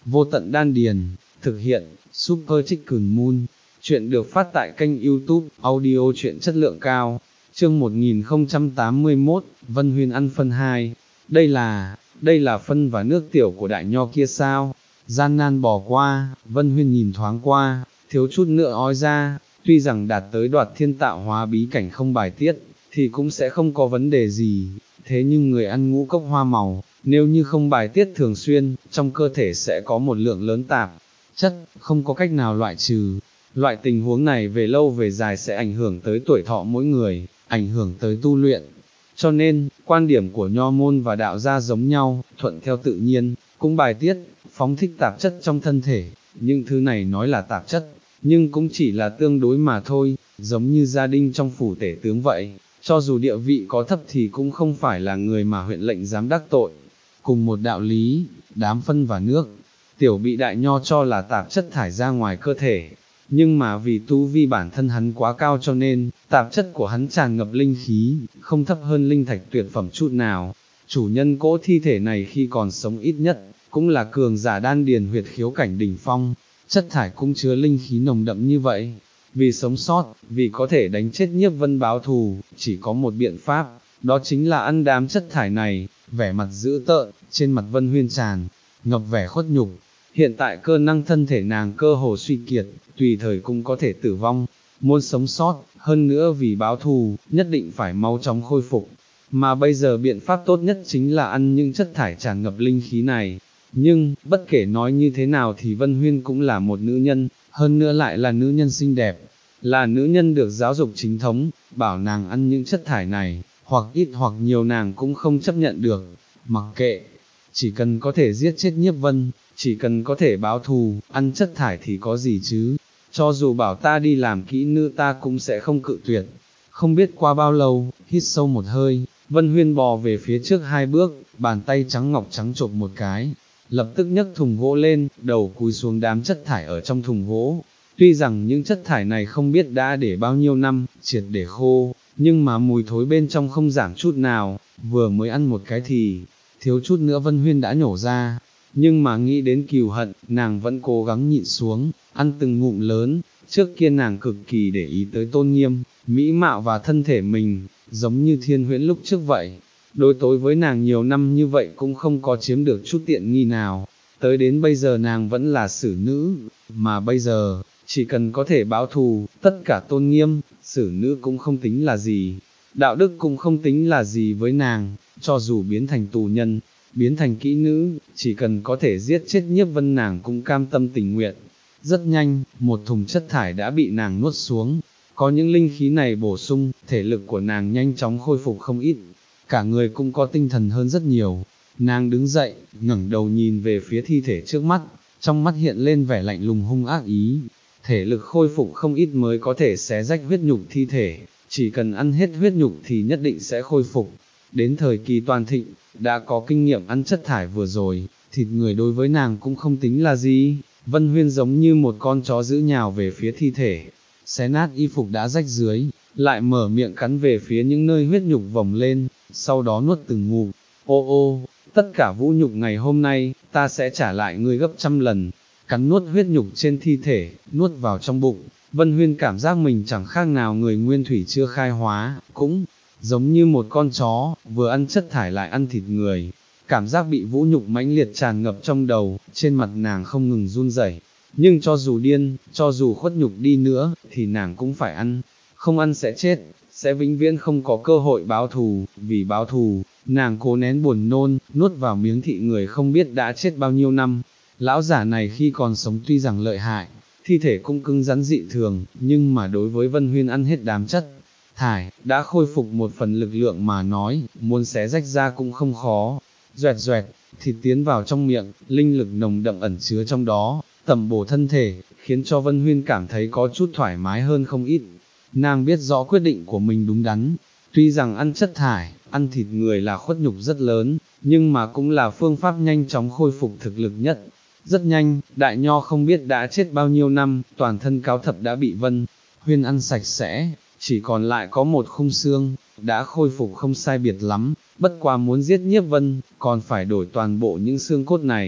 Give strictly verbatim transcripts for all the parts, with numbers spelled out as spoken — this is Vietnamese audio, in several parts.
Vô tận đan điền, thực hiện, Super Chicken Moon. Chuyện được phát tại kênh YouTube, audio truyện chất lượng cao. Chương một nghìn không trăm tám mươi mốt, Vân Huyên ăn phân hai. Đây là, đây là phân và nước tiểu của đại nho kia sao? Gian nan bỏ qua, Vân Huyên nhìn thoáng qua, thiếu chút nữa ói ra, tuy rằng đạt tới đoạt thiên tạo hóa bí cảnh không bài tiết, thì cũng sẽ không có vấn đề gì, thế nhưng người ăn ngũ cốc hoa màu, nếu như không bài tiết thường xuyên, trong cơ thể sẽ có một lượng lớn tạp chất, không có cách nào loại trừ. Loại tình huống này về lâu về dài sẽ ảnh hưởng tới tuổi thọ mỗi người, ảnh hưởng tới tu luyện. Cho nên, quan điểm của nho môn và đạo gia giống nhau, thuận theo tự nhiên, cũng bài tiết, phóng thích tạp chất trong thân thể. Những thứ này nói là tạp chất, nhưng cũng chỉ là tương đối mà thôi, giống như gia đình trong phủ tể tướng vậy. Cho dù địa vị có thấp thì cũng không phải là người mà huyện lệnh dám đắc tội. Cùng một đạo lý, đám phân và nước, tiểu bị đại nho cho là tạp chất thải ra ngoài cơ thể. Nhưng mà vì tu vi bản thân hắn quá cao cho nên, tạp chất của hắn tràn ngập linh khí, không thấp hơn linh thạch tuyệt phẩm chút nào. Chủ nhân cỗ thi thể này khi còn sống ít nhất, cũng là cường giả đan điền huyệt khiếu cảnh đỉnh phong, chất thải cũng chứa linh khí nồng đậm như vậy. Vì sống sót, vì có thể đánh chết Nhiếp Vân báo thù, chỉ có một biện pháp, đó chính là ăn đám chất thải này. Vẻ mặt dữ tợn, trên mặt Vân Huyên tràn ngập vẻ khuất nhục. Hiện tại cơ năng thân thể nàng cơ hồ suy kiệt, tùy thời cũng có thể tử vong. Muốn sống sót, hơn nữa vì báo thù, nhất định phải mau chóng khôi phục. Mà bây giờ biện pháp tốt nhất chính là ăn những chất thải tràn ngập linh khí này. Nhưng, bất kể nói như thế nào thì Vân Huyên cũng là một nữ nhân, hơn nữa lại là nữ nhân xinh đẹp, là nữ nhân được giáo dục chính thống, bảo nàng ăn những chất thải này, hoặc ít hoặc nhiều nàng cũng không chấp nhận được. Mặc kệ, chỉ cần có thể giết chết Nhiếp Vân, chỉ cần có thể báo thù, ăn chất thải thì có gì chứ, cho dù bảo ta đi làm kỹ nữ ta cũng sẽ không cự tuyệt. Không biết qua bao lâu, hít sâu một hơi, Vân Huyên bò về phía trước hai bước, bàn tay trắng ngọc trắng chộp một cái, lập tức nhấc thùng gỗ lên, đầu cúi xuống đám chất thải ở trong thùng gỗ. Tuy rằng những chất thải này không biết đã để bao nhiêu năm, triệt để khô, nhưng mà mùi thối bên trong không giảm chút nào, vừa mới ăn một cái thì, thiếu chút nữa Vân Huyên đã nhổ ra. Nhưng mà nghĩ đến cừu hận, nàng vẫn cố gắng nhịn xuống, ăn từng ngụm lớn. Trước kia nàng cực kỳ để ý tới tôn nghiêm, mỹ mạo và thân thể mình, giống như Thiên Huyễn lúc trước vậy. Đối tối với nàng nhiều năm như vậy cũng không có chiếm được chút tiện nghi nào. Tới đến bây giờ nàng vẫn là xử nữ, mà bây giờ, chỉ cần có thể báo thù, tất cả tôn nghiêm, xử nữ cũng không tính là gì. Đạo đức cũng không tính là gì với nàng, cho dù biến thành tù nhân, biến thành kỹ nữ, chỉ cần có thể giết chết Nhiếp Vân nàng cũng cam tâm tình nguyện. Rất nhanh, một thùng chất thải đã bị nàng nuốt xuống, có những linh khí này bổ sung, thể lực của nàng nhanh chóng khôi phục không ít, cả người cũng có tinh thần hơn rất nhiều. Nàng đứng dậy, ngẩng đầu nhìn về phía thi thể trước mắt, trong mắt hiện lên vẻ lạnh lùng hung ác ý. Thể lực khôi phục không ít mới có thể xé rách huyết nhục thi thể, chỉ cần ăn hết huyết nhục thì nhất định sẽ khôi phục. Đến thời kỳ toàn thịnh, đã có kinh nghiệm ăn chất thải vừa rồi, thịt người đối với nàng cũng không tính là gì. Vân Huyên giống như một con chó dữ nhào về phía thi thể, xé nát y phục đã rách dưới, lại mở miệng cắn về phía những nơi huyết nhục vòng lên, sau đó nuốt từng ngụm. Ô ô, tất cả vũ nhục ngày hôm nay, ta sẽ trả lại ngươi gấp trăm lần. Cắn nuốt huyết nhục trên thi thể, nuốt vào trong bụng, Vân Huyên cảm giác mình chẳng khác nào người nguyên thủy chưa khai hóa, cũng giống như một con chó, vừa ăn chất thải lại ăn thịt người. Cảm giác bị vũ nhục mãnh liệt tràn ngập trong đầu, trên mặt nàng không ngừng run rẩy. Nhưng cho dù điên, cho dù khuất nhục đi nữa, thì nàng cũng phải ăn, không ăn sẽ chết, sẽ vĩnh viễn không có cơ hội báo thù. Vì báo thù, nàng cố nén buồn nôn, nuốt vào miếng thị người không biết đã chết bao nhiêu năm. Lão giả này khi còn sống tuy rằng lợi hại, thi thể cũng cứng rắn dị thường, nhưng mà đối với Vân Huyên ăn hết đám chất thải, đã khôi phục một phần lực lượng mà nói, muốn xé rách ra cũng không khó. Doẹt doẹt, thịt tiến vào trong miệng, linh lực nồng đậm ẩn chứa trong đó, tẩm bổ thân thể, khiến cho Vân Huyên cảm thấy có chút thoải mái hơn không ít. Nàng biết rõ quyết định của mình đúng đắn, tuy rằng ăn chất thải, ăn thịt người là khuất nhục rất lớn, nhưng mà cũng là phương pháp nhanh chóng khôi phục thực lực nhất. Rất nhanh, đại nho không biết đã chết bao nhiêu năm, toàn thân cáo thập đã bị Vân Huyên ăn sạch sẽ, chỉ còn lại có một khung xương, đã khôi phục không sai biệt lắm, bất quá muốn giết Nhiếp Vân, còn phải đổi toàn bộ những xương cốt này.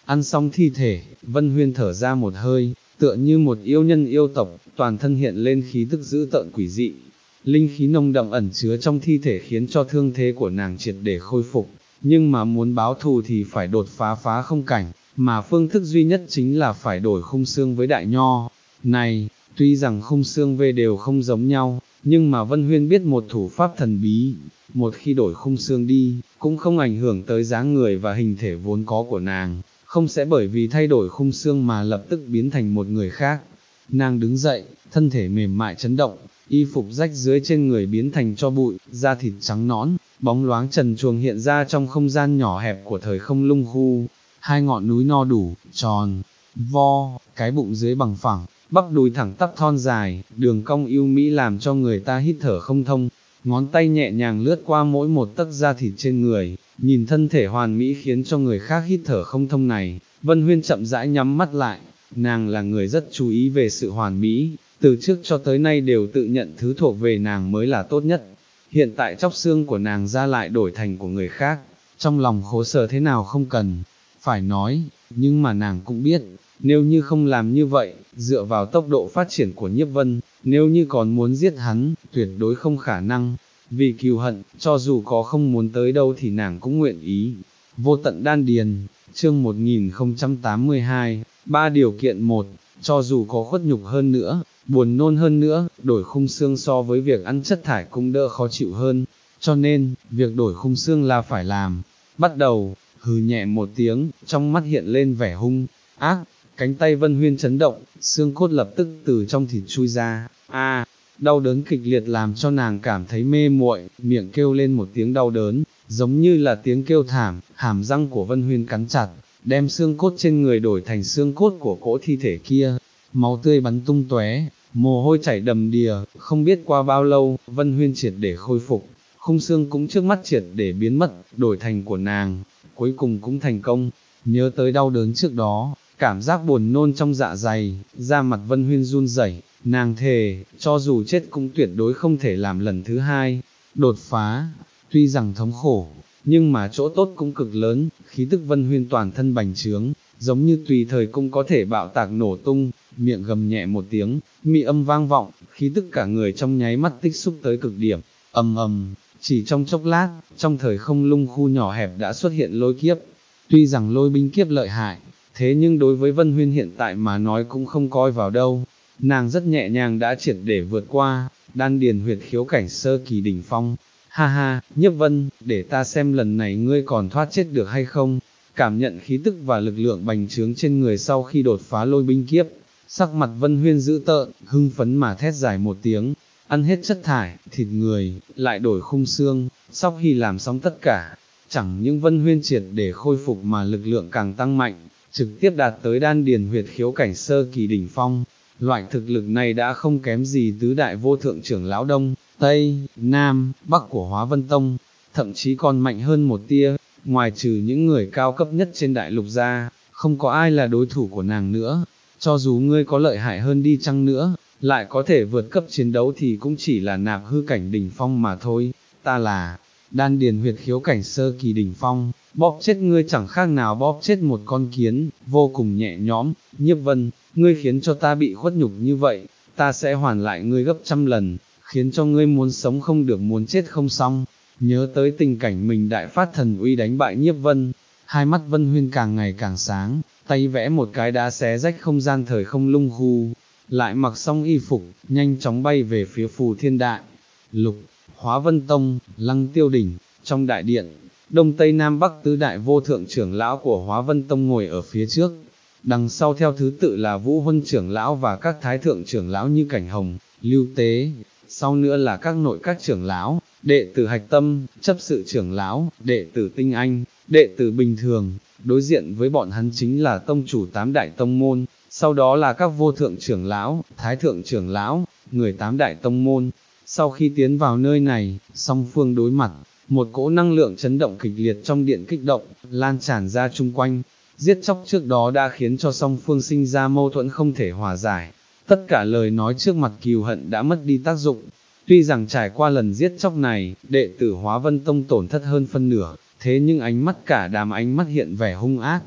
Ăn xong thi thể, Vân Huyên thở ra một hơi, tựa như một yêu nhân yêu tộc, toàn thân hiện lên khí tức dữ tợn quỷ dị. Linh khí nồng đậm ẩn chứa trong thi thể khiến cho thương thế của nàng triệt để khôi phục, nhưng mà muốn báo thù thì phải đột phá phá không cảnh, mà phương thức duy nhất chính là phải đổi khung xương với đại nho. Này, tuy rằng khung xương về đều không giống nhau, nhưng mà Vân Huyên biết một thủ pháp thần bí, một khi đổi khung xương đi, cũng không ảnh hưởng tới dáng người và hình thể vốn có của nàng, không sẽ bởi vì thay đổi khung xương mà lập tức biến thành một người khác. Nàng đứng dậy, thân thể mềm mại chấn động, y phục rách dưới trên người biến thành tro bụi, da thịt trắng nõn, bóng loáng trần truồng hiện ra trong không gian nhỏ hẹp của thời không lung khu. Hai ngọn núi no đủ, tròn, vo, cái bụng dưới bằng phẳng, bắp đùi thẳng tắp thon dài, đường cong yêu mỹ làm cho người ta hít thở không thông. Ngón tay nhẹ nhàng lướt qua mỗi một tấc da thịt trên người, nhìn thân thể hoàn mỹ khiến cho người khác hít thở không thông này. Vân Huyên chậm rãi nhắm mắt lại, nàng là người rất chú ý về sự hoàn mỹ, từ trước cho tới nay đều tự nhận thứ thuộc về nàng mới là tốt nhất. Hiện tại chóc xương của nàng ra lại đổi thành của người khác, trong lòng khổ sở thế nào không cần phải nói, nhưng mà nàng cũng biết, nếu như không làm như vậy, dựa vào tốc độ phát triển của Nhiếp Vân, nếu như còn muốn giết hắn, tuyệt đối không khả năng. Vì cừu hận, cho dù có không muốn tới đâu thì nàng cũng nguyện ý. Vô tận đan điền, chương một nghìn không trăm tám mươi hai, ba điều kiện một, cho dù có khuất nhục hơn nữa, buồn nôn hơn nữa, đổi khung xương so với việc ăn chất thải cũng đỡ khó chịu hơn, cho nên, việc đổi khung xương là phải làm. Bắt đầu, hừ nhẹ một tiếng, trong mắt hiện lên vẻ hung ác, cánh tay Vân Huyên chấn động, xương cốt lập tức từ trong thịt chui ra, a, đau đớn kịch liệt làm cho nàng cảm thấy mê muội, miệng kêu lên một tiếng đau đớn, giống như là tiếng kêu thảm, hàm răng của Vân Huyên cắn chặt, đem xương cốt trên người đổi thành xương cốt của cỗ thi thể kia, máu tươi bắn tung tóe, mồ hôi chảy đầm đìa, không biết qua bao lâu, Vân Huyên triệt để khôi phục, khung xương cũng trước mắt triệt để biến mất, đổi thành của nàng, cuối cùng cũng thành công. Nhớ tới đau đớn trước đó, cảm giác buồn nôn trong dạ dày, da mặt Vân Huyên run rẩy, nàng thề, cho dù chết cũng tuyệt đối không thể làm lần thứ hai. Đột phá, tuy rằng thống khổ, nhưng mà chỗ tốt cũng cực lớn, khí tức Vân Huyên toàn thân bành trướng, giống như tùy thời cũng có thể bạo tạc nổ tung, miệng gầm nhẹ một tiếng, mị âm vang vọng, khí tức cả người trong nháy mắt tích xúc tới cực điểm, ầm ầm, chỉ trong chốc lát, trong thời không lung khu nhỏ hẹp đã xuất hiện lôi kiếp. Tuy rằng lôi binh kiếp lợi hại, thế nhưng đối với Vân Huyên hiện tại mà nói cũng không coi vào đâu, nàng rất nhẹ nhàng đã triệt để vượt qua, đan điền huyệt khiếu cảnh sơ kỳ đỉnh phong. Ha ha, Nhiếp Vân, để ta xem lần này ngươi còn thoát chết được hay không. Cảm nhận khí tức và lực lượng bành trướng trên người sau khi đột phá lôi binh kiếp, sắc mặt Vân Huyên dữ tợn, hưng phấn mà thét dài một tiếng, ăn hết chất thải, thịt người, lại đổi khung xương, sau khi làm xong tất cả, chẳng những Vân Huyên triệt để khôi phục mà lực lượng càng tăng mạnh, trực tiếp đạt tới đan điền huyệt khiếu cảnh sơ kỳ đỉnh phong. Loại thực lực này đã không kém gì tứ đại vô thượng trưởng lão Đông, Tây, Nam, Bắc của Hóa Vân Tông, thậm chí còn mạnh hơn một tia, ngoài trừ những người cao cấp nhất trên đại lục ra, không có ai là đối thủ của nàng nữa. Cho dù ngươi có lợi hại hơn đi chăng nữa, lại có thể vượt cấp chiến đấu thì cũng chỉ là nạp hư cảnh đỉnh phong mà thôi. Ta là đan điền huyệt khiếu cảnh sơ kỳ đỉnh phong, bóp chết ngươi chẳng khác nào bóp chết một con kiến, vô cùng nhẹ nhõm. Nhiếp Vân, ngươi khiến cho ta bị khuất nhục như vậy, ta sẽ hoàn lại ngươi gấp trăm lần, khiến cho ngươi muốn sống không được muốn chết không xong. Nhớ tới tình cảnh mình đại phát thần uy đánh bại Nhiếp Vân, hai mắt Vân Huyên càng ngày càng sáng, tay vẽ một cái đá xé rách không gian thời không lung khu, lại mặc xong y phục, nhanh chóng bay về phía Phù Thiên Đại Lục. Hóa Vân Tông, Lăng Tiêu Đỉnh, trong đại điện, Đông Tây Nam Bắc tứ đại vô thượng trưởng lão của Hóa Vân Tông ngồi ở phía trước, đằng sau theo thứ tự là Vũ Huân trưởng lão và các thái thượng trưởng lão như Cảnh Hồng, Lưu Tế, sau nữa là các nội các trưởng lão, đệ tử Hạch Tâm, chấp sự trưởng lão, đệ tử Tinh Anh, đệ tử Bình Thường, đối diện với bọn hắn chính là tông chủ tám đại tông môn, sau đó là các vô thượng trưởng lão, thái thượng trưởng lão, người tám đại tông môn. Sau khi tiến vào nơi này, song phương đối mặt, một cỗ năng lượng chấn động kịch liệt trong điện kích động, lan tràn ra chung quanh, giết chóc trước đó đã khiến cho song phương sinh ra mâu thuẫn không thể hòa giải, tất cả lời nói trước mặt cừu hận đã mất đi tác dụng. Tuy rằng trải qua lần giết chóc này, đệ tử Hóa Vân Tông tổn thất hơn phân nửa, thế nhưng ánh mắt cả đám ánh mắt hiện vẻ hung ác,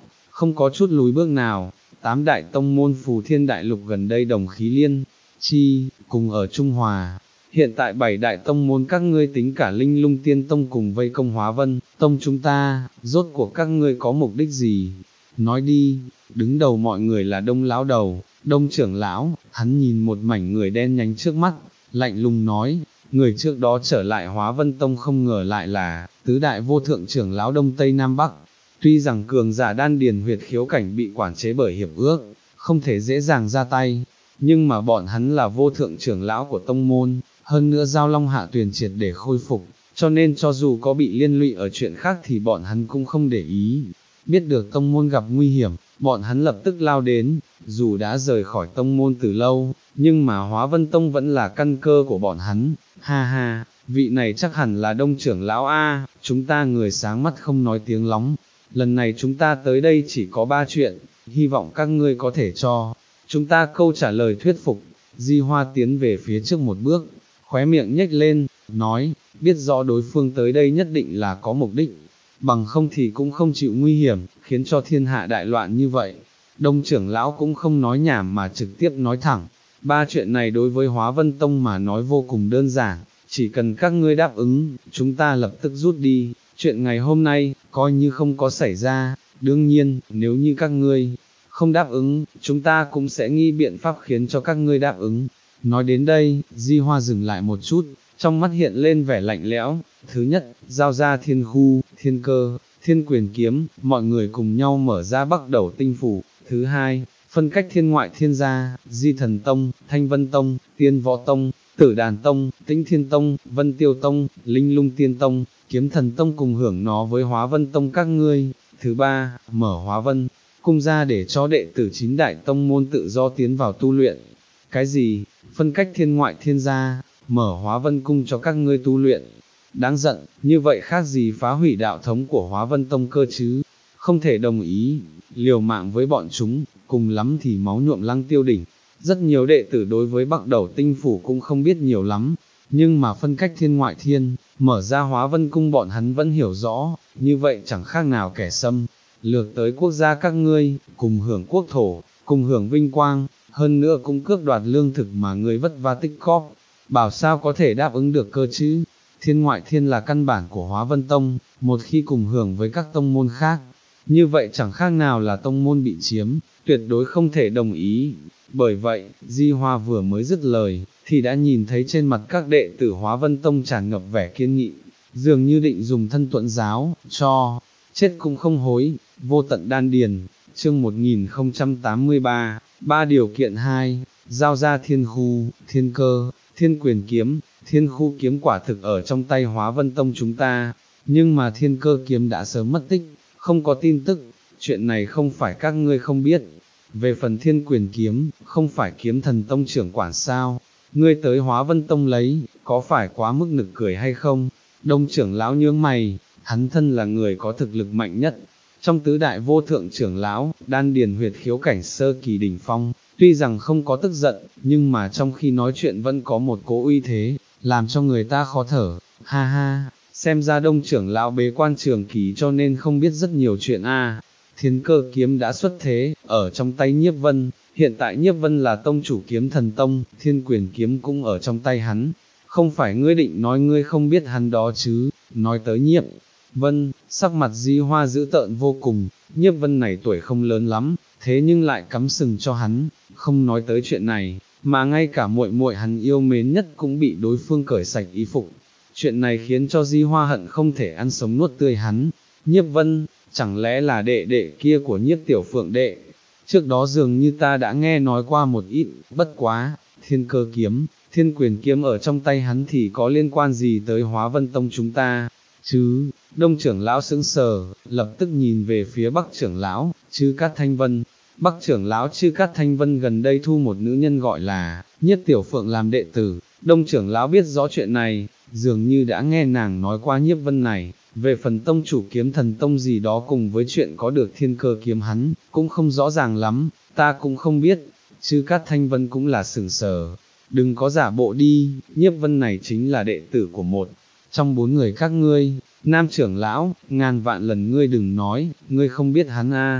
không có chút lùi bước nào. Tám đại tông môn Phù Thiên Đại Lục gần đây đồng khí liên chi, cùng ở Trung Hòa. Hiện tại bảy đại tông môn các ngươi tính cả Linh Lung Tiên Tông cùng vây công Hóa Vân Tông chúng ta, rốt cuộc các ngươi có mục đích gì? Nói đi. Đứng đầu mọi người là Đông lão đầu, Đông trưởng lão, hắn nhìn một mảnh người đen nhánh trước mắt, lạnh lùng nói, người trước đó trở lại Hóa Vân Tông không ngờ lại là tứ đại vô thượng trưởng lão Đông Tây Nam Bắc. Tuy rằng cường giả đan điền huyệt khiếu cảnh bị quản chế bởi hiệp ước, không thể dễ dàng ra tay, nhưng mà bọn hắn là vô thượng trưởng lão của tông môn, hơn nữa Giao Long Hạ Tuyền triệt để khôi phục, cho nên cho dù có bị liên lụy ở chuyện khác thì bọn hắn cũng không để ý. Biết được tông môn gặp nguy hiểm, bọn hắn lập tức lao đến, dù đã rời khỏi tông môn từ lâu, nhưng mà Hóa Vân Tông vẫn là căn cơ của bọn hắn. Ha ha, vị này chắc hẳn là Đông trưởng lão A, chúng ta người sáng mắt không nói tiếng lóng. Lần này chúng ta tới đây chỉ có ba chuyện, hy vọng các ngươi có thể cho chúng ta câu trả lời thuyết phục. Di Hoa tiến về phía trước một bước, khóe miệng nhếch lên, nói, biết rõ đối phương tới đây nhất định là có mục đích, bằng không thì cũng không chịu nguy hiểm, khiến cho thiên hạ đại loạn như vậy. Đông trưởng lão cũng không nói nhảm mà trực tiếp nói thẳng, ba chuyện này đối với Hóa Vân Tông mà nói vô cùng đơn giản, chỉ cần các ngươi đáp ứng, chúng ta lập tức rút đi, chuyện ngày hôm nay, coi như không có xảy ra, đương nhiên, nếu như các ngươi không đáp ứng, chúng ta cũng sẽ nghĩ biện pháp khiến cho các ngươi đáp ứng. Nói đến đây, Di Hoa dừng lại một chút, trong mắt hiện lên vẻ lạnh lẽo. Thứ nhất, giao ra thiên khu, thiên cơ, thiên quyền kiếm, mọi người cùng nhau mở ra Bắc Đầu tinh phủ. Thứ hai, phân cách thiên ngoại thiên gia, Di Thần Tông, Thanh Vân Tông, Tiên Võ Tông, Tử Đàn Tông, Tĩnh Thiên Tông, Vân Tiêu Tông, Linh Lung Tiên Tông, Kiếm Thần Tông cùng hưởng nó với Hóa Vân Tông các ngươi. Thứ ba, mở Hóa Vân cung ra để cho đệ tử chín đại tông môn tự do tiến vào tu luyện. Cái gì? Phân cách thiên ngoại thiên gia, mở Hóa Vân cung cho các ngươi tu luyện. Đáng giận, như vậy khác gì phá hủy đạo thống của Hóa Vân Tông cơ chứ? Không thể đồng ý, liều mạng với bọn chúng, cùng lắm thì máu nhuộm Lăng Tiêu đỉnh. Rất nhiều đệ tử đối với Bắc Đầu tinh phủ cũng không biết nhiều lắm, nhưng mà phân cách thiên ngoại thiên, mở ra Hóa Vân cung bọn hắn vẫn hiểu rõ, như vậy chẳng khác nào kẻ xâm lược tới quốc gia các ngươi, cùng hưởng quốc thổ, cùng hưởng vinh quang, hơn nữa cũng cướp đoạt lương thực mà ngươi vất vả tích cóp, bảo sao có thể đáp ứng được cơ chứ? Thiên ngoại thiên là căn bản của Hóa Vân Tông, một khi cùng hưởng với các tông môn khác, như vậy chẳng khác nào là tông môn bị chiếm, tuyệt đối không thể đồng ý. Bởi vậy, Di Hoa vừa mới dứt lời, thì đã nhìn thấy trên mặt các đệ tử Hóa Vân Tông tràn ngập vẻ kiên nghị, dường như định dùng thân tuẫn giáo, cho chết cũng không hối. Vô tận đan điền, chương một nghìn không trăm tám mươi ba, ba điều kiện hai, giao ra thiên khu, thiên cơ, thiên quyền kiếm. Thiên khu kiếm quả thực ở trong tay Hóa Vân Tông chúng ta, nhưng mà thiên cơ kiếm đã sớm mất tích, không có tin tức, chuyện này không phải các ngươi không biết. Về phần thiên quyền kiếm, không phải Kiếm Thần Tông trưởng quản sao, ngươi tới Hóa Vân Tông lấy, có phải quá mức nực cười hay không? Đông trưởng lão nhướng mày, hắn thân là người có thực lực mạnh nhất trong tứ đại vô thượng trưởng lão, đan điền huyệt khiếu cảnh sơ kỳ đỉnh phong, tuy rằng không có tức giận, nhưng mà trong khi nói chuyện vẫn có một cỗ uy thế, làm cho người ta khó thở. Ha ha, xem ra Đông trưởng lão bế quan trường kỳ cho nên không biết rất nhiều chuyện a. Thiên cơ kiếm đã xuất thế, ở trong tay Nhiếp Vân, hiện tại Nhiếp Vân là tông chủ Kiếm Thần Tông, thiên quyền kiếm cũng ở trong tay hắn. Không phải ngươi định nói ngươi không biết hắn đó chứ? Nói tới Nhiếp Vân, sắc mặt Di Hoa dữ tợn vô cùng. Nhiếp Vân này tuổi không lớn lắm, thế nhưng lại cắm sừng cho hắn, không nói tới chuyện này, mà ngay cả muội muội hắn yêu mến nhất cũng bị đối phương cởi sạch y phục. Chuyện này khiến cho Di Hoa hận không thể ăn sống nuốt tươi hắn. Nhiếp Vân, chẳng lẽ là đệ đệ kia của Nhiếp Tiểu Phượng đệ? Trước đó dường như ta đã nghe nói qua một ít, bất quá, thiên cơ kiếm, thiên quyền kiếm ở trong tay hắn thì có liên quan gì tới Hóa Vân Tông chúng ta, chứ? Đông trưởng lão sững sờ, lập tức nhìn về phía Bắc trưởng lão, Chư Cát Thanh Vân. Bắc trưởng lão Chư Cát Thanh Vân gần đây thu một nữ nhân gọi là Nhiếp Tiểu Phượng làm đệ tử. Đông trưởng lão biết rõ chuyện này, dường như đã nghe nàng nói qua Nhiếp Vân này. Về phần tông chủ Kiếm Thần Tông gì đó cùng với chuyện có được thiên cơ kiếm hắn, cũng không rõ ràng lắm, ta cũng không biết. Chư Cát Thanh Vân cũng là sửng sờ. Đừng có giả bộ đi, Nhiếp Vân này chính là đệ tử của một trong bốn người các ngươi. Nam trưởng lão, ngàn vạn lần ngươi đừng nói, ngươi không biết hắn a.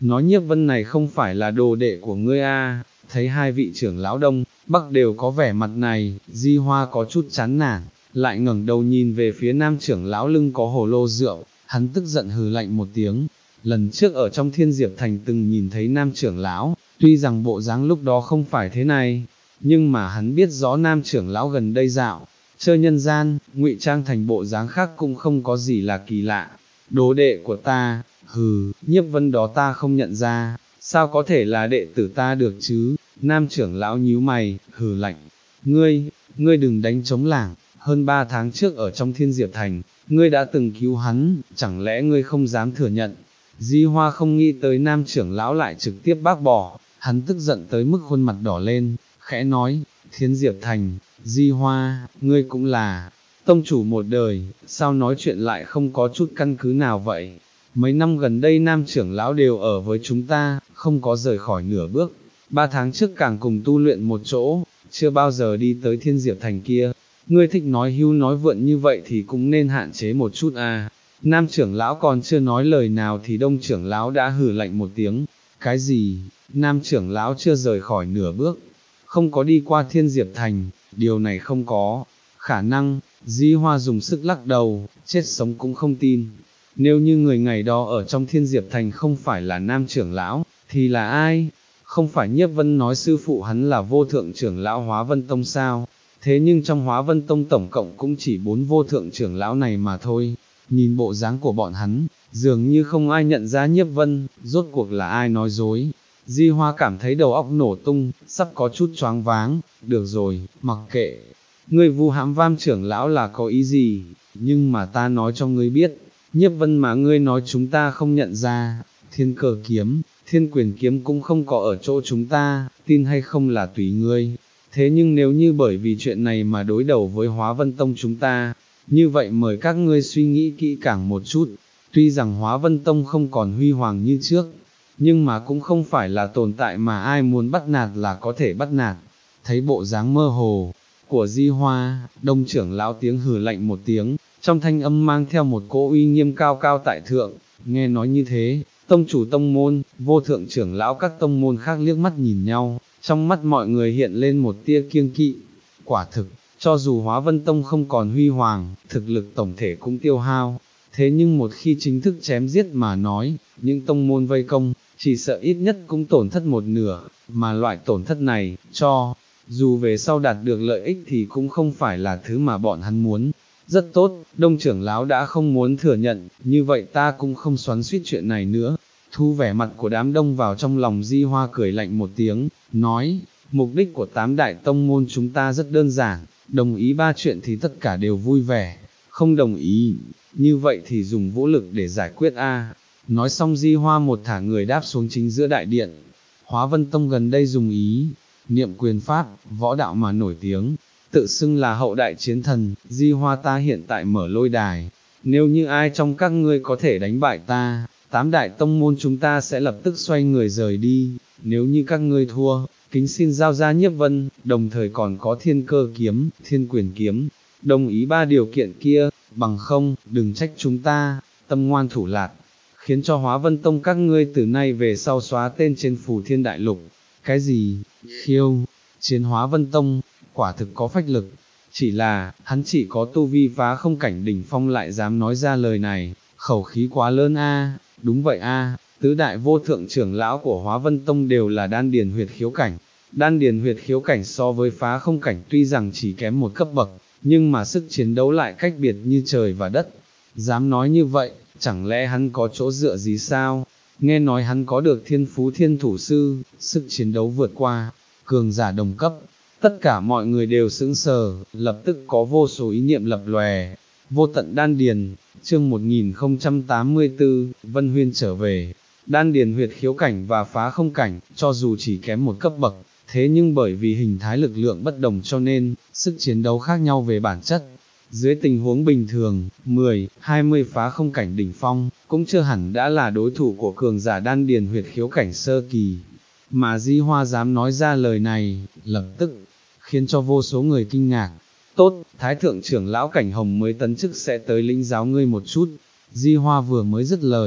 nói Nhiếp Vân này không phải là đồ đệ của ngươi a. Thấy hai vị trưởng lão Đông Bắc đều có vẻ mặt này, Di Hoa có chút chán nản, lại ngẩng đầu nhìn về phía nam trưởng lão lưng có hồ lô rượu, hắn tức giận hừ lạnh một tiếng. Lần trước ở trong Thiên Diệp Thành từng nhìn thấy nam trưởng lão, tuy rằng bộ dáng lúc đó không phải thế này, nhưng mà hắn biết rõ nam trưởng lão gần đây dạo, chơi nhân gian, ngụy trang thành bộ dáng khác cũng không có gì là kỳ lạ. Đồ đệ của ta, hừ, Nhiếp Vân đó ta không nhận ra, sao có thể là đệ tử ta được chứ? Nam trưởng lão nhíu mày, hừ lạnh, ngươi, ngươi đừng đánh trống lảng, hơn ba tháng trước ở trong Thiên Diệp Thành, ngươi đã từng cứu hắn, chẳng lẽ ngươi không dám thừa nhận? Di Hoa không nghĩ tới nam trưởng lão lại trực tiếp bác bỏ, hắn tức giận tới mức khuôn mặt đỏ lên, khẽ nói, Thiên Diệp Thành, Di Hoa, ngươi cũng là tông chủ một đời, sao nói chuyện lại không có chút căn cứ nào vậy? Mấy năm gần đây nam trưởng lão đều ở với chúng ta, không có rời khỏi nửa bước, ba tháng trước càng cùng tu luyện một chỗ, chưa bao giờ đi tới Thiên Diệp Thành kia. Ngươi thích nói hưu nói vượn như vậy thì cũng nên hạn chế một chút à. Nam trưởng lão còn chưa nói lời nào thì đông trưởng lão đã hừ lạnh một tiếng. Cái gì? Nam trưởng lão chưa rời khỏi nửa bước, không có đi qua Thiên Diệp Thành, điều này không có khả năng. Di Hoa dùng sức lắc đầu, chết sống cũng không tin. Nếu như người ngày đó ở trong Thiên Diệp Thành không phải là nam trưởng lão, thì là ai? Không phải Nhiếp Vân nói sư phụ hắn là vô thượng trưởng lão Hóa Vân Tông sao? Thế nhưng trong Hóa Vân Tông tổng cộng cũng chỉ bốn vô thượng trưởng lão này mà thôi. Nhìn bộ dáng của bọn hắn, dường như không ai nhận ra Nhiếp Vân, rốt cuộc là ai nói dối. Di Hoa cảm thấy đầu óc nổ tung, sắp có chút choáng váng. Được rồi, mặc kệ, ngươi vu hãm Vam trưởng lão là có ý gì, nhưng mà ta nói cho ngươi biết, Nhiếp Vân mà ngươi nói chúng ta không nhận ra, Thiên Cờ Kiếm, Thiên Quyền Kiếm cũng không có ở chỗ chúng ta, tin hay không là tùy ngươi. Thế nhưng nếu như bởi vì chuyện này mà đối đầu với Hóa Vân Tông chúng ta, như vậy mời các ngươi suy nghĩ kỹ càng một chút. Tuy rằng Hóa Vân Tông không còn huy hoàng như trước, nhưng mà cũng không phải là tồn tại mà ai muốn bắt nạt là có thể bắt nạt. Thấy bộ dáng mơ hồ của Di Hoa, đông trưởng lão tiếng hừ lạnh một tiếng, trong thanh âm mang theo một cỗ uy nghiêm cao cao tại thượng. Nghe nói như thế, tông chủ tông môn, vô thượng trưởng lão các tông môn khác liếc mắt nhìn nhau, trong mắt mọi người hiện lên một tia kiêng kỵ. Quả thực, cho dù Hóa Vân Tông không còn huy hoàng, thực lực tổng thể cũng tiêu hao, thế nhưng một khi chính thức chém giết mà nói, những tông môn vây công, chỉ sợ ít nhất cũng tổn thất một nửa, mà loại tổn thất này, cho dù về sau đạt được lợi ích thì cũng không phải là thứ mà bọn hắn muốn. Rất tốt, đông trưởng lão đã không muốn thừa nhận, như vậy ta cũng không xoắn suýt chuyện này nữa. Thu vẻ mặt của đám đông vào trong lòng Di Hoa cười lạnh một tiếng, nói, mục đích của tám đại tông môn chúng ta rất đơn giản, đồng ý ba chuyện thì tất cả đều vui vẻ, không đồng ý, như vậy thì dùng vũ lực để giải quyết a. Nói xong Di Hoa một thả người đáp xuống chính giữa đại điện. Hóa Vân Tông gần đây dùng ý niệm quyền pháp, võ đạo mà nổi tiếng, tự xưng là hậu đại chiến thần. Di Hoa ta hiện tại mở lôi đài, nếu như ai trong các ngươi có thể đánh bại ta, tám đại tông môn chúng ta sẽ lập tức xoay người rời đi. Nếu như các ngươi thua, kính xin giao ra Nhiếp Vân, đồng thời còn có Thiên Cơ Kiếm, Thiên Quyền Kiếm, đồng ý ba điều kiện kia, bằng không, đừng trách chúng ta, tâm ngoan thủ lạt, khiến cho Hóa Vân Tông các ngươi từ nay về sau xóa tên trên phù thiên đại lục. Cái gì? Khiêu chiến Hóa Vân Tông, quả thực có phách lực, chỉ là, hắn chỉ có tu vi phá không cảnh đỉnh phong lại dám nói ra lời này, khẩu khí quá lớn a. Đúng vậy a, tứ đại vô thượng trưởng lão của Hóa Vân Tông đều là đan điền huyệt khiếu cảnh. Đan điền huyệt khiếu cảnh so với phá không cảnh tuy rằng chỉ kém một cấp bậc, nhưng mà sức chiến đấu lại cách biệt như trời và đất. Dám nói như vậy, chẳng lẽ hắn có chỗ dựa gì sao? Nghe nói hắn có được thiên phú thiên thủ sư, sức chiến đấu vượt qua cường giả đồng cấp. Tất cả mọi người đều sững sờ, lập tức có vô số ý niệm lập lòe. Vô tận đan điền, chương một nghìn không trăm tám mươi tư, Vân Huyên trở về. Đan điền huyệt khiếu cảnh và phá không cảnh, cho dù chỉ kém một cấp bậc, thế nhưng bởi vì hình thái lực lượng bất đồng cho nên, sức chiến đấu khác nhau về bản chất. Dưới tình huống bình thường, mười, hai mươi phá không cảnh đỉnh phong, cũng chưa hẳn đã là đối thủ của cường giả đan điền huyệt khiếu cảnh sơ kỳ. Mà Di Hoa dám nói ra lời này, lập tức, khiến cho vô số người kinh ngạc. Tốt, Thái thượng trưởng lão Cảnh Hồng mới tấn chức sẽ tới lĩnh giáo ngươi một chút. Di Hoa vừa mới dứt lời,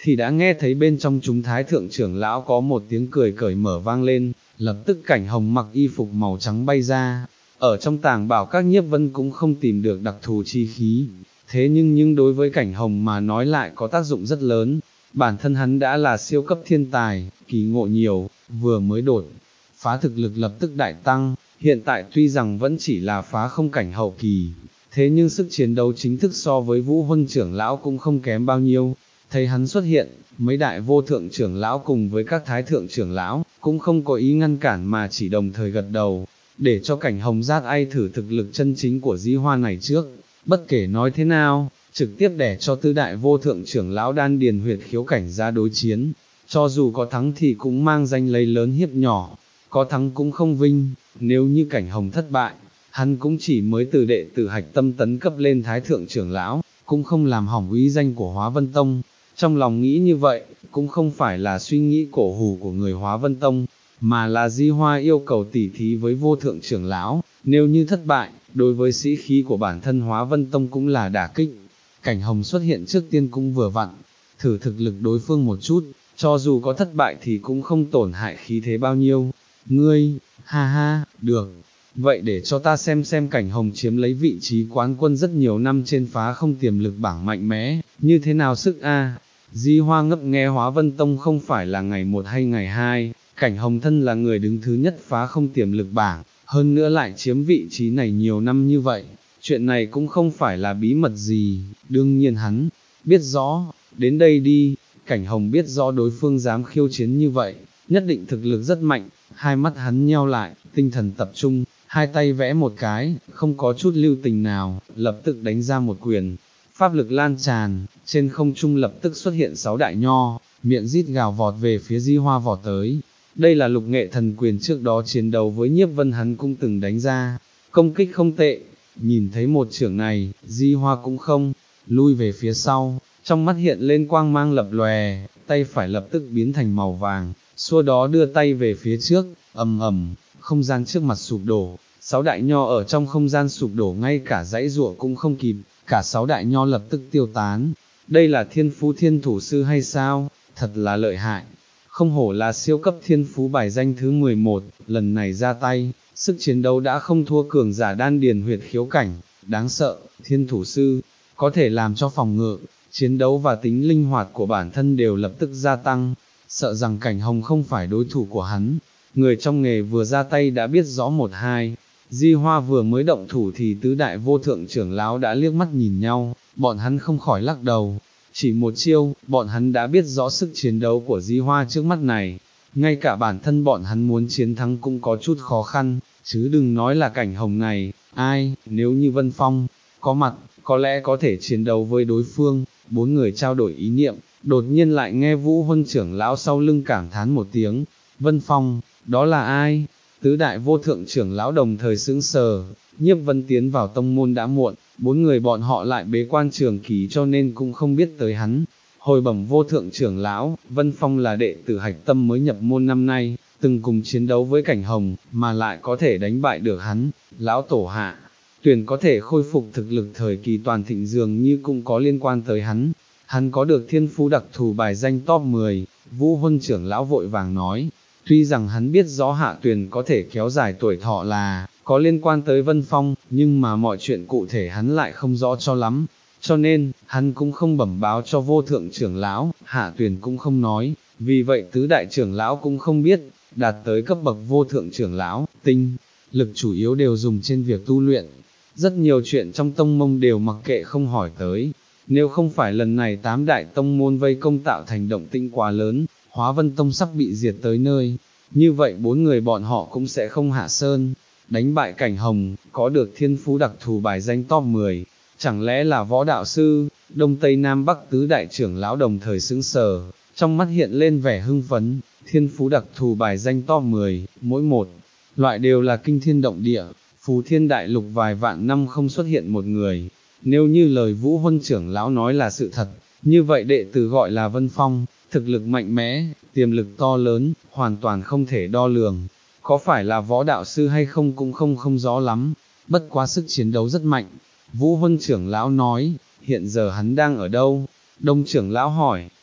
thì đã nghe thấy bên trong chúng thái thượng trưởng lão có một tiếng cười cởi mở vang lên, lập tức Cảnh Hồng mặc y phục màu trắng bay ra. Ở trong tàng bảo các nhiếp vân cũng không tìm được đặc thù chi khí, thế nhưng nhưng đối với Cảnh Hồng mà nói lại có tác dụng rất lớn. Bản thân hắn đã là siêu cấp thiên tài, kỳ ngộ nhiều, vừa mới đột phá thực lực lập tức đại tăng, hiện tại tuy rằng vẫn chỉ là phá không cảnh hậu kỳ, thế nhưng sức chiến đấu chính thức so với Vũ Huân trưởng lão cũng không kém bao nhiêu. Thấy hắn xuất hiện, mấy đại vô thượng trưởng lão cùng với các thái thượng trưởng lão, cũng không có ý ngăn cản mà chỉ đồng thời gật đầu, để cho Cảnh Hồng giác ai thử thực lực chân chính của Di Hoa này trước. Bất kể nói thế nào, trực tiếp để cho tứ đại vô thượng trưởng lão đan điền huyệt khiếu cảnh ra đối chiến, cho dù có thắng thì cũng mang danh lấy lớn hiếp nhỏ, có thắng cũng không vinh. Nếu như Cảnh Hồng thất bại, hắn cũng chỉ mới từ đệ tử hạch tâm tấn cấp lên thái thượng trưởng lão, cũng không làm hỏng uy danh của Hóa Vân Tông. Trong lòng nghĩ như vậy, cũng không phải là suy nghĩ cổ hủ của người Hóa Vân Tông, mà là Di Hoa yêu cầu tỉ thí với vô thượng trưởng lão, nếu như thất bại, đối với sĩ khí của bản thân Hóa Vân Tông cũng là đả kích. Cảnh Hồng xuất hiện trước tiên cũng vừa vặn, thử thực lực đối phương một chút, cho dù có thất bại thì cũng không tổn hại khí thế bao nhiêu. Ngươi, ha ha, được, vậy để cho ta xem xem Cảnh Hồng chiếm lấy vị trí quán quân rất nhiều năm trên phá không tiềm lực bảng mạnh mẽ, như thế nào sức a? Di Hoa ngấp nghe Hóa Vân Tông không phải là ngày một hay ngày hai, Cảnh Hồng thân là người đứng thứ nhất phá không tiềm lực bảng, hơn nữa lại chiếm vị trí này nhiều năm như vậy, chuyện này cũng không phải là bí mật gì, đương nhiên hắn biết rõ. Đến đây đi, Cảnh Hồng biết rõ đối phương dám khiêu chiến như vậy, nhất định thực lực rất mạnh, hai mắt hắn nheo lại, tinh thần tập trung, hai tay vẽ một cái, không có chút lưu tình nào, lập tức đánh ra một quyền. Pháp lực lan tràn, trên không trung lập tức xuất hiện sáu đại nho, miệng rít gào vọt về phía Di Hoa vọt tới. Đây là lục nghệ thần quyền trước đó chiến đấu với nhiếp vân hắn cũng từng đánh ra, công kích không tệ. Nhìn thấy một trưởng này, Di Hoa cũng không lui về phía sau, trong mắt hiện lên quang mang lập lòe, tay phải lập tức biến thành màu vàng, xua đó đưa tay về phía trước, ầm ầm, không gian trước mặt sụp đổ, sáu đại nho ở trong không gian sụp đổ ngay cả dãy giụa cũng không kịp, cả sáu đại nho lập tức tiêu tán. Đây là thiên phú thiên thủ sư hay sao, thật là lợi hại, không hổ là siêu cấp thiên phú bài danh thứ mười một, lần này ra tay, sức chiến đấu đã không thua cường giả đan điền huyệt khiếu cảnh, đáng sợ. Thiên thủ sư, có thể làm cho phòng ngự, chiến đấu và tính linh hoạt của bản thân đều lập tức gia tăng, sợ rằng Cảnh Hồng không phải đối thủ của hắn. Người trong nghề vừa ra tay đã biết rõ một hai, Di Hoa vừa mới động thủ thì tứ đại vô thượng trưởng lão đã liếc mắt nhìn nhau, bọn hắn không khỏi lắc đầu. Chỉ một chiêu, bọn hắn đã biết rõ sức chiến đấu của Di Hoa trước mắt này, ngay cả bản thân bọn hắn muốn chiến thắng cũng có chút khó khăn, chứ đừng nói là Cảnh Hồng này. Ai, nếu như Vân Phong có mặt, có lẽ có thể chiến đấu với đối phương. Bốn người trao đổi ý niệm, đột nhiên lại nghe Vũ Huân trưởng lão sau lưng cảm thán một tiếng. Vân Phong, đó là ai? Tứ đại vô thượng trưởng lão đồng thời sững sờ. Nhiếp Vân tiến vào tông môn đã muộn, bốn người bọn họ lại bế quan trường kỳ cho nên cũng không biết tới hắn. Hồi bẩm vô thượng trưởng lão, Vân Phong là đệ tử hạch tâm mới nhập môn năm nay, từng cùng chiến đấu với Cảnh Hồng, mà lại có thể đánh bại được hắn. Lão tổ hạ tuyển có thể khôi phục thực lực thời kỳ toàn thịnh dường như cũng có liên quan tới hắn. Hắn có được thiên phú đặc thù bài danh top mười, Vũ Huân trưởng lão vội vàng nói. Tuy rằng hắn biết rõ hạ tuyển có thể kéo dài tuổi thọ là có liên quan tới Vân Phong, nhưng mà mọi chuyện cụ thể hắn lại không rõ cho lắm, cho nên, hắn cũng không bẩm báo cho vô thượng trưởng lão, hạ tuyển cũng không nói, vì vậy tứ đại trưởng lão cũng không biết. Đạt tới cấp bậc vô thượng trưởng lão, tinh lực chủ yếu đều dùng trên việc tu luyện, rất nhiều chuyện trong tông môn đều mặc kệ không hỏi tới. Nếu không phải lần này tám đại tông môn vây công tạo thành động tĩnh quá lớn, Hóa Vân Tông sắp bị diệt tới nơi, như vậy bốn người bọn họ cũng sẽ không hạ sơn. Đánh bại Cảnh Hồng, có được thiên phú đặc thù bài danh top mười, chẳng lẽ là võ đạo sư? Đông Tây Nam Bắc tứ đại trưởng lão đồng thời sững sờ, trong mắt hiện lên vẻ hưng phấn. Thiên phú đặc thù bài danh top mười, mỗi một loại đều là kinh thiên động địa, Phù Thiên Đại Lục vài vạn năm không xuất hiện một người. Nếu như lời Vũ Huân trưởng lão nói là sự thật, như vậy đệ tử gọi là Vân Phong, thực lực mạnh mẽ, tiềm lực to lớn, hoàn toàn không thể đo lường. Có phải là võ đạo sư hay không cũng không không rõ lắm, bất quá sức chiến đấu rất mạnh. Vũ Huân trưởng lão nói, hiện giờ hắn đang ở đâu? Đông trưởng lão hỏi,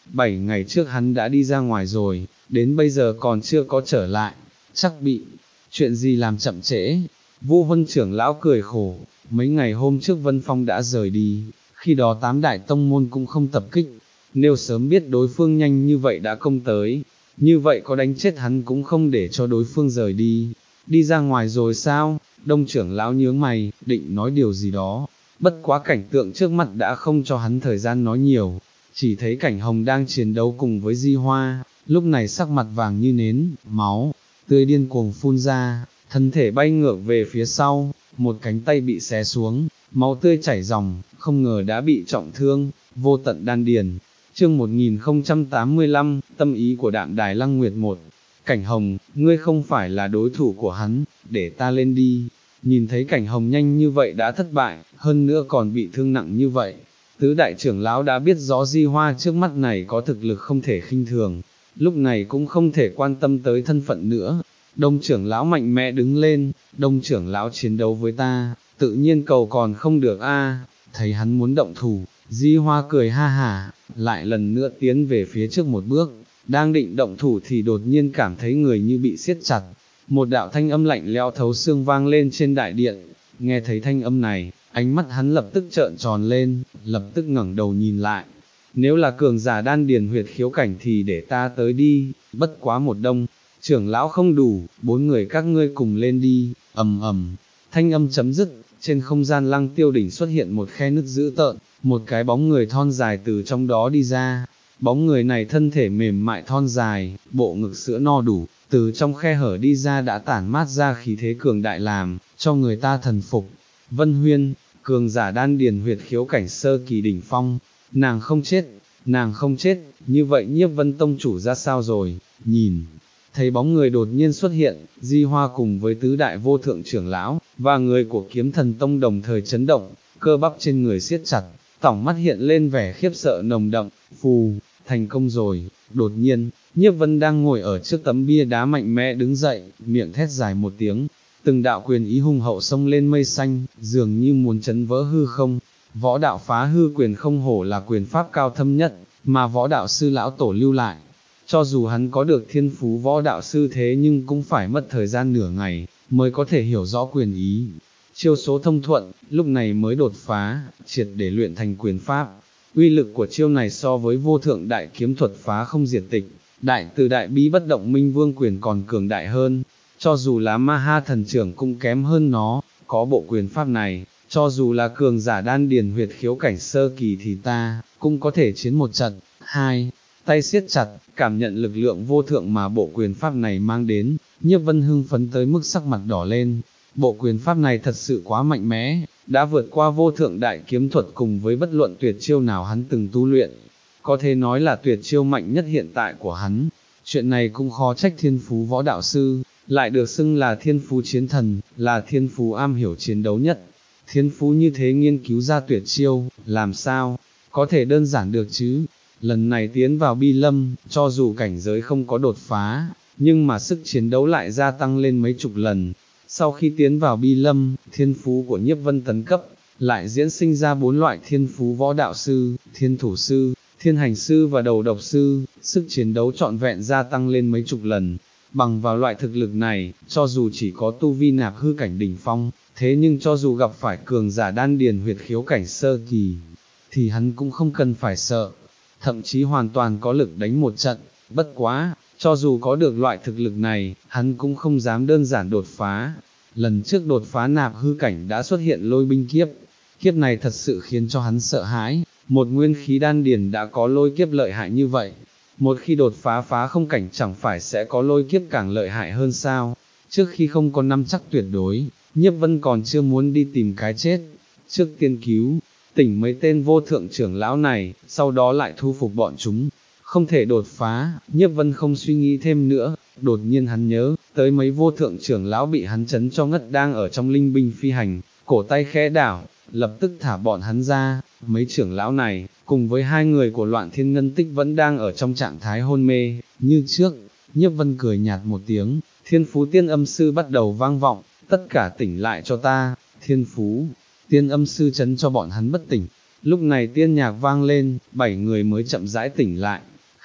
bảy ngày trước hắn đã đi ra ngoài rồi, đến bây giờ còn chưa có trở lại, chắc bị, chuyện gì làm chậm trễ. Vu Vân trưởng lão cười khổ, mấy ngày hôm trước Vân Phong đã rời đi, khi đó tám đại tông môn cũng không tập kích, nếu sớm biết đối phương nhanh như vậy đã công tới, như vậy có đánh chết hắn cũng không để cho đối phương rời đi. Đi ra ngoài rồi sao? Đông trưởng lão nhướng mày, định nói điều gì đó, bất quá cảnh tượng trước mặt đã không cho hắn thời gian nói nhiều, chỉ thấy Cảnh Hồng đang chiến đấu cùng với Di Hoa, lúc này sắc mặt vàng như nến, máu tươi điên cuồng phun ra, thân thể bay ngược về phía sau, một cánh tay bị xé xuống, máu tươi chảy ròng, không ngờ đã bị trọng thương, vô tận đan điền. Chương một nghìn không trăm tám mươi lăm, tâm ý của Đạm Đài Lăng Nguyệt một. Cảnh Hồng, ngươi không phải là đối thủ của hắn, để ta lên đi. Nhìn thấy Cảnh Hồng nhanh như vậy đã thất bại, hơn nữa còn bị thương nặng như vậy, tứ đại trưởng lão đã biết rõ Di Hoa trước mắt này có thực lực không thể khinh thường, lúc này cũng không thể quan tâm tới thân phận nữa. Đông trưởng lão mạnh mẽ đứng lên, Đông trưởng lão chiến đấu với ta, tự nhiên cầu còn không được a. Thấy hắn muốn động thủ, Di Hoa cười ha hả, lại lần nữa tiến về phía trước một bước, đang định động thủ thì đột nhiên cảm thấy người như bị siết chặt, một đạo thanh âm lạnh lẽo thấu xương vang lên trên đại điện. Nghe thấy thanh âm này, ánh mắt hắn lập tức trợn tròn lên, lập tức ngẩng đầu nhìn lại. Nếu là cường giả đan điền huyệt khiếu cảnh thì để ta tới đi, bất quá một đông trưởng lão không đủ, bốn người các ngươi cùng lên đi. Ầm ầm, thanh âm chấm dứt, trên không gian Lăng Tiêu đỉnh xuất hiện một khe nứt dữ tợn, một cái bóng người thon dài từ trong đó đi ra. Bóng người này thân thể mềm mại thon dài, bộ ngực sữa no đủ, từ trong khe hở đi ra đã tản mát ra khí thế cường đại làm cho người ta thần phục. Vân Huyên, cường giả đan điền huyệt khiếu cảnh sơ kỳ đỉnh phong, nàng không chết, nàng không chết, như vậy Nhiếp Vân tông chủ ra sao rồi? Nhìn thấy bóng người đột nhiên xuất hiện, Di Hoa cùng với tứ đại vô thượng trưởng lão và người của Kiếm Thần tông đồng thời chấn động, cơ bắp trên người siết chặt, tỏng mắt hiện lên vẻ khiếp sợ nồng đậm. Phù, thành công rồi. Đột nhiên, Nhiếp Vân đang ngồi ở trước tấm bia đá mạnh mẽ đứng dậy, miệng thét dài một tiếng, từng đạo quyền ý hùng hậu xông lên mây xanh, dường như muốn chấn vỡ hư không. Võ đạo phá hư quyền không hổ là quyền pháp cao thâm nhất, mà võ đạo sư lão tổ lưu lại. Cho dù hắn có được thiên phú võ đạo sư thế nhưng cũng phải mất thời gian nửa ngày, mới có thể hiểu rõ quyền ý. Chiêu số thông thuận, lúc này mới đột phá, triệt để luyện thành quyền pháp. Uy lực của chiêu này so với vô thượng đại kiếm thuật phá không diệt tịch, đại từ đại bí bất động minh vương quyền còn cường đại hơn. Cho dù là ma ha thần trưởng cũng kém hơn nó, có bộ quyền pháp này, cho dù là cường giả đan điền huyệt khiếu cảnh sơ kỳ thì ta, cũng có thể chiến một trận. Hai, tay siết chặt, cảm nhận lực lượng vô thượng mà bộ quyền pháp này mang đến, Nhiếp Vân hưng phấn tới mức sắc mặt đỏ lên. Bộ quyền pháp này thật sự quá mạnh mẽ, đã vượt qua vô thượng đại kiếm thuật cùng với bất luận tuyệt chiêu nào hắn từng tu luyện. Có thể nói là tuyệt chiêu mạnh nhất hiện tại của hắn. Chuyện này cũng khó trách thiên phú võ đạo sư, lại được xưng là thiên phú chiến thần, là thiên phú am hiểu chiến đấu nhất. Thiên phú như thế nghiên cứu ra tuyệt chiêu, làm sao, có thể đơn giản được chứ. Lần này tiến vào Bi Lâm, cho dù cảnh giới không có đột phá, nhưng mà sức chiến đấu lại gia tăng lên mấy chục lần. Sau khi tiến vào Bi Lâm, thiên phú của Nhiếp Vân tấn cấp, lại diễn sinh ra bốn loại thiên phú võ đạo sư, thiên thủ sư, thiên hành sư và đầu độc sư, sức chiến đấu trọn vẹn gia tăng lên mấy chục lần. Bằng vào loại thực lực này, cho dù chỉ có tu vi nạp hư cảnh đỉnh phong, thế nhưng cho dù gặp phải cường giả đan điền huyệt khiếu cảnh sơ kỳ, thì hắn cũng không cần phải sợ, thậm chí hoàn toàn có lực đánh một trận. Bất quá, cho dù có được loại thực lực này, hắn cũng không dám đơn giản đột phá. Lần trước đột phá nạp hư cảnh đã xuất hiện lôi binh kiếp, kiếp này thật sự khiến cho hắn sợ hãi, một nguyên khí đan điền đã có lôi kiếp lợi hại như vậy. Một khi đột phá phá không cảnh chẳng phải sẽ có lôi kiếp càng lợi hại hơn sao? Trước khi không có năm chắc tuyệt đối, Nhiếp Vân còn chưa muốn đi tìm cái chết, trước tiên cứu tỉnh mấy tên vô thượng trưởng lão này, sau đó lại thu phục bọn chúng. Không thể đột phá, Nhiếp Vân không suy nghĩ thêm nữa, đột nhiên hắn nhớ tới mấy vô thượng trưởng lão bị hắn chấn cho ngất đang ở trong linh binh phi hành, cổ tay khẽ đảo, lập tức thả bọn hắn ra. Mấy trưởng lão này, cùng với hai người của Loạn Thiên Ngân Tích vẫn đang ở trong trạng thái hôn mê, như trước. Nhiếp Vân cười nhạt một tiếng, Thiên Phú Tiên Âm Sư bắt đầu vang vọng, tất cả tỉnh lại cho ta. Thiên Phú Tiên Âm Sư chấn cho bọn hắn bất tỉnh. Lúc này tiên nhạc vang lên, bảy người mới chậm rãi tỉnh lại,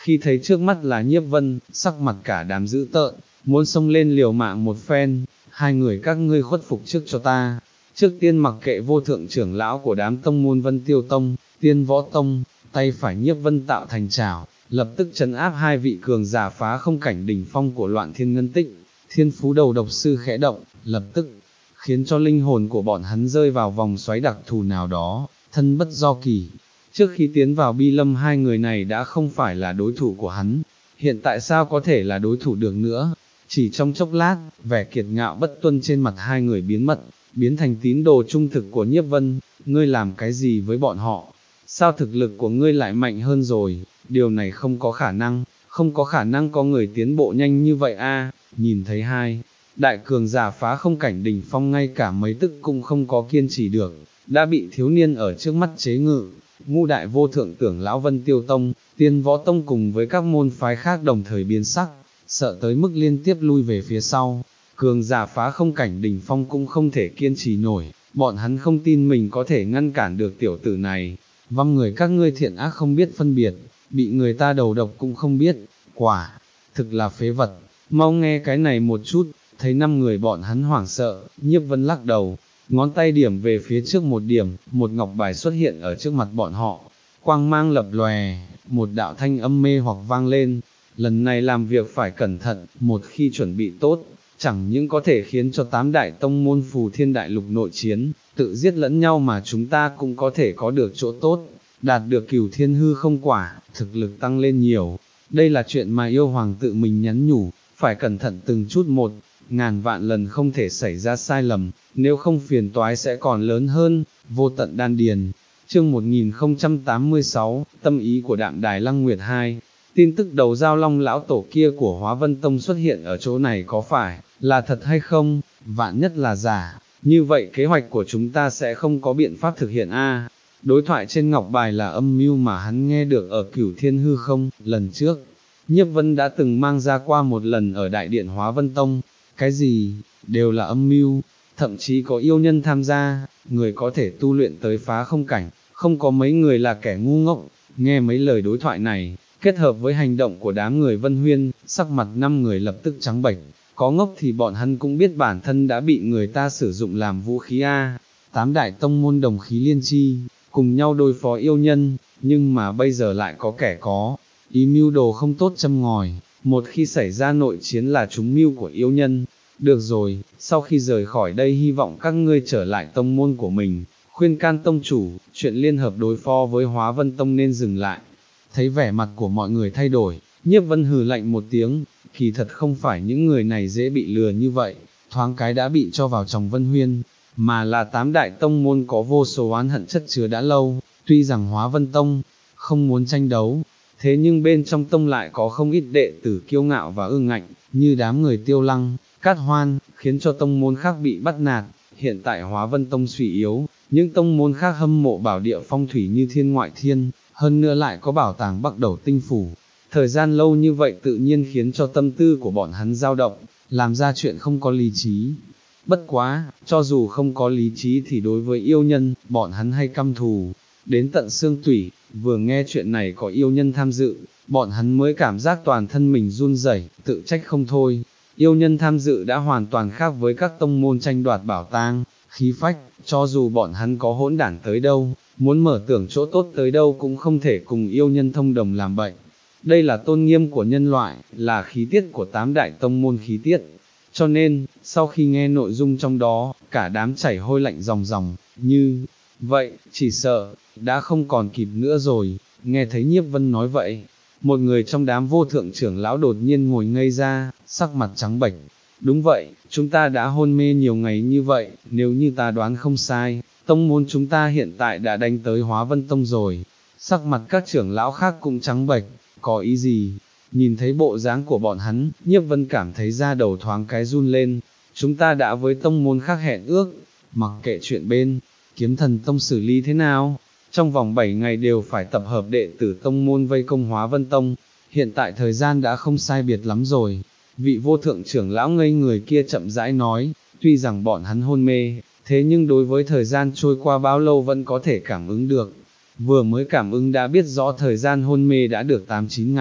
khi thấy trước mắt là Nhiếp Vân, sắc mặt cả đám dữ tợn, muốn xông lên liều mạng một phen, hai người các ngươi khuất phục trước cho ta. Trước tiên mặc kệ vô thượng trưởng lão của đám tông môn Vân Tiêu Tông, Tiên Võ Tông, tay phải Nhiếp Vân tạo thành trảo, lập tức trấn áp hai vị cường giả phá không cảnh đỉnh phong của Loạn Thiên Ngân Tích. Thiên phú đầu độc sư khẽ động, lập tức khiến cho linh hồn của bọn hắn rơi vào vòng xoáy đặc thù nào đó, thân bất do kỳ. Trước khi tiến vào bi lâm hai người này đã không phải là đối thủ của hắn, hiện tại sao có thể là đối thủ được nữa. Chỉ trong chốc lát, vẻ kiệt ngạo bất tuân trên mặt hai người biến mất, biến thành tín đồ trung thực của Nhiếp Vân. Ngươi làm cái gì với bọn họ? Sao thực lực của ngươi lại mạnh hơn rồi? Điều này không có khả năng, không có khả năng có người tiến bộ nhanh như vậy a. Nhìn thấy hai đại cường giả phá không cảnh đỉnh phong ngay cả mấy tức cũng không có kiên trì được, đã bị thiếu niên ở trước mắt chế ngự. Ngũ đại vô thượng tưởng lão Vân Tiêu Tông, Tiên Võ Tông cùng với các môn phái khác đồng thời biến sắc, sợ tới mức liên tiếp lui về phía sau. Cường giả phá không cảnh đỉnh phong cũng không thể kiên trì nổi, bọn hắn không tin mình có thể ngăn cản được tiểu tử này. Vong người các ngươi thiện ác không biết phân biệt, bị người ta đầu độc cũng không biết, quả thực là phế vật. Mau nghe cái này một chút. Thấy năm người bọn hắn hoảng sợ, Nhiếp Vân lắc đầu, ngón tay điểm về phía trước một điểm, một ngọc bài xuất hiện ở trước mặt bọn họ, quang mang lập lòe, một đạo thanh âm mê hoặc vang lên. Lần này làm việc phải cẩn thận, một khi chuẩn bị tốt, chẳng những có thể khiến cho tám đại tông môn Phù Thiên Đại Lục nội chiến, tự giết lẫn nhau mà chúng ta cũng có thể có được chỗ tốt, đạt được cửu thiên hư không quả, thực lực tăng lên nhiều. Đây là chuyện mà yêu hoàng tự mình nhắn nhủ, phải cẩn thận từng chút một, ngàn vạn lần không thể xảy ra sai lầm, nếu không phiền toái sẽ còn lớn hơn. Vô tận đan điền, chương một nghìn không trăm tám mươi sáu, tâm ý của Đạm Đài Lăng Nguyệt hai. Tin tức đầu giao long lão tổ kia của Hóa Vân Tông xuất hiện ở chỗ này có phải là thật hay không? Vạn nhất là giả, như vậy kế hoạch của chúng ta sẽ không có biện pháp thực hiện a. Đối thoại trên ngọc bài là âm mưu mà hắn nghe được ở Cửu Thiên hư không, lần trước Nhiếp Vân đã từng mang ra qua một lần ở đại điện Hóa Vân Tông. Cái gì, đều là âm mưu, thậm chí có yêu nhân tham gia, người có thể tu luyện tới phá không cảnh, không có mấy người là kẻ ngu ngốc. Nghe mấy lời đối thoại này, kết hợp với hành động của đám người Vân Huyên, sắc mặt năm người lập tức trắng bệch. Có ngốc thì bọn hắn cũng biết bản thân đã bị người ta sử dụng làm vũ khí a. Tám đại tông môn đồng khí liên chi, cùng nhau đối phó yêu nhân, nhưng mà bây giờ lại có kẻ có ý mưu đồ không tốt châm ngòi. Một khi xảy ra nội chiến là chúng mưu của yêu nhân. Được rồi, sau khi rời khỏi đây hy vọng các ngươi trở lại tông môn của mình, khuyên can tông chủ, chuyện liên hợp đối phó với Hóa Vân Tông nên dừng lại. Thấy vẻ mặt của mọi người thay đổi, Nhiếp Vân hừ lạnh một tiếng, kỳ thật không phải những người này dễ bị lừa như vậy, thoáng cái đã bị cho vào trong Vân Huyên, mà là tám đại tông môn có vô số oán hận chất chứa đã lâu. Tuy rằng Hóa Vân Tông không muốn tranh đấu, thế nhưng bên trong tông lại có không ít đệ tử kiêu ngạo và ương ngạnh, như đám người Tiêu Lăng, Cát Hoan, khiến cho tông môn khác bị bắt nạt. Hiện tại Hóa Vân Tông suy yếu, những tông môn khác hâm mộ bảo địa phong thủy như Thiên Ngoại Thiên, hơn nữa lại có bảo tàng Bắc Đầu Tinh Phủ. Thời gian lâu như vậy tự nhiên khiến cho tâm tư của bọn hắn dao động, làm ra chuyện không có lý trí. Bất quá, cho dù không có lý trí thì đối với yêu nhân, bọn hắn hay căm thù đến tận xương tủy. Vừa nghe chuyện này có yêu nhân tham dự, bọn hắn mới cảm giác toàn thân mình run rẩy, tự trách không thôi. Yêu nhân tham dự đã hoàn toàn khác với các tông môn tranh đoạt bảo tàng, khí phách, cho dù bọn hắn có hỗn đản tới đâu, muốn mở tưởng chỗ tốt tới đâu cũng không thể cùng yêu nhân thông đồng làm bệnh. Đây là tôn nghiêm của nhân loại, là khí tiết của tám đại tông môn khí tiết. Cho nên, sau khi nghe nội dung trong đó, cả đám chảy hôi lạnh ròng ròng, như vậy, chỉ sợ đã không còn kịp nữa rồi. Nghe thấy Nhiếp Vân nói vậy, một người trong đám vô thượng trưởng lão đột nhiên ngồi ngây ra, sắc mặt trắng bệch. Đúng vậy, chúng ta đã hôn mê nhiều ngày như vậy, nếu như ta đoán không sai, tông môn chúng ta hiện tại đã đánh tới Hóa Vân Tông rồi. Sắc mặt các trưởng lão khác cũng trắng bệch, có ý gì? Nhìn thấy bộ dáng của bọn hắn, Nhiếp Vân cảm thấy da đầu thoáng cái run lên. Chúng ta đã với tông môn khác hẹn ước, mặc kệ chuyện bên Kiếm Thần Tông xử lý thế nào, trong vòng bảy ngày đều phải tập hợp đệ tử tông môn vây công Hóa Vân Tông. Hiện tại thời gian đã không sai biệt lắm rồi. Vị vô thượng trưởng lão ngây người kia chậm rãi nói, tuy rằng bọn hắn hôn mê, thế nhưng đối với thời gian trôi qua bao lâu vẫn có thể cảm ứng được. Vừa mới cảm ứng đã biết rõ thời gian hôn mê đã được tám chín ngày,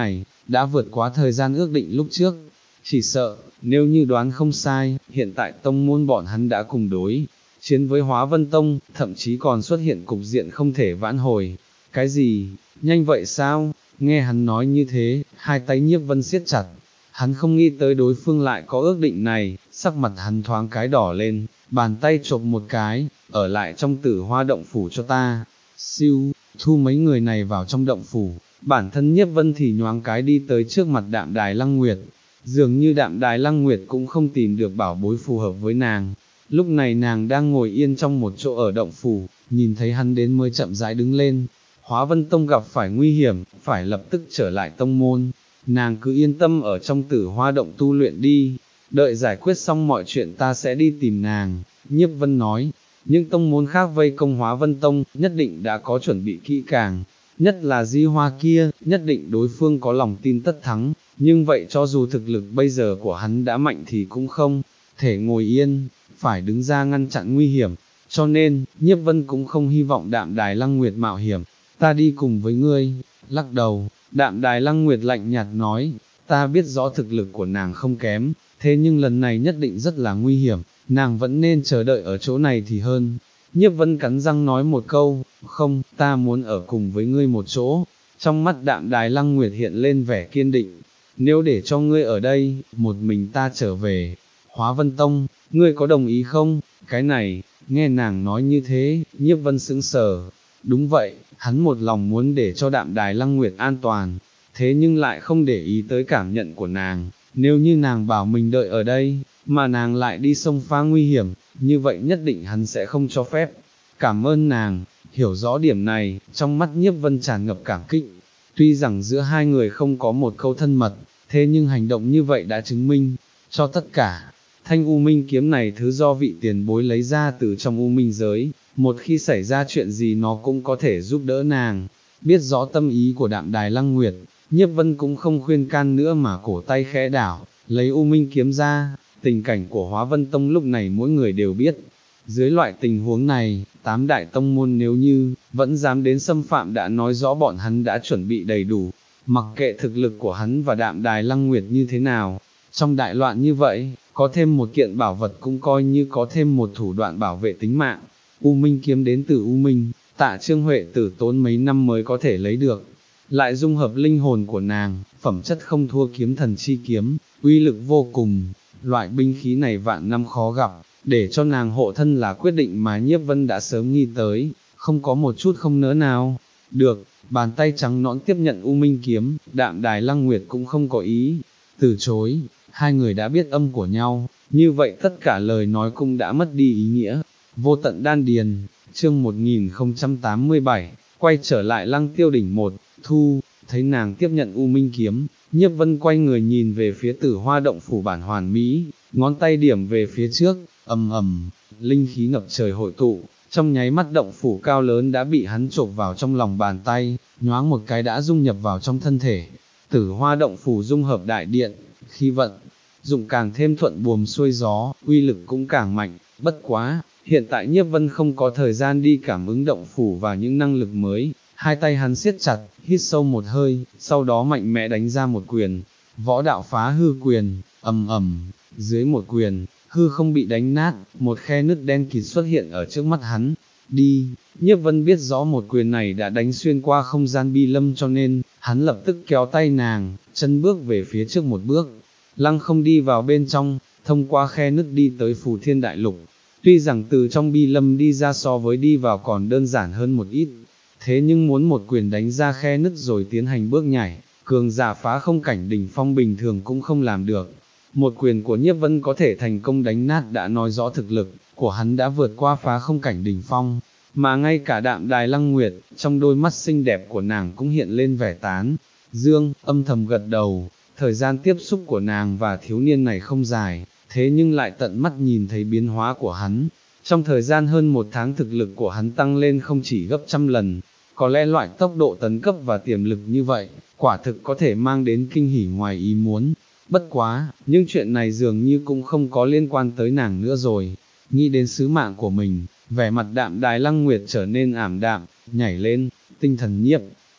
đã vượt quá thời gian ước định lúc trước. Chỉ sợ, nếu như đoán không sai, hiện tại tông môn bọn hắn đã cùng đối chiến với Hóa Vân Tông, thậm chí còn xuất hiện cục diện không thể vãn hồi. Cái gì? Nhanh vậy sao? Nghe hắn nói như thế, hai tay Nhiếp Vân siết chặt. Hắn không nghĩ tới đối phương lại có ước định này, sắc mặt hắn thoáng cái đỏ lên, bàn tay chộp một cái, ở lại trong Tử Hoa động phủ cho ta. Siêu, thu mấy người này vào trong động phủ, bản thân Nhiếp Vân thì nhoáng cái đi tới trước mặt Đạm Đài Lăng Nguyệt. Dường như Đạm Đài Lăng Nguyệt cũng không tìm được bảo bối phù hợp với nàng. Lúc này nàng đang ngồi yên trong một chỗ ở động phủ, nhìn thấy hắn đến mới chậm rãi đứng lên. Hóa Vân Tông gặp phải nguy hiểm, phải lập tức trở lại tông môn. Nàng cứ yên tâm ở trong Tử Hoa động tu luyện đi, đợi giải quyết xong mọi chuyện ta sẽ đi tìm nàng. Nhiếp Vân nói, những tông môn khác vây công Hóa Vân Tông, nhất định đã có chuẩn bị kỹ càng, nhất là Di Hoa kia, nhất định đối phương có lòng tin tất thắng, nhưng vậy cho dù thực lực bây giờ của hắn đã mạnh thì cũng không thể ngồi yên, phải đứng ra ngăn chặn nguy hiểm, cho nên, Nhiếp Vân cũng không hy vọng Đạm Đài Lăng Nguyệt mạo hiểm, ta đi cùng với ngươi. Lắc đầu, Đạm Đài Lăng Nguyệt lạnh nhạt nói, ta biết rõ thực lực của nàng không kém, thế nhưng lần này nhất định rất là nguy hiểm, nàng vẫn nên chờ đợi ở chỗ này thì hơn. Nhiếp Vân cắn răng nói một câu, không, ta muốn ở cùng với ngươi một chỗ. Trong mắt Đạm Đài Lăng Nguyệt hiện lên vẻ kiên định, nếu để cho ngươi ở đây, một mình ta trở về Hóa Vân Tông, ngươi có đồng ý không? Cái này, nghe nàng nói như thế, Nhiếp Vân sững sờ. Đúng vậy, hắn một lòng muốn để cho Đạm Đài Lăng Nguyệt an toàn, thế nhưng lại không để ý tới cảm nhận của nàng. Nếu như nàng bảo mình đợi ở đây, mà nàng lại đi xông pha nguy hiểm, như vậy nhất định hắn sẽ không cho phép. Cảm ơn nàng, hiểu rõ điểm này, trong mắt Nhiếp Vân tràn ngập cảm kích. Tuy rằng giữa hai người không có một câu thân mật, thế nhưng hành động như vậy đã chứng minh cho tất cả. Thanh U Minh kiếm này thứ do vị tiền bối lấy ra từ trong U Minh giới, một khi xảy ra chuyện gì nó cũng có thể giúp đỡ nàng. Biết rõ tâm ý của Đạm Đài Lăng Nguyệt, Nhiếp Vân cũng không khuyên can nữa mà cổ tay khẽ đảo, lấy U Minh kiếm ra. Tình cảnh của Hóa Vân Tông lúc này mỗi người đều biết. Dưới loại tình huống này, tám đại tông môn nếu như vẫn dám đến xâm phạm đã nói rõ bọn hắn đã chuẩn bị đầy đủ, mặc kệ thực lực của hắn và Đạm Đài Lăng Nguyệt như thế nào. Trong đại loạn như vậy, có thêm một kiện bảo vật cũng coi như có thêm một thủ đoạn bảo vệ tính mạng. U Minh kiếm đến từ U Minh, Tạ Trương Huệ tử tốn mấy năm mới có thể lấy được, lại dung hợp linh hồn của nàng, phẩm chất không thua kiếm thần chi kiếm, uy lực vô cùng. Loại binh khí này vạn năm khó gặp, để cho nàng hộ thân là quyết định mà Nhiếp Vân đã sớm nghi tới, không có một chút không nỡ nào. Được, bàn tay trắng nõn tiếp nhận U Minh kiếm, Đạm Đài Lăng Nguyệt cũng không có ý từ chối, hai người đã biết âm của nhau, như vậy tất cả lời nói cũng đã mất đi ý nghĩa. Vô tận đan điền, chương một nghìn không trăm tám mươi bảy, quay trở lại Lăng Tiêu đỉnh một, thu, thấy nàng tiếp nhận U Minh kiếm, Nhiếp Vân quay người nhìn về phía Tử Hoa động phủ bản hoàn mỹ, ngón tay điểm về phía trước, ầm ầm, linh khí ngập trời hội tụ, trong nháy mắt động phủ cao lớn đã bị hắn chộp vào trong lòng bàn tay, nhoáng một cái đã dung nhập vào trong thân thể. Tử Hoa động phủ dung hợp đại điện, khí vận dụng càng thêm thuận buồm xuôi gió, uy lực cũng càng mạnh. Bất quá, hiện tại Nhiếp Vân không có thời gian đi cảm ứng động phủ và những năng lực mới. Hai tay hắn siết chặt, hít sâu một hơi, sau đó mạnh mẽ đánh ra một quyền, võ đạo phá hư quyền, ầm ầm, dưới một quyền, hư không bị đánh nát, một khe nứt đen kịt xuất hiện ở trước mắt hắn. Đi, Nhiếp Vân biết rõ một quyền này đã đánh xuyên qua không gian bi lâm cho nên, hắn lập tức kéo tay nàng, chân bước về phía trước một bước, lăng không đi vào bên trong, thông qua khe nứt đi tới Phù Thiên Đại Lục. Tuy rằng từ trong bi lâm đi ra so với đi vào còn đơn giản hơn một ít, thế nhưng muốn một quyền đánh ra khe nứt rồi tiến hành bước nhảy, cường giả phá không cảnh đỉnh phong bình thường cũng không làm được. Một quyền của Nhiếp Vân có thể thành công đánh nát đã nói rõ thực lực của hắn đã vượt qua phá không cảnh đỉnh phong, mà ngay cả Đạm Đài Lăng Nguyệt, trong đôi mắt xinh đẹp của nàng cũng hiện lên vẻ tán dương, âm thầm gật đầu. Thời gian tiếp xúc của nàng và thiếu niên này không dài, thế nhưng lại tận mắt nhìn thấy biến hóa của hắn. Trong thời gian hơn một tháng thực lực của hắn tăng lên không chỉ gấp trăm lần, có lẽ loại tốc độ tấn cấp và tiềm lực như vậy, quả thực có thể mang đến kinh hỉ ngoài ý muốn. Bất quá, nhưng chuyện này dường như cũng không có liên quan tới nàng nữa rồi. Nghĩ đến sứ mạng của mình, vẻ mặt Đạm Đài Lăng Nguyệt trở nên ảm đạm, nhảy lên, tinh thần nhiếp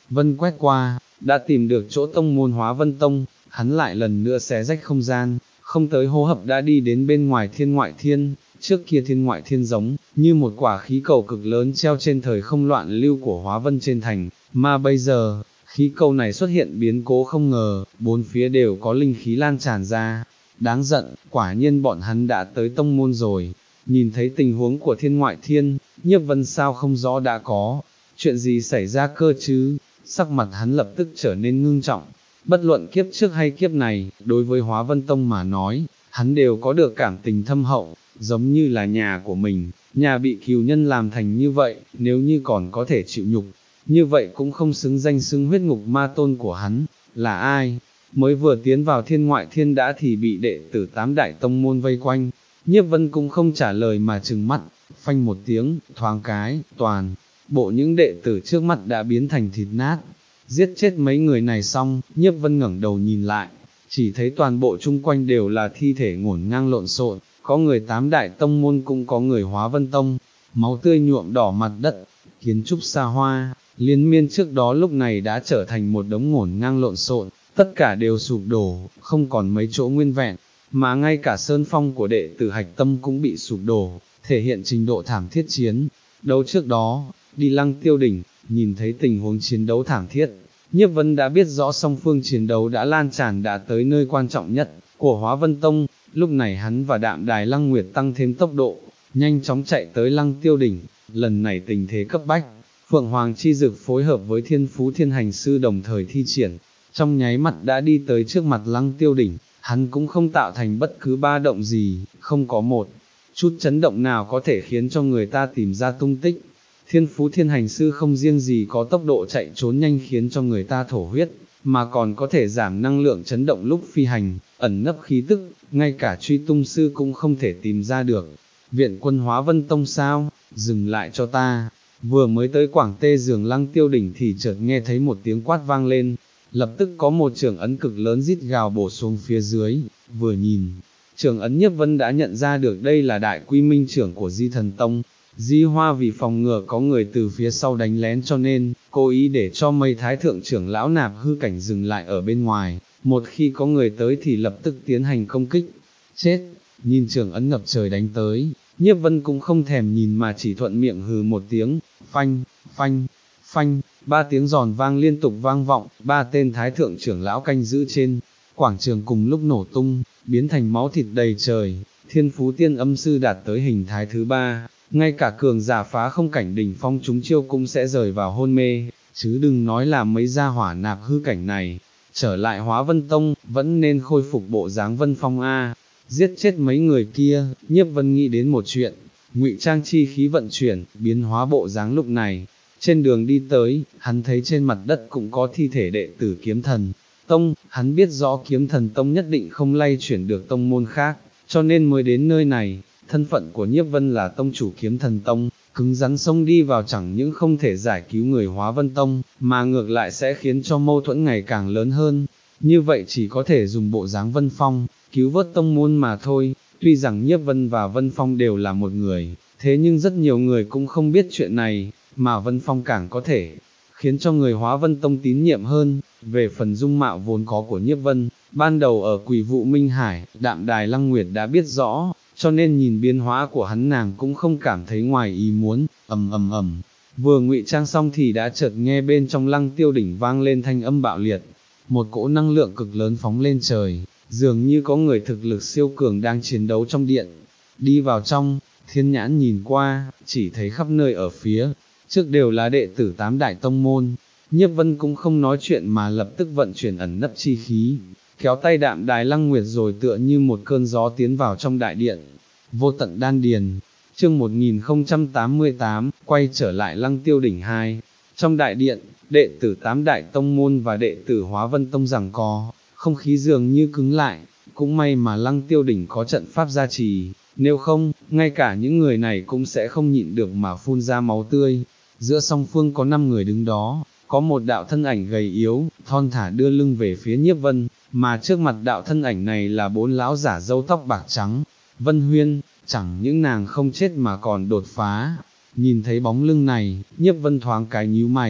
vân quét qua, đã tìm được chỗ tông môn Hóa Vân Tông, hắn lại lần nữa xé rách không gian, không tới hô hấp đã đi đến bên ngoài thiên ngoại thiên. Trước kia thiên ngoại thiên giống như một quả khí cầu cực lớn treo trên thời không loạn lưu của Hóa Vân trên thành, mà bây giờ, khí cầu này xuất hiện biến cố không ngờ, bốn phía đều có linh khí lan tràn ra. Đáng giận, quả nhiên bọn hắn đã tới tông môn rồi. Nhìn thấy tình huống của thiên ngoại thiên, Nhiếp Vân sao không rõ đã có chuyện gì xảy ra cơ chứ. Sắc mặt hắn lập tức trở nên ngưng trọng. Bất luận kiếp trước hay kiếp này, đối với Hóa Vân Tông mà nói, hắn đều có được cảm tình thâm hậu, giống như là nhà của mình. Nhà bị cừu nhân làm thành như vậy, nếu như còn có thể chịu nhục, như vậy cũng không xứng danh xưng huyết ngục ma tôn của hắn. Là ai? Mới vừa tiến vào thiên ngoại thiên đã thì bị đệ tử tám đại tông môn vây quanh. Nhiếp Vân cũng không trả lời mà trừng mắt, phanh một tiếng, thoáng cái, toàn bộ những đệ tử trước mặt đã biến thành thịt nát. Giết chết mấy người này xong, Nhiếp Vân ngẩng đầu nhìn lại, chỉ thấy toàn bộ chung quanh đều là thi thể ngổn ngang lộn xộn, có người tám đại tông môn cũng có người Hóa Vân Tông, máu tươi nhuộm đỏ mặt đất, kiến trúc xa hoa, liên miên trước đó lúc này đã trở thành một đống ngổn ngang lộn xộn, tất cả đều sụp đổ, không còn mấy chỗ nguyên vẹn, mà ngay cả sơn phong của đệ tử Hạch Tâm cũng bị sụp đổ, thể hiện trình độ thảm thiết chiến đấu trước đó. Đi Lăng Tiêu Đỉnh, nhìn thấy tình huống chiến đấu thảm thiết, Nhiếp Vân đã biết rõ song phương chiến đấu đã lan tràn đã tới nơi quan trọng nhất của Hóa Vân Tông. Lúc này hắn và Đạm Đài Lăng Nguyệt tăng thêm tốc độ, nhanh chóng chạy tới Lăng Tiêu Đỉnh. Lần này tình thế cấp bách, Phượng Hoàng Chi Dực phối hợp với Thiên Phú Thiên Hành Sư đồng thời thi triển, trong nháy mắt đã đi tới trước mặt Lăng Tiêu Đỉnh. Hắn cũng không tạo thành bất cứ ba động gì, không có một chút chấn động nào có thể khiến cho người ta tìm ra tung tích. Thiên Phú Thiên Hành Sư không riêng gì có tốc độ chạy trốn nhanh khiến cho người ta thổ huyết, mà còn có thể giảm năng lượng chấn động lúc phi hành, ẩn nấp khí tức, ngay cả truy tung sư cũng không thể tìm ra được. Viện quân Hóa Vân Tông sao? Dừng lại cho ta. Vừa mới tới Quảng Tê giường Lăng Tiêu Đỉnh thì chợt nghe thấy một tiếng quát vang lên, lập tức có một trường ấn cực lớn rít gào bổ xuống phía dưới. Vừa nhìn, trường ấn Nhiếp Vân đã nhận ra được đây là đại quy minh trưởng của Di Thần Tông. Di Hoa vì phòng ngừa có người từ phía sau đánh lén cho nên, cố ý để cho mấy thái thượng trưởng lão nạp hư cảnh dừng lại ở bên ngoài, một khi có người tới thì lập tức tiến hành công kích. Chết, nhìn trường ấn ngập trời đánh tới, Nhiếp Vân cũng không thèm nhìn mà chỉ thuận miệng hừ một tiếng, phanh, phanh, phanh, ba tiếng giòn vang liên tục vang vọng, ba tên thái thượng trưởng lão canh giữ trên quảng trường cùng lúc nổ tung, biến thành máu thịt đầy trời. Thiên Phú Tiên Âm Sư đạt tới hình thái thứ ba, ngay cả cường giả phá không cảnh đỉnh phong chúng chiêu cũng sẽ rời vào hôn mê, chứ đừng nói là mấy gia hỏa nạp hư cảnh này. Trở lại Hóa Vân Tông, vẫn nên khôi phục bộ dáng Vân Phong a. Giết chết mấy người kia, Nhiếp Vân nghĩ đến một chuyện, ngụy trang chi khí vận chuyển, biến hóa bộ dáng lúc này. Trên đường đi tới, hắn thấy trên mặt đất cũng có thi thể đệ tử Kiếm Thần Tông, hắn biết rõ Kiếm Thần Tông nhất định không lay chuyển được tông môn khác, cho nên mới đến nơi này. Thân phận của Nhiếp Vân là tông chủ Kiếm Thần Tông, cứng rắn xông đi vào chẳng những không thể giải cứu người Hóa Vân Tông, mà ngược lại sẽ khiến cho mâu thuẫn ngày càng lớn hơn. Như vậy chỉ có thể dùng bộ dáng Vân Phong, cứu vớt tông môn mà thôi. Tuy rằng Nhiếp Vân và Vân Phong đều là một người, thế nhưng rất nhiều người cũng không biết chuyện này, mà Vân Phong càng có thể khiến cho người Hóa Vân Tông tín nhiệm hơn. Về phần dung mạo vốn có của Nhiếp Vân, ban đầu ở Quỷ Vụ Minh Hải, Đạm Đài Lăng Nguyệt đã biết rõ, cho nên nhìn biến hóa của hắn nàng cũng không cảm thấy ngoài ý muốn. Ầm ầm ầm, vừa ngụy trang xong thì đã chợt nghe bên trong Lăng Tiêu Đỉnh vang lên thanh âm bạo liệt, một cỗ năng lượng cực lớn phóng lên trời, dường như có người thực lực siêu cường đang chiến đấu trong điện. Đi vào trong, thiên nhãn nhìn qua, chỉ thấy khắp nơi ở phía trước đều là đệ tử tám đại tông môn. Nhiếp Vân cũng không nói chuyện mà lập tức vận chuyển ẩn nấp chi khí, kéo tay Đạm Đài Lăng Nguyệt rồi tựa như một cơn gió tiến vào trong đại điện. Vô Tận Đan Điền, chương một nghìn không trăm tám mươi tám, quay trở lại Lăng Tiêu Đỉnh hai. Trong đại điện, đệ tử tám đại tông môn và đệ tử Hóa Vân Tông giằng co, không khí dường như cứng lại. Cũng may mà Lăng Tiêu Đỉnh có trận pháp gia trì, nếu không, ngay cả những người này cũng sẽ không nhịn được mà phun ra máu tươi. Giữa song phương có năm người đứng đó, có một đạo thân ảnh gầy yếu, thon thả đưa lưng về phía Nhiếp Vân, mà trước mặt đạo thân ảnh này là bốn lão giả râu tóc bạc trắng. Vân Huyên, chẳng những nàng không chết mà còn đột phá. Nhìn thấy bóng lưng này, Nhiếp Vân thoáng cái nhíu mày,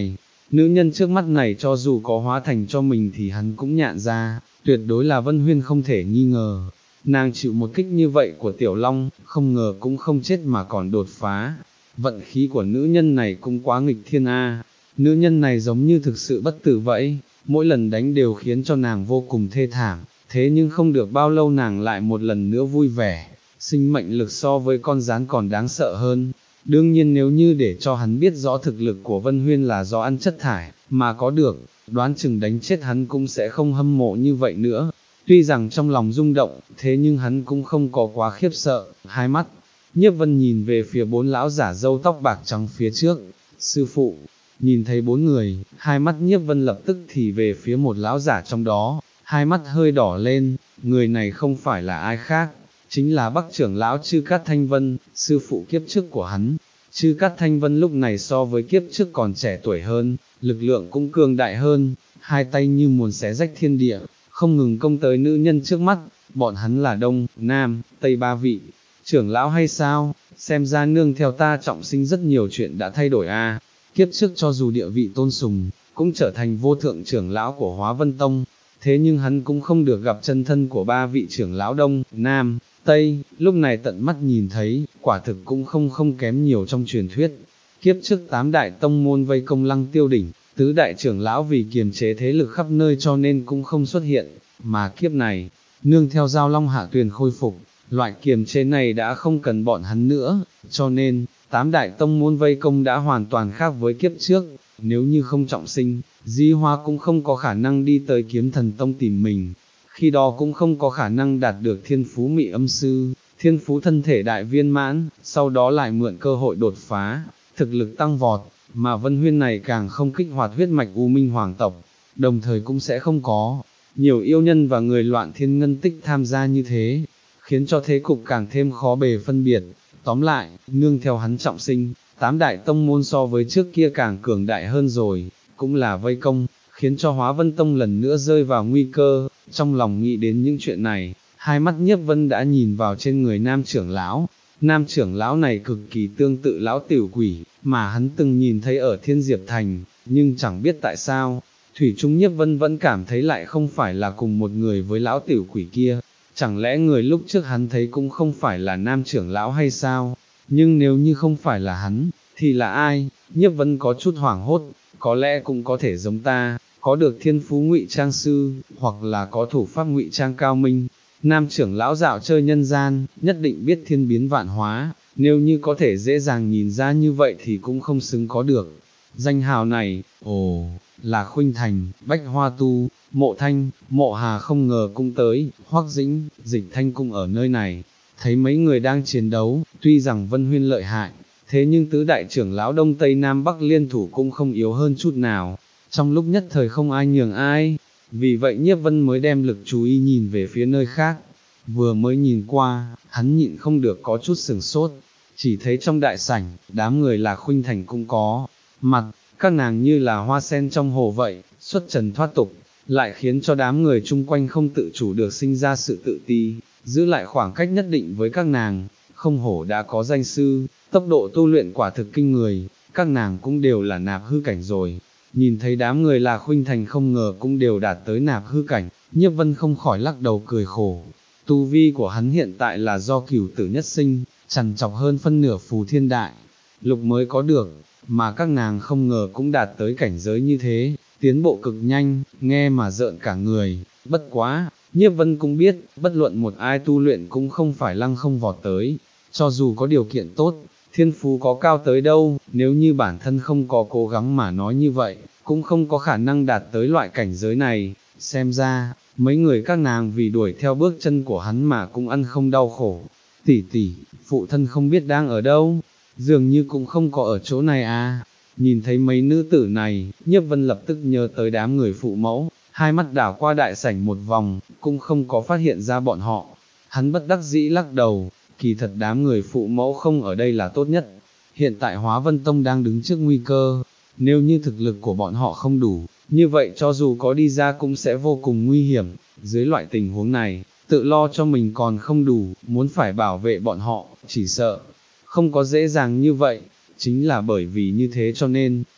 Nữ nhân trước mắt này cho dù có hóa thành cho mình thì hắn cũng nhạn ra, tuyệt đối là Vân Huyên không thể nghi ngờ. Nàng chịu một kích như vậy của Tiểu Long, không ngờ cũng không chết mà còn đột phá. Vận khí của nữ nhân này cũng quá nghịch thiên a. Nữ nhân này giống như thực sự bất tử vậy, mỗi lần đánh đều khiến cho nàng vô cùng thê thảm, thế nhưng không được bao lâu nàng lại một lần nữa vui vẻ, sinh mệnh lực so với con rắn còn đáng sợ hơn. Đương nhiên nếu như để cho hắn biết rõ thực lực của Vân Huyên là do ăn chất thải, mà có được, đoán chừng đánh chết hắn cũng sẽ không hâm mộ như vậy nữa. Tuy rằng trong lòng rung động, thế nhưng hắn cũng không có quá khiếp sợ, hai mắt. Nhiếp Vân nhìn về phía bốn lão giả râu tóc bạc trắng phía trước, sư phụ, nhìn thấy bốn người, hai mắt Nhiếp Vân lập tức thì về phía một lão giả trong đó, hai mắt hơi đỏ lên, người này không phải là ai khác, chính là Bắc trưởng lão Chư Cát Thanh Vân, sư phụ kiếp trước của hắn. Chư Cát Thanh Vân lúc này so với kiếp trước còn trẻ tuổi hơn, lực lượng cũng cường đại hơn, hai tay như muốn xé rách thiên địa, không ngừng công tới nữ nhân trước mắt, bọn hắn là Đông, Nam, Tây ba vị. Trưởng lão hay sao, xem ra nương theo ta trọng sinh rất nhiều chuyện đã thay đổi a. Kiếp trước cho dù địa vị tôn sùng, cũng trở thành vô thượng trưởng lão của Hóa Vân Tông, thế nhưng hắn cũng không được gặp chân thân của ba vị trưởng lão Đông, Nam, Tây, lúc này tận mắt nhìn thấy, quả thực cũng không không kém nhiều trong truyền thuyết. Kiếp trước tám đại tông môn vây công Lăng Tiêu đỉnh, tứ đại trưởng lão vì kiềm chế thế lực khắp nơi cho nên cũng không xuất hiện, mà kiếp này, nương theo Giao Long Hạ Tuyền khôi phục, loại kiềm chế này đã không cần bọn hắn nữa, cho nên, tám đại tông môn vây công đã hoàn toàn khác với kiếp trước, nếu như không trọng sinh, Di Hoa cũng không có khả năng đi tới Kiếm Thần Tông tìm mình, khi đó cũng không có khả năng đạt được thiên phú mị âm sư, thiên phú thân thể đại viên mãn, sau đó lại mượn cơ hội đột phá, thực lực tăng vọt, mà Vân Huyên này càng không kích hoạt huyết mạch U Minh Hoàng tộc, đồng thời cũng sẽ không có nhiều yêu nhân và người loạn thiên ngân tích tham gia như thế, khiến cho thế cục càng thêm khó bề phân biệt. Tóm lại, nương theo hắn trọng sinh, tám đại tông môn so với trước kia càng cường đại hơn rồi, cũng là vây công, khiến cho Hóa Vân Tông lần nữa rơi vào nguy cơ. Trong lòng nghĩ đến những chuyện này, hai mắt Nhiếp Vân đã nhìn vào trên người nam trưởng lão. Nam trưởng lão này cực kỳ tương tự lão tiểu quỷ, mà hắn từng nhìn thấy ở Thiên Diệp Thành, nhưng chẳng biết tại sao, thủy chung Nhiếp Vân vẫn cảm thấy lại không phải là cùng một người với lão tiểu quỷ kia. Chẳng lẽ người lúc trước hắn thấy cũng không phải là nam trưởng lão hay sao? Nhưng nếu như không phải là hắn, thì là ai? Nhiếp Vân có chút hoảng hốt, có lẽ cũng có thể giống ta, có được thiên phú ngụy trang sư, hoặc là có thủ pháp ngụy trang cao minh. Nam trưởng lão dạo chơi nhân gian, nhất định biết thiên biến vạn hóa, nếu như có thể dễ dàng nhìn ra như vậy thì cũng không xứng có được danh hào này. Ồ, là Khuynh Thành, Bách Hoa Tu, Mộ Thanh, Mộ Hà không ngờ cũng tới, Hoắc Dĩnh, Dịch Thanh cũng ở nơi này. Thấy mấy người đang chiến đấu, tuy rằng Vân Huyên lợi hại, thế nhưng tứ đại trưởng lão Đông Tây Nam Bắc liên thủ cũng không yếu hơn chút nào, trong lúc nhất thời không ai nhường ai, vì vậy Nhiếp Vân mới đem lực chú ý nhìn về phía nơi khác. Vừa mới nhìn qua, hắn nhịn không được có chút sừng sốt, chỉ thấy trong đại sảnh, đám người là Khuynh Thành cũng có mặt, các nàng như là hoa sen trong hồ vậy, xuất trần thoát tục, lại khiến cho đám người chung quanh không tự chủ được sinh ra sự tự ti, giữ lại khoảng cách nhất định với các nàng. Không hổ đã có danh sư, tốc độ tu luyện quả thực kinh người, các nàng cũng đều là nạp hư cảnh rồi. Nhìn thấy đám người là Khuynh Thành không ngờ cũng đều đạt tới nạp hư cảnh, Nhiếp Vân không khỏi lắc đầu cười khổ. Tu vi của hắn hiện tại là do cửu tử nhất sinh, trằn trọc hơn phân nửa phù thiên đại lục mới có được, mà các nàng không ngờ cũng đạt tới cảnh giới như thế, tiến bộ cực nhanh, nghe mà rợn cả người. Bất quá, Nhiếp Vân cũng biết, bất luận một ai tu luyện cũng không phải lăng không vọt tới, cho dù có điều kiện tốt, thiên phú có cao tới đâu, nếu như bản thân không có cố gắng mà nói như vậy, cũng không có khả năng đạt tới loại cảnh giới này. Xem ra, mấy người các nàng vì đuổi theo bước chân của hắn mà cũng ăn không đau khổ. Tỷ tỷ, phụ thân không biết đang ở đâu, dường như cũng không có ở chỗ này à. Nhìn thấy mấy nữ tử này, Nhiếp Vân lập tức nhớ tới đám người phụ mẫu, hai mắt đảo qua đại sảnh một vòng, cũng không có phát hiện ra bọn họ. Hắn bất đắc dĩ lắc đầu, kỳ thật đám người phụ mẫu không ở đây là tốt nhất. Hiện tại Hóa Vân Tông đang đứng trước nguy cơ, nếu như thực lực của bọn họ không đủ, như vậy cho dù có đi ra cũng sẽ vô cùng nguy hiểm. Dưới loại tình huống này, tự lo cho mình còn không đủ, muốn phải bảo vệ bọn họ, chỉ sợ không có dễ dàng như vậy. Chính là bởi vì như thế cho nên,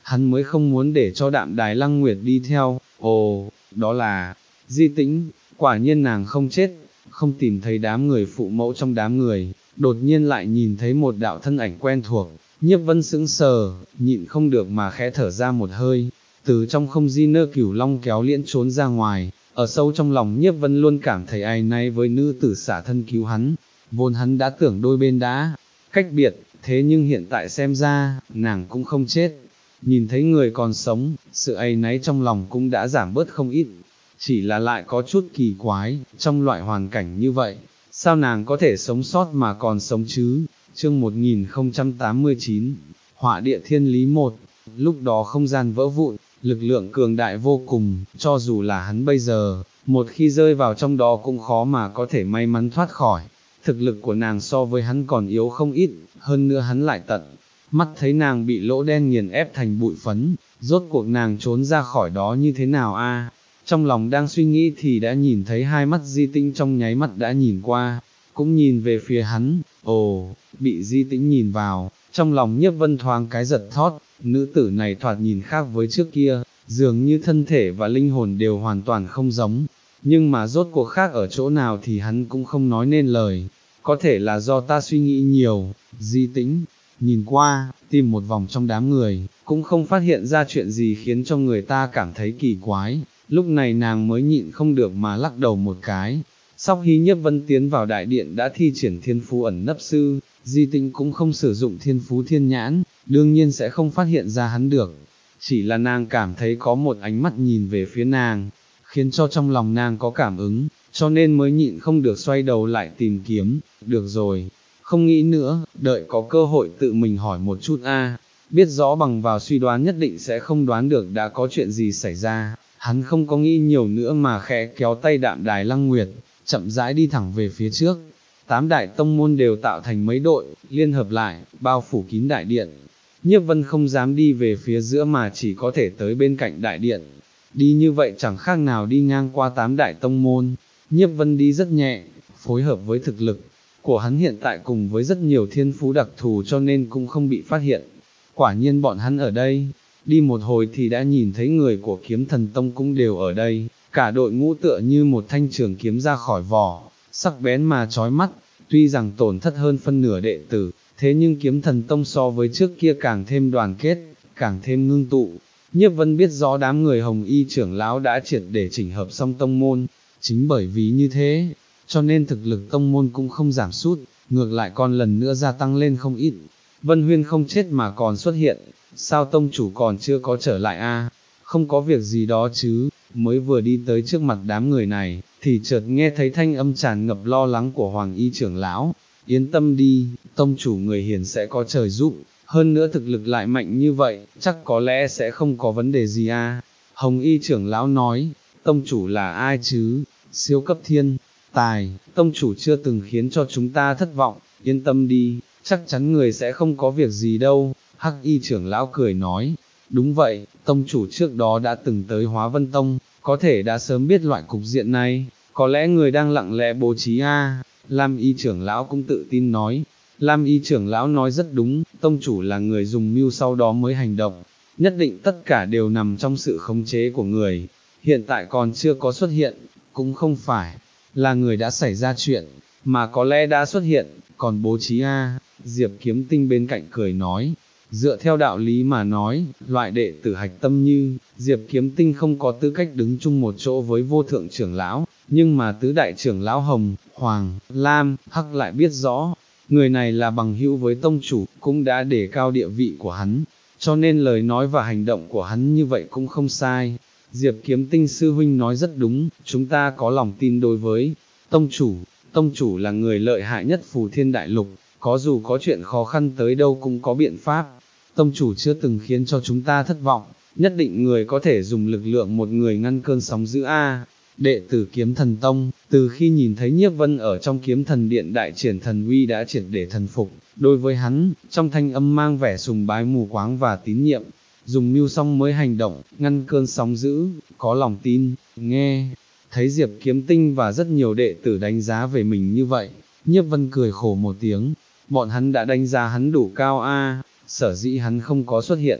hắn mới không muốn để cho Đạm Đài Lăng Nguyệt đi theo. Ồ, đó là Di Tĩnh, quả nhiên nàng không chết. Không tìm thấy đám người phụ mẫu trong đám người, đột nhiên lại nhìn thấy một đạo thân ảnh quen thuộc. Nhiếp Vân sững sờ, nhịn không được mà khẽ thở ra một hơi, từ trong không di nơ Cửu Long kéo liễn trốn ra ngoài. Ở sâu trong lòng Nhiếp Vân luôn cảm thấy áy náy với nữ tử xả thân cứu hắn, vốn hắn đã tưởng đôi bên đã cách biệt, thế nhưng hiện tại xem ra, nàng cũng không chết. Nhìn thấy người còn sống, sự áy náy trong lòng cũng đã giảm bớt không ít, chỉ là lại có chút kỳ quái, trong loại hoàn cảnh như vậy, sao nàng có thể sống sót mà còn sống chứ? Chương một nghìn không trăm tám mươi chín, Họa Địa Thiên Lý một. Lúc đó không gian vỡ vụn, lực lượng cường đại vô cùng, cho dù là hắn bây giờ, một khi rơi vào trong đó cũng khó mà có thể may mắn thoát khỏi. Thực lực của nàng so với hắn còn yếu không ít, hơn nữa hắn lại tận mắt thấy nàng bị lỗ đen nghiền ép thành bụi phấn, rốt cuộc nàng trốn ra khỏi đó như thế nào a? Trong lòng đang suy nghĩ thì đã nhìn thấy hai mắt Di Tĩnh trong nháy mắt đã nhìn qua, cũng nhìn về phía hắn. Ồ, bị Di Tĩnh nhìn vào, trong lòng Nhiếp Vân thoáng cái giật thót, nữ tử này thoạt nhìn khác với trước kia, dường như thân thể và linh hồn đều hoàn toàn không giống, nhưng mà rốt cuộc khác ở chỗ nào thì hắn cũng không nói nên lời. Có thể là do ta suy nghĩ nhiều. Di Tĩnh nhìn qua, tìm một vòng trong đám người, cũng không phát hiện ra chuyện gì khiến cho người ta cảm thấy kỳ quái, lúc này nàng mới nhịn không được mà lắc đầu một cái. Sau khi Nhiếp Vân tiến vào đại điện đã thi triển thiên phú ẩn nấp sư, Di Tĩnh cũng không sử dụng thiên phú thiên nhãn, đương nhiên sẽ không phát hiện ra hắn được. Chỉ là nàng cảm thấy có một ánh mắt nhìn về phía nàng, khiến cho trong lòng nàng có cảm ứng, cho nên mới nhịn không được xoay đầu lại tìm kiếm. Được rồi, không nghĩ nữa, đợi có cơ hội tự mình hỏi một chút a. Biết rõ bằng vào suy đoán nhất định sẽ không đoán được đã có chuyện gì xảy ra. Hắn không có nghĩ nhiều nữa mà khẽ kéo tay Đạm Đài Lăng Nguyệt, chậm rãi đi thẳng về phía trước. Tám đại tông môn đều tạo thành mấy đội, liên hợp lại, bao phủ kín đại điện. Nhiếp Vân không dám đi về phía giữa mà chỉ có thể tới bên cạnh đại điện. Đi như vậy chẳng khác nào đi ngang qua tám đại tông môn. Nhiếp Vân đi rất nhẹ, phối hợp với thực lực của hắn hiện tại cùng với rất nhiều thiên phú đặc thù cho nên cũng không bị phát hiện. Quả nhiên bọn hắn ở đây, đi một hồi thì đã nhìn thấy người của Kiếm Thần Tông cũng đều ở đây, cả đội ngũ tựa như một thanh trường kiếm ra khỏi vỏ, sắc bén mà chói mắt. Tuy rằng tổn thất hơn phân nửa đệ tử, thế nhưng Kiếm Thần Tông so với trước kia càng thêm đoàn kết, càng thêm ngưng tụ. Nhiếp Vân biết rõ đám người Hồng Y trưởng lão đã triệt để chỉnh hợp xong tông môn, chính bởi vì như thế, cho nên thực lực tông môn cũng không giảm sút, ngược lại còn lần nữa gia tăng lên không ít. Vân Huyên không chết mà còn xuất hiện, sao tông chủ còn chưa có trở lại a? Không có việc gì đó chứ? Mới vừa đi tới trước mặt đám người này, thì chợt nghe thấy thanh âm tràn ngập lo lắng của Hoàng Y trưởng lão. Yên tâm đi, tông chủ người hiền sẽ có trời giúp, hơn nữa thực lực lại mạnh như vậy, chắc có lẽ sẽ không có vấn đề gì a. Hồng Y trưởng lão nói, tông chủ là ai chứ? Siêu cấp thiên tài, tông chủ chưa từng khiến cho chúng ta thất vọng, yên tâm đi, chắc chắn người sẽ không có việc gì đâu. Hắc Y trưởng lão cười nói, đúng vậy, tông chủ trước đó đã từng tới Hóa Vân Tông, có thể đã sớm biết loại cục diện này, có lẽ người đang lặng lẽ bố trí a. Lam Y trưởng lão cũng tự tin nói, Lam Y trưởng lão nói rất đúng, tông chủ là người dùng mưu sau đó mới hành động, nhất định tất cả đều nằm trong sự khống chế của người, hiện tại còn chưa có xuất hiện, cũng không phải là người đã xảy ra chuyện, mà có lẽ đã xuất hiện, còn bố trí a. Diệp Kiếm Tinh bên cạnh cười nói, dựa theo đạo lý mà nói, loại đệ tử hạch tâm như Diệp Kiếm Tinh không có tư cách đứng chung một chỗ với vô thượng trưởng lão, nhưng mà tứ đại trưởng lão Hồng, Hoàng, Lam, Hắc lại biết rõ, người này là bằng hữu với tông chủ, cũng đã đề cao địa vị của hắn, cho nên lời nói và hành động của hắn như vậy cũng không sai. Diệp Kiếm Tinh sư huynh nói rất đúng, chúng ta có lòng tin đối với tông chủ, tông chủ là người lợi hại nhất Phù Thiên Đại Lục, có dù có chuyện khó khăn tới đâu cũng có biện pháp, tông chủ chưa từng khiến cho chúng ta thất vọng, nhất định người có thể dùng lực lượng một người ngăn cơn sóng dữ a. Đệ tử Kiếm Thần Tông, từ khi nhìn thấy Nhiếp Vân ở trong Kiếm Thần Điện đại triển thần uy đã triệt để thần phục, đối với hắn, trong thanh âm mang vẻ sùng bái mù quáng và tín nhiệm, dùng mưu xong mới hành động, ngăn cơn sóng dữ, có lòng tin. Nghe thấy Diệp Kiếm Tinh và rất nhiều đệ tử đánh giá về mình như vậy, Nhiếp Vân cười khổ một tiếng, bọn hắn đã đánh giá hắn đủ cao a, sở dĩ hắn không có xuất hiện,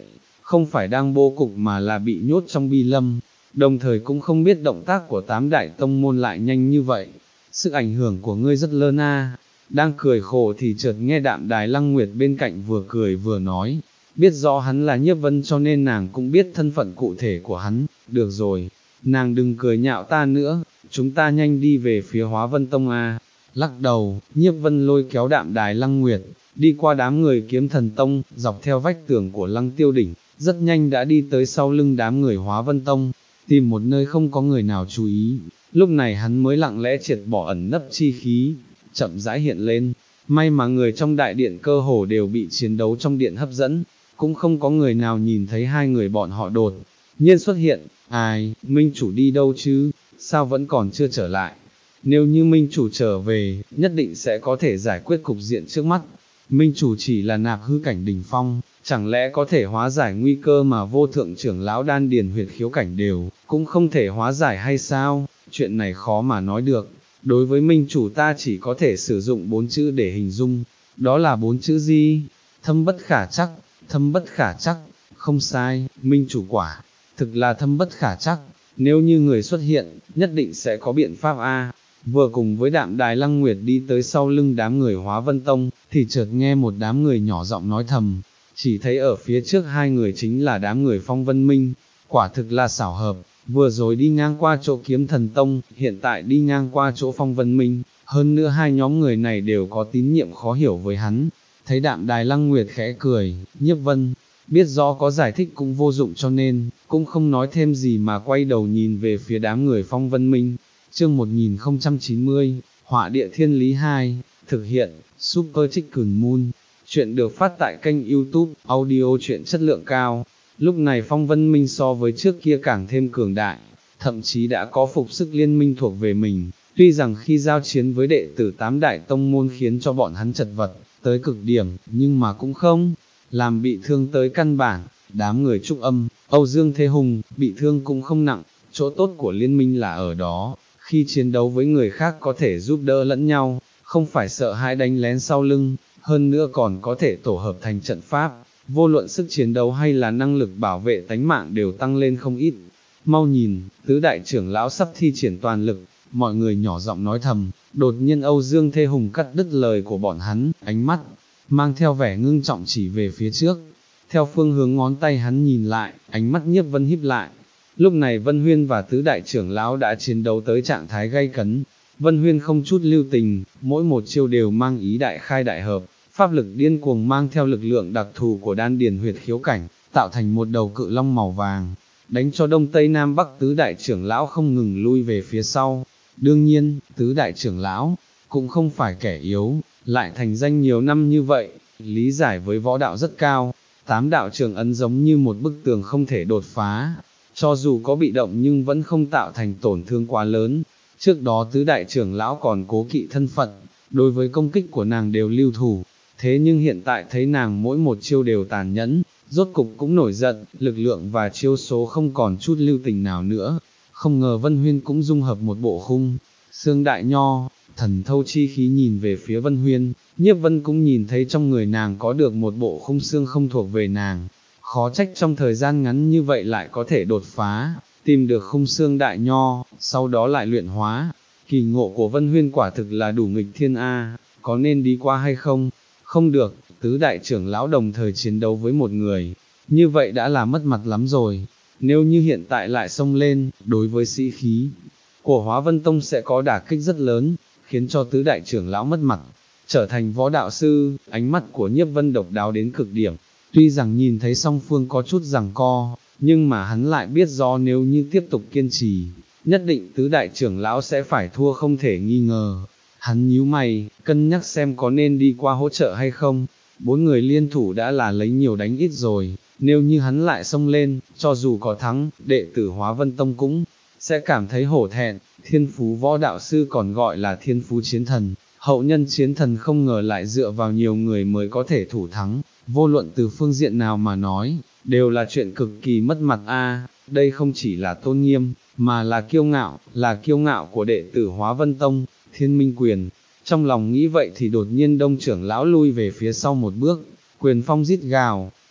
không phải đang bố cục mà là bị nhốt trong bi lâm, đồng thời cũng không biết động tác của tám đại tông môn lại nhanh như vậy, sức ảnh hưởng của ngươi rất lớn a. Đang cười khổ thì chợt nghe Đạm Đài Lăng Nguyệt bên cạnh vừa cười vừa nói, biết rõ hắn là Nhiếp Vân cho nên nàng cũng biết thân phận cụ thể của hắn, được rồi, nàng đừng cười nhạo ta nữa, chúng ta nhanh đi về phía Hóa Vân Tông a. Lắc đầu, Nhiếp Vân lôi kéo Đạm Đài Lăng Nguyệt, đi qua đám người Kiếm Thần Tông, dọc theo vách tường của Lăng Tiêu Đỉnh, rất nhanh đã đi tới sau lưng đám người Hóa Vân Tông, tìm một nơi không có người nào chú ý, lúc này hắn mới lặng lẽ triệt bỏ ẩn nấp chi khí, chậm rãi hiện lên, may mà người trong đại điện cơ hồ đều bị chiến đấu trong điện hấp dẫn, cũng không có người nào nhìn thấy hai người bọn họ đột nhiên xuất hiện, ai, Minh chủ đi đâu chứ, sao vẫn còn chưa trở lại, nếu như Minh chủ trở về, nhất định sẽ có thể giải quyết cục diện trước mắt, Minh chủ chỉ là nạp hư cảnh đỉnh phong, chẳng lẽ có thể hóa giải nguy cơ mà vô thượng trưởng lão đan điền huyệt khiếu cảnh đều, cũng không thể hóa giải hay sao, chuyện này khó mà nói được, đối với Minh chủ ta chỉ có thể sử dụng bốn chữ để hình dung, đó là bốn chữ gì, thâm bất khả chắc, thâm bất khả chắc, không sai, Minh chủ quả, thực là thâm bất khả chắc, nếu như người xuất hiện, nhất định sẽ có biện pháp a. Vừa cùng với Đạm Đài Lăng Nguyệt đi tới sau lưng đám người Hóa Vân Tông, thì chợt nghe một đám người nhỏ giọng nói thầm, chỉ thấy ở phía trước hai người chính là đám người Phong Vân Minh, quả thực là xảo hợp, vừa rồi đi ngang qua chỗ Kiếm Thần Tông, hiện tại đi ngang qua chỗ Phong Vân Minh, hơn nữa hai nhóm người này đều có tín nhiệm khó hiểu với hắn, thấy Đạm Đài Lăng Nguyệt khẽ cười, Nhiếp Vân, biết rõ có giải thích cũng vô dụng cho nên, cũng không nói thêm gì mà quay đầu nhìn về phía đám người Phong Vân Minh. Chương một nghìn không trăm chín mươi, Họa Địa Thiên Lý hai, thực hiện, Super Chicken Moon, chuyện được phát tại kênh YouTube, audio truyện chất lượng cao. Lúc này Phong Vân Minh so với trước kia càng thêm cường đại, thậm chí đã có phục sức liên minh thuộc về mình, tuy rằng khi giao chiến với đệ tử tám đại tông môn khiến cho bọn hắn chật vật, tới cực điểm, nhưng mà cũng không làm bị thương tới căn bản, đám người Trúc Âm, Âu Dương Thế Hùng, bị thương cũng không nặng, chỗ tốt của liên minh là ở đó. Khi chiến đấu với người khác có thể giúp đỡ lẫn nhau, không phải sợ hãi đánh lén sau lưng, hơn nữa còn có thể tổ hợp thành trận pháp, vô luận sức chiến đấu hay là năng lực bảo vệ tánh mạng đều tăng lên không ít. Mau nhìn, tứ đại trưởng lão sắp thi triển toàn lực, mọi người nhỏ giọng nói thầm, đột nhiên Âu Dương Thê Hùng cắt đứt lời của bọn hắn, ánh mắt, mang theo vẻ ngưng trọng chỉ về phía trước. Theo phương hướng ngón tay hắn nhìn lại, ánh mắt Nhiếp Vân híp lại. Lúc này Vân Huyên và tứ đại trưởng lão đã chiến đấu tới trạng thái gay cấn, Vân Huyên không chút lưu tình, mỗi một chiêu đều mang ý đại khai đại hợp, pháp lực điên cuồng mang theo lực lượng đặc thù của đan điền huyệt khiếu cảnh, tạo thành một đầu cự long màu vàng, đánh cho đông tây nam bắc tứ đại trưởng lão không ngừng lui về phía sau. Đương nhiên, tứ đại trưởng lão, cũng không phải kẻ yếu, lại thành danh nhiều năm như vậy, lý giải với võ đạo rất cao, tám đạo trường ấn giống như một bức tường không thể đột phá. Cho dù có bị động nhưng vẫn không tạo thành tổn thương quá lớn, trước đó tứ đại trưởng lão còn cố kỵ thân phận, đối với công kích của nàng đều lưu thủ, thế nhưng hiện tại thấy nàng mỗi một chiêu đều tàn nhẫn, rốt cục cũng nổi giận, lực lượng và chiêu số không còn chút lưu tình nào nữa, không ngờ Vân Huyên cũng dung hợp một bộ khung, xương đại nho, thần thâu chi khí nhìn về phía Vân Huyên, Nhiếp Vân cũng nhìn thấy trong người nàng có được một bộ khung xương không thuộc về nàng. Khó trách trong thời gian ngắn như vậy lại có thể đột phá, tìm được khung xương đại nho, sau đó lại luyện hóa. Kỳ ngộ của Vân Huyên quả thực là đủ nghịch thiên a, có nên đi qua hay không? Không được, tứ đại trưởng lão đồng thời chiến đấu với một người, như vậy đã là mất mặt lắm rồi. Nếu như hiện tại lại xông lên, đối với sĩ khí của Hóa Vân Tông sẽ có đả kích rất lớn, khiến cho tứ đại trưởng lão mất mặt, trở thành võ đạo sư. Ánh mắt của Nhiếp Vân độc đáo đến cực điểm. Tuy rằng nhìn thấy song phương có chút giằng co, nhưng mà hắn lại biết rõ nếu như tiếp tục kiên trì, nhất định tứ đại trưởng lão sẽ phải thua không thể nghi ngờ. Hắn nhíu mày, cân nhắc xem có nên đi qua hỗ trợ hay không. Bốn người liên thủ đã là lấy nhiều đánh ít rồi, nếu như hắn lại xông lên, cho dù có thắng, đệ tử Hóa Vân Tông cũng sẽ cảm thấy hổ thẹn. Thiên phú võ đạo sư còn gọi là thiên phú chiến thần, hậu nhân chiến thần không ngờ lại dựa vào nhiều người mới có thể thủ thắng. Vô luận từ phương diện nào mà nói, đều là chuyện cực kỳ mất mặt a. Đây không chỉ là tôn nghiêm, mà là kiêu ngạo, là kiêu ngạo của đệ tử Hóa Vân Tông, Thiên Minh Quyền. Trong lòng nghĩ vậy thì đột nhiên Đông trưởng lão lui về phía sau một bước, quyền phong rít gào,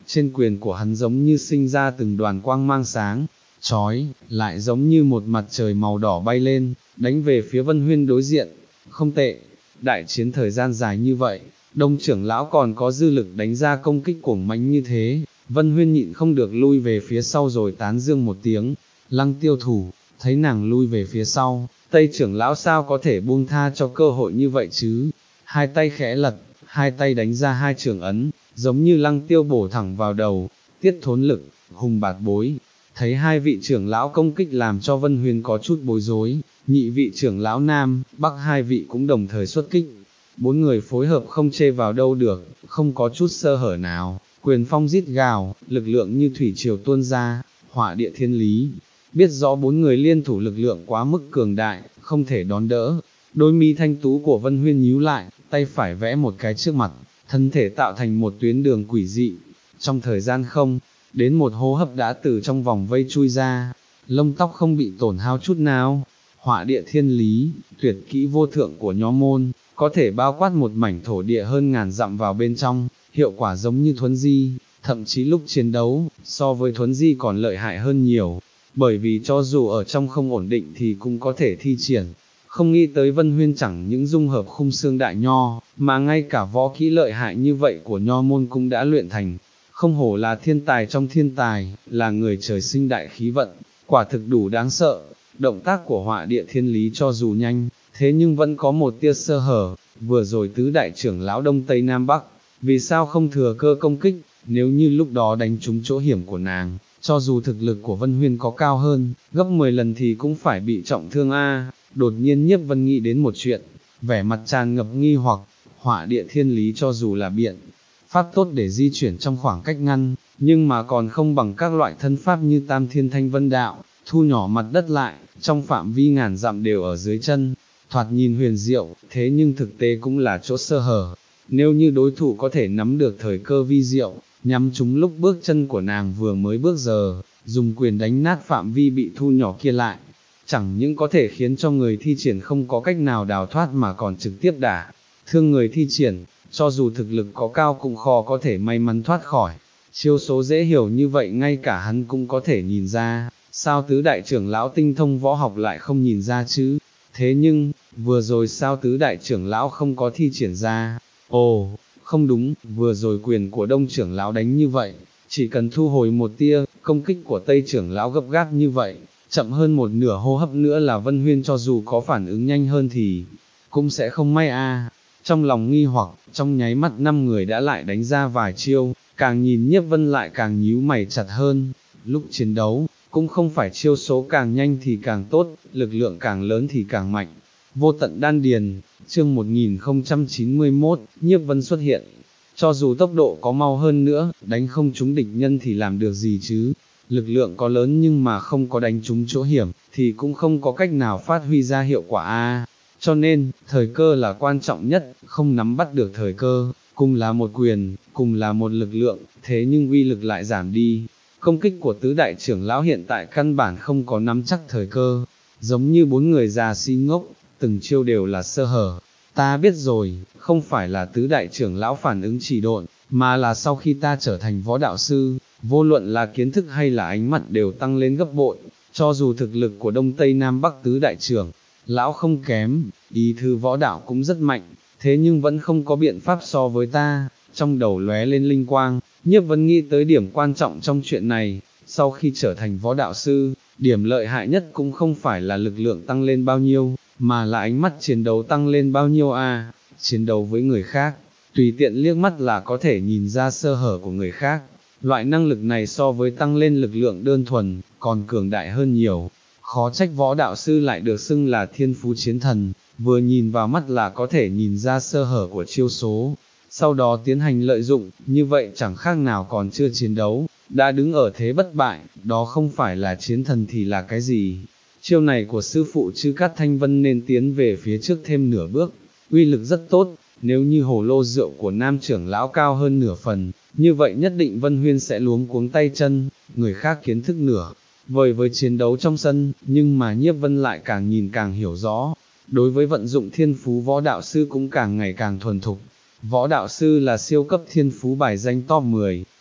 trên quyền của hắn giống như sinh ra từng đoàn quang mang sáng, chói, lại giống như một mặt trời màu đỏ bay lên, đánh về phía Vân Huyên đối diện. Không tệ, đại chiến thời gian dài như vậy, Đông trưởng lão còn có dư lực đánh ra công kích cuồng mãnh như thế. Vân Huyên nhịn không được lui về phía sau rồi tán dương một tiếng. Lăng Tiêu thủ, thấy nàng lui về phía sau, Tây trưởng lão sao có thể buông tha cho cơ hội như vậy chứ? Hai tay khẽ lật, hai tay đánh ra hai trường ấn, giống như Lăng Tiêu bổ thẳng vào đầu. Tiết thốn lực, hùng bạt bối. Thấy hai vị trưởng lão công kích làm cho Vân Huyên có chút bối rối, nhị vị trưởng lão Nam, Bắc hai vị cũng đồng thời xuất kích. Bốn người phối hợp không chê vào đâu được, không có chút sơ hở nào, quyền phong rít gào, lực lượng như thủy triều tuôn ra, hỏa địa thiên lý. Biết rõ bốn người liên thủ lực lượng quá mức cường đại, không thể đón đỡ. Đôi mi thanh tú của Vân Huyên nhíu lại, tay phải vẽ một cái trước mặt, thân thể tạo thành một tuyến đường quỷ dị. Trong thời gian không, đến một hô hấp đã từ trong vòng vây chui ra, lông tóc không bị tổn hao chút nào. Hỏa địa thiên lý, tuyệt kỹ vô thượng của nho môn, có thể bao quát một mảnh thổ địa hơn ngàn dặm vào bên trong, hiệu quả giống như thuấn di, thậm chí lúc chiến đấu, so với thuấn di còn lợi hại hơn nhiều, bởi vì cho dù ở trong không ổn định thì cũng có thể thi triển. Không nghĩ tới Vân Huyên chẳng những dung hợp khung xương đại nho, mà ngay cả võ kỹ lợi hại như vậy của nho môn cũng đã luyện thành. Không hổ là thiên tài trong thiên tài, là người trời sinh đại khí vận, quả thực đủ đáng sợ. Động tác của hỏa địa thiên lý cho dù nhanh, thế nhưng vẫn có một tia sơ hở. Vừa rồi tứ đại trưởng lão Đông Tây Nam Bắc, vì sao không thừa cơ công kích? Nếu như lúc đó đánh trúng chỗ hiểm của nàng, cho dù thực lực của Vân Huyên có cao hơn, gấp mười lần thì cũng phải bị trọng thương a. Đột nhiên Nhiếp Vân nghĩ đến một chuyện, vẻ mặt tràn ngập nghi hoặc. Hỏa địa thiên lý cho dù là biện pháp tốt để di chuyển trong khoảng cách ngăn, nhưng mà còn không bằng các loại thân pháp như Tam Thiên Thanh Vân Đạo, thu nhỏ mặt đất lại, trong phạm vi ngàn dặm đều ở dưới chân. Thoạt nhìn huyền diệu, thế nhưng thực tế cũng là chỗ sơ hở. Nếu như đối thủ có thể nắm được thời cơ vi diệu, nhắm trúng lúc bước chân của nàng vừa mới bước giờ, dùng quyền đánh nát phạm vi bị thu nhỏ kia lại, chẳng những có thể khiến cho người thi triển không có cách nào đào thoát mà còn trực tiếp đả thương người thi triển, cho dù thực lực có cao cũng khó có thể may mắn thoát khỏi. Chiêu số dễ hiểu như vậy ngay cả hắn cũng có thể nhìn ra, sao tứ đại trưởng lão tinh thông võ học lại không nhìn ra chứ? Thế nhưng, vừa rồi sao tứ đại trưởng lão không có thi triển ra? Ồ, không đúng, vừa rồi quyền của Đông trưởng lão đánh như vậy, chỉ cần thu hồi một tia, công kích của Tây trưởng lão gấp gáp như vậy, chậm hơn một nửa hô hấp nữa là Vân Huyên cho dù có phản ứng nhanh hơn thì cũng sẽ không may a. Trong lòng nghi hoặc, trong nháy mắt năm người đã lại đánh ra vài chiêu, càng nhìn Nhiếp Vân lại càng nhíu mày chặt hơn. Lúc chiến đấu, cũng không phải chiêu số càng nhanh thì càng tốt, lực lượng càng lớn thì càng mạnh. Vô tận đan điền, chương một nghìn không trăm chín mươi mốt, Nhiếp Vân xuất hiện. Cho dù tốc độ có mau hơn nữa, đánh không trúng địch nhân thì làm được gì chứ? Lực lượng có lớn nhưng mà không có đánh trúng chỗ hiểm, thì cũng không có cách nào phát huy ra hiệu quả a. Cho nên, thời cơ là quan trọng nhất, không nắm bắt được thời cơ, cùng là một quyền, cùng là một lực lượng, thế nhưng uy lực lại giảm đi. Công kích của tứ đại trưởng lão hiện tại căn bản không có nắm chắc thời cơ, giống như bốn người già si ngốc, từng chiêu đều là sơ hở. Ta biết rồi, không phải là tứ đại trưởng lão phản ứng chỉ độn, mà là sau khi ta trở thành võ đạo sư, vô luận là kiến thức hay là ánh mắt đều tăng lên gấp bội, cho dù thực lực của Đông Tây Nam Bắc tứ đại trưởng lão không kém, ý thư võ đạo cũng rất mạnh, thế nhưng vẫn không có biện pháp so với ta. Trong đầu lóe lên linh quang, Nhiếp Vân nghĩ tới điểm quan trọng trong chuyện này, sau khi trở thành võ đạo sư, điểm lợi hại nhất cũng không phải là lực lượng tăng lên bao nhiêu, mà là ánh mắt chiến đấu tăng lên bao nhiêu a. Chiến đấu với người khác, tùy tiện liếc mắt là có thể nhìn ra sơ hở của người khác, loại năng lực này so với tăng lên lực lượng đơn thuần, còn cường đại hơn nhiều. Khó trách võ đạo sư lại được xưng là thiên phú chiến thần, vừa nhìn vào mắt là có thể nhìn ra sơ hở của chiêu số, sau đó tiến hành lợi dụng, như vậy chẳng khác nào còn chưa chiến đấu, đã đứng ở thế bất bại, đó không phải là chiến thần thì là cái gì. Chiêu này của sư phụ Chư Cát Thanh Vân nên tiến về phía trước thêm nửa bước, uy lực rất tốt, nếu như hồ lô rượu của nam trưởng lão cao hơn nửa phần, như vậy nhất định Vân Huyên sẽ luống cuống tay chân, người khác kiến thức nửa vời với chiến đấu trong sân, nhưng mà Nhiếp Vân lại càng nhìn càng hiểu rõ, đối với vận dụng thiên phú võ đạo sư cũng càng ngày càng thuần thục. Võ đạo sư là siêu cấp thiên phú bài danh top mười,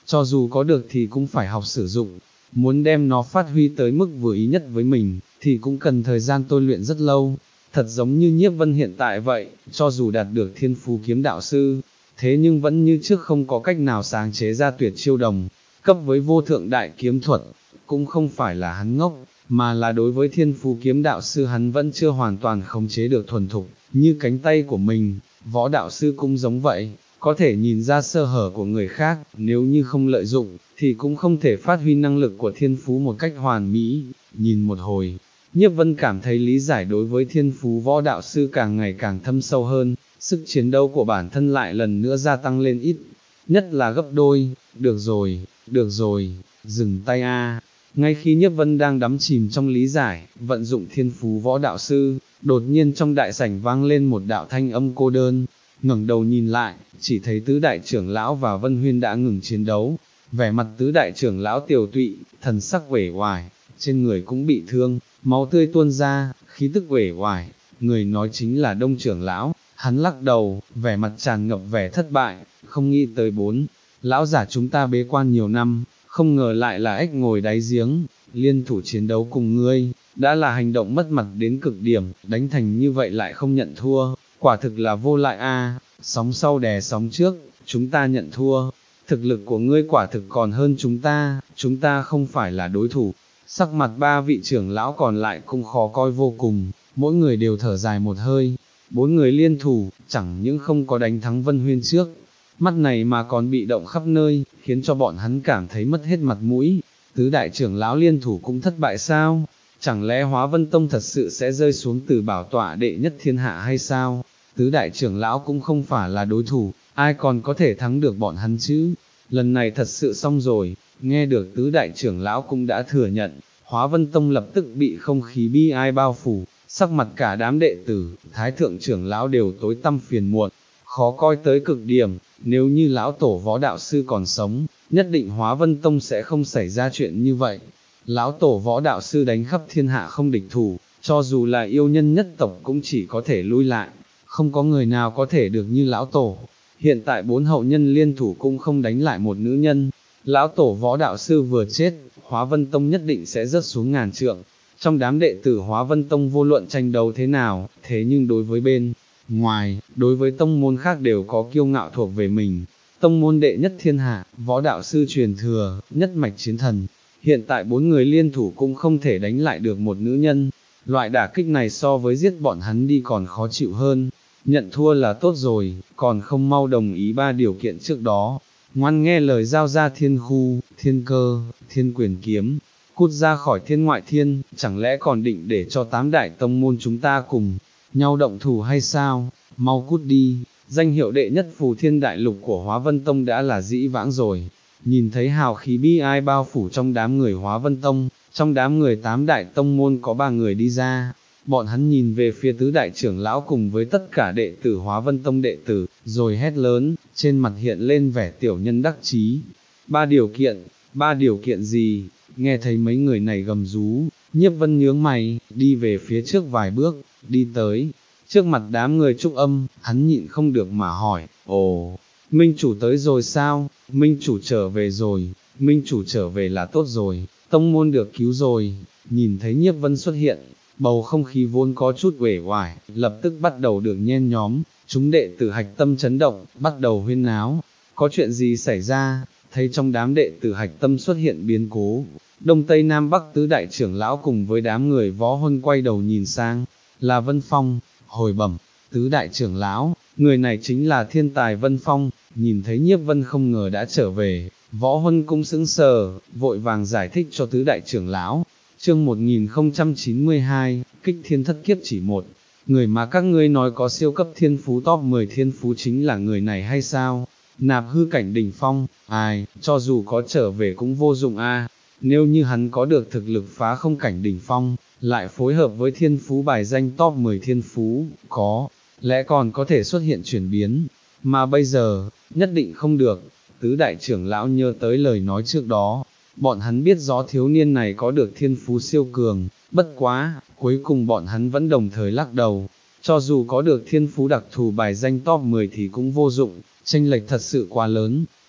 cho dù có được thì cũng phải học sử dụng, muốn đem nó phát huy tới mức vừa ý nhất với mình, thì cũng cần thời gian tôi luyện rất lâu, thật giống như Nhiếp Vân hiện tại vậy, cho dù đạt được thiên phú kiếm đạo sư, thế nhưng vẫn như trước không có cách nào sáng chế ra tuyệt chiêu đồng cấp với vô thượng đại kiếm thuật, cũng không phải là hắn ngốc, mà là đối với thiên phú kiếm đạo sư hắn vẫn chưa hoàn toàn khống chế được thuần thục, như cánh tay của mình, võ đạo sư cũng giống vậy, có thể nhìn ra sơ hở của người khác, nếu như không lợi dụng, thì cũng không thể phát huy năng lực của thiên phú một cách hoàn mỹ, nhìn một hồi. Nhiếp Vân cảm thấy lý giải đối với thiên phú võ đạo sư càng ngày càng thâm sâu hơn, sức chiến đấu của bản thân lại lần nữa gia tăng lên ít, nhất là gấp đôi, được rồi, được rồi, dừng tay a. Ngay khi Nhiếp Vân đang đắm chìm trong lý giải, vận dụng thiên phú võ đạo sư, đột nhiên trong đại sảnh vang lên một đạo thanh âm cô đơn, ngẩng đầu nhìn lại, chỉ thấy tứ đại trưởng lão và Vân Huyên đã ngừng chiến đấu, vẻ mặt tứ đại trưởng lão tiều tụy, thần sắc uể oải, trên người cũng bị thương, máu tươi tuôn ra, khí tức uể oải, người nói chính là Đông trưởng lão, hắn lắc đầu, vẻ mặt tràn ngập vẻ thất bại, không nghĩ tới bốn, lão giả chúng ta bế quan nhiều năm, không ngờ lại là ếch ngồi đáy giếng, liên thủ chiến đấu cùng ngươi, đã là hành động mất mặt đến cực điểm, đánh thành như vậy lại không nhận thua, quả thực là vô lại a. Sóng sau đè sóng trước, chúng ta nhận thua, thực lực của ngươi quả thực còn hơn chúng ta, chúng ta không phải là đối thủ. Sắc mặt ba vị trưởng lão còn lại cũng khó coi vô cùng, mỗi người đều thở dài một hơi, bốn người liên thủ, chẳng những không có đánh thắng Vân Huyên trước, mắt này mà còn bị động khắp nơi, khiến cho bọn hắn cảm thấy mất hết mặt mũi. Tứ đại trưởng lão liên thủ cũng thất bại sao? Chẳng lẽ Hóa Vân Tông thật sự sẽ rơi xuống từ bảo tọa đệ nhất thiên hạ hay sao? Tứ đại trưởng lão cũng không phải là đối thủ, ai còn có thể thắng được bọn hắn chứ? Lần này thật sự xong rồi, nghe được tứ đại trưởng lão cũng đã thừa nhận, Hóa Vân Tông lập tức bị không khí bi ai bao phủ, sắc mặt cả đám đệ tử, thái thượng trưởng lão đều tối tăm phiền muộn, khó coi tới cực điểm, nếu như lão tổ võ đạo sư còn sống, nhất định Hóa Vân Tông sẽ không xảy ra chuyện như vậy. Lão tổ võ đạo sư đánh khắp thiên hạ không địch thủ, cho dù là yêu nhân nhất tộc cũng chỉ có thể lui lại, không có người nào có thể được như lão tổ. Hiện tại bốn hậu nhân liên thủ cũng không đánh lại một nữ nhân, lão tổ võ đạo sư vừa chết, Hóa Vân Tông nhất định sẽ rớt xuống ngàn trượng. Trong đám đệ tử Hóa Vân Tông vô luận tranh đấu thế nào, thế nhưng đối với bên ngoài, đối với tông môn khác đều có kiêu ngạo thuộc về mình. Tông môn đệ nhất thiên hạ, võ đạo sư truyền thừa, nhất mạch chiến thần. Hiện tại bốn người liên thủ cũng không thể đánh lại được một nữ nhân. Loại đả kích này so với giết bọn hắn đi còn khó chịu hơn. Nhận thua là tốt rồi, còn không mau đồng ý ba điều kiện trước đó. Ngoan nghe lời giao ra thiên khu, thiên cơ, thiên quyền kiếm, cút ra khỏi thiên ngoại thiên, chẳng lẽ còn định để cho tám đại tông môn chúng ta cùng nhau động thủ hay sao? Mau cút đi, danh hiệu đệ nhất phù thiên đại lục của Hóa Vân Tông đã là dĩ vãng rồi. Nhìn thấy hào khí bi ai bao phủ trong đám người Hóa Vân Tông, trong đám người tám đại tông môn có ba người đi ra. Bọn hắn nhìn về phía tứ đại trưởng lão cùng với tất cả đệ tử Hóa Vân Tông đệ tử, rồi hét lớn, trên mặt hiện lên vẻ tiểu nhân đắc chí. Ba điều kiện, ba điều kiện gì? Nghe thấy mấy người này gầm rú, Nhiếp Vân nhướng mày, đi về phía trước vài bước, đi tới, trước mặt đám người Trúc Âm, hắn nhịn không được mà hỏi, ồ, Minh chủ tới rồi sao? Minh chủ trở về rồi, Minh chủ trở về là tốt rồi, tông môn được cứu rồi. Nhìn thấy Nhiếp Vân xuất hiện, bầu không khí vốn có chút uể oải, lập tức bắt đầu được nhen nhóm, chúng đệ tử hạch tâm chấn động, bắt đầu huyên náo. Có chuyện gì xảy ra? Thấy trong đám đệ tử hạch tâm xuất hiện biến cố, Đông Tây Nam Bắc tứ đại trưởng lão cùng với đám người võ huân quay đầu nhìn sang, là Vân Phong, hồi bẩm, tứ đại trưởng lão, người này chính là thiên tài Vân Phong. Nhìn thấy Nhiếp Vân không ngờ đã trở về, võ huân cũng sững sờ, vội vàng giải thích cho tứ đại trưởng lão. Chương một nghìn không trăm chín mươi hai, kích thiên thất kiếp chỉ một, người mà các ngươi nói có siêu cấp thiên phú top mười thiên phú chính là người này hay sao? Nạp hư cảnh đỉnh phong, ai, cho dù có trở về cũng vô dụng a. Nếu như hắn có được thực lực phá không cảnh đỉnh phong, lại phối hợp với thiên phú bài danh top mười thiên phú, có lẽ còn có thể xuất hiện chuyển biến, mà bây giờ, nhất định không được. Tứ đại trưởng lão nhớ tới lời nói trước đó, bọn hắn biết rõ thiếu niên này có được thiên phú siêu cường, bất quá, cuối cùng bọn hắn vẫn đồng thời lắc đầu, cho dù có được thiên phú đặc thù bài danh top mười thì cũng vô dụng, chênh lệch thật sự quá lớn.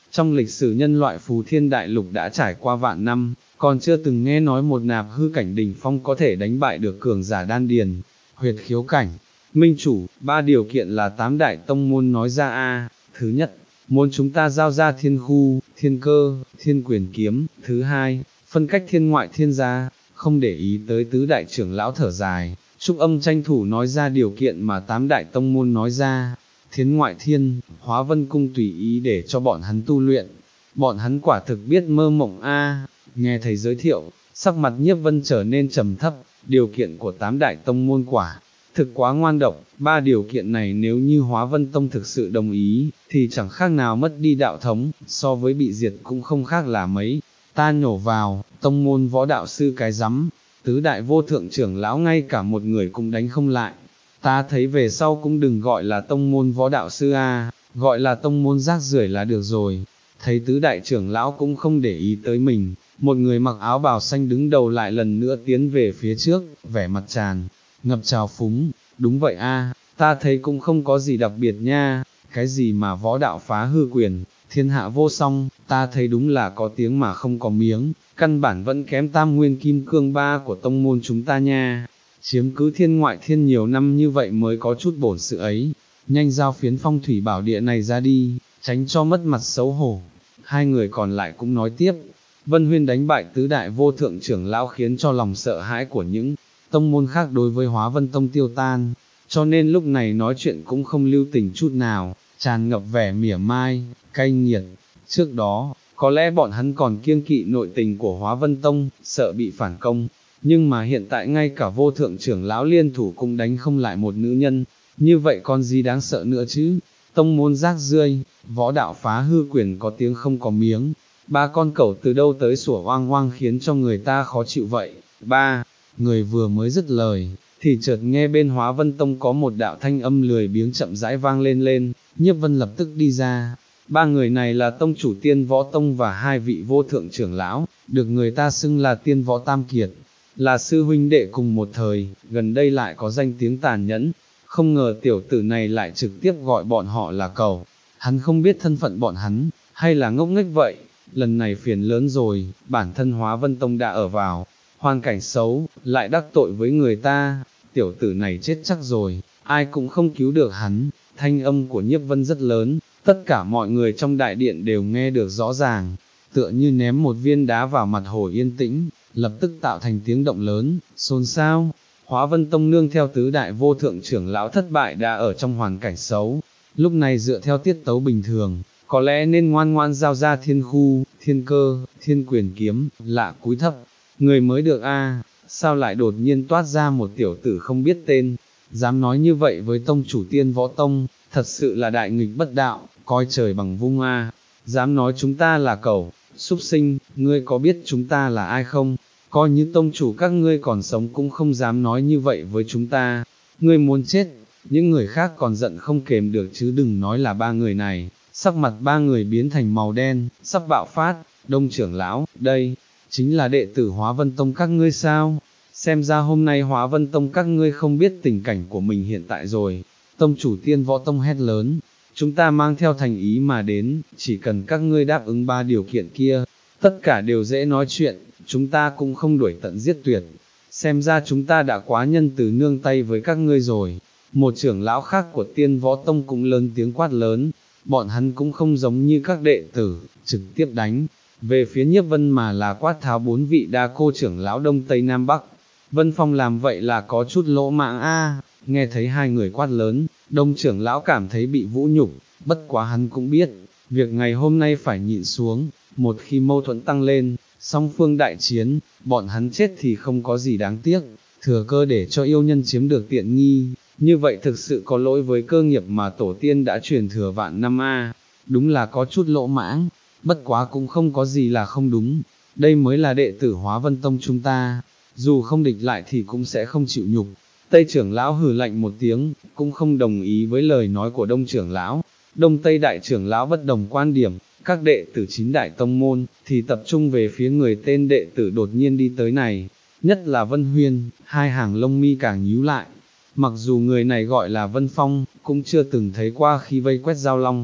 Trong lịch sử nhân loại Phù Thiên Đại Lục đã trải qua vạn năm, còn chưa từng nghe nói một nạp hư cảnh đỉnh phong có thể đánh bại được cường giả đan điền, huyệt khiếu cảnh. Minh chủ, ba điều kiện là tám đại tông môn nói ra a. Thứ nhất, muốn chúng ta giao ra thiên khu, thiên cơ, thiên quyền kiếm. Thứ hai, phân cách thiên ngoại thiên gia. Không để ý tới tứ đại trưởng lão thở dài, Trúc Âm tranh thủ nói ra điều kiện mà tám đại tông môn nói ra. Thiên ngoại thiên, Hóa Vân cung tùy ý để cho bọn hắn tu luyện. Bọn hắn quả thực biết mơ mộng a. Nghe thầy giới thiệu, sắc mặt Nhiếp Vân trở nên trầm thấp, điều kiện của tám đại tông môn quả thực quá ngoan độc, ba điều kiện này nếu như Hóa Vân Tông thực sự đồng ý, thì chẳng khác nào mất đi đạo thống, so với bị diệt cũng không khác là mấy. Ta nhổ vào, tông môn võ đạo sư cái rắm, tứ đại vô thượng trưởng lão ngay cả một người cũng đánh không lại. Ta thấy về sau cũng đừng gọi là tông môn võ đạo sư a, gọi là tông môn rác rưởi là được rồi. Thấy tứ đại trưởng lão cũng không để ý tới mình, một người mặc áo bào xanh đứng đầu lại lần nữa tiến về phía trước, vẻ mặt tràn ngập trào phúng. Đúng vậy a, ta thấy cũng không có gì đặc biệt nha, cái gì mà võ đạo phá hư quyền, thiên hạ vô song, ta thấy đúng là có tiếng mà không có miếng, căn bản vẫn kém tam nguyên kim cương ba của tông môn chúng ta nha. Chiếm cứ thiên ngoại thiên nhiều năm như vậy mới có chút bổn sự ấy, nhanh giao phiến phong thủy bảo địa này ra đi, tránh cho mất mặt xấu hổ. Hai người còn lại cũng nói tiếp, Vân Huyên đánh bại tứ đại vô thượng trưởng lão khiến cho lòng sợ hãi của những tông môn khác đối với Hóa Vân Tông tiêu tan, cho nên lúc này nói chuyện cũng không lưu tình chút nào, tràn ngập vẻ mỉa mai, cay nghiệt. Trước đó, có lẽ bọn hắn còn kiêng kỵ nội tình của Hóa Vân Tông, sợ bị phản công, nhưng mà hiện tại ngay cả vô thượng trưởng lão liên thủ cũng đánh không lại một nữ nhân, như vậy còn gì đáng sợ nữa chứ. Tông môn rác rưởi, võ đạo phá hư quyền có tiếng không có miếng, ba con cẩu từ đâu tới sủa oang oang khiến cho người ta khó chịu vậy. Ba người vừa mới dứt lời, thì chợt nghe bên Hóa Vân Tông có một đạo thanh âm lười biếng chậm rãi vang lên lên, Nhiếp Vân lập tức đi ra. Ba người này là tông chủ Tiên Võ Tông và hai vị vô thượng trưởng lão, được người ta xưng là Tiên Võ Tam Kiệt, là sư huynh đệ cùng một thời, gần đây lại có danh tiếng tàn nhẫn, không ngờ tiểu tử này lại trực tiếp gọi bọn họ là cẩu. Hắn không biết thân phận bọn hắn, hay là ngốc nghếch vậy, lần này phiền lớn rồi, bản thân Hóa Vân Tông đã ở vào hoàn cảnh xấu, lại đắc tội với người ta, tiểu tử này chết chắc rồi, ai cũng không cứu được hắn. Thanh âm của Nhiếp Vân rất lớn, tất cả mọi người trong đại điện đều nghe được rõ ràng, tựa như ném một viên đá vào mặt hồ yên tĩnh, lập tức tạo thành tiếng động lớn, xôn xao. Hóa Vân Tông nương theo tứ đại vô thượng trưởng lão thất bại đã ở trong hoàn cảnh xấu, lúc này dựa theo tiết tấu bình thường, có lẽ nên ngoan ngoan giao ra thiên khu, thiên cơ, thiên quyền kiếm, lạ cúi thấp, người mới được a, sao lại đột nhiên toát ra một tiểu tử không biết tên, dám nói như vậy với tông chủ Tiên Võ Tông, thật sự là đại nghịch bất đạo, coi trời bằng vung a, dám nói chúng ta là cẩu, súc sinh, ngươi có biết chúng ta là ai không? Coi như tông chủ các ngươi còn sống cũng không dám nói như vậy với chúng ta, ngươi muốn chết. Những người khác còn giận không kềm được chứ đừng nói là ba người này. Sắc mặt ba người biến thành màu đen, sắp bạo phát. Đông trưởng lão, đây chính là đệ tử Hóa Vân Tông các ngươi sao? Xem ra hôm nay Hóa Vân Tông các ngươi không biết tình cảnh của mình hiện tại rồi. Tông chủ Tiên Võ Tông hét lớn, chúng ta mang theo thành ý mà đến, chỉ cần các ngươi đáp ứng ba điều kiện kia, tất cả đều dễ nói chuyện, chúng ta cũng không đuổi tận giết tuyệt. Xem ra chúng ta đã quá nhân từ nương tay với các ngươi rồi. Một trưởng lão khác của Tiên Võ Tông cũng lớn tiếng quát lớn, bọn hắn cũng không giống như các đệ tử, trực tiếp đánh về phía Nhiếp Vân mà là quát tháo bốn vị đa cô trưởng lão Đông Tây Nam Bắc. Vân Phong làm vậy là có chút lỗ mạng a. Nghe thấy hai người quát lớn, Đông trưởng lão cảm thấy bị vũ nhục, bất quá hắn cũng biết, việc ngày hôm nay phải nhịn xuống, một khi mâu thuẫn tăng lên, song phương đại chiến, bọn hắn chết thì không có gì đáng tiếc, thừa cơ để cho yêu nhân chiếm được tiện nghi, như vậy thực sự có lỗi với cơ nghiệp mà tổ tiên đã truyền thừa vạn năm a. Đúng là có chút lỗ mãng, bất quá cũng không có gì là không đúng, đây mới là đệ tử Hóa Vân Tông chúng ta, dù không địch lại thì cũng sẽ không chịu nhục. Tây trưởng lão hừ lạnh một tiếng, cũng không đồng ý với lời nói của Đông trưởng lão. Đông Tây đại trưởng lão bất đồng quan điểm, các đệ tử chín đại tông môn, thì tập trung về phía người tên đệ tử đột nhiên đi tới này, nhất là Vân Huyên, hai hàng lông mi càng nhíu lại. Mặc dù người này gọi là Vân Phong, cũng chưa từng thấy qua khi vây quét Giao Long,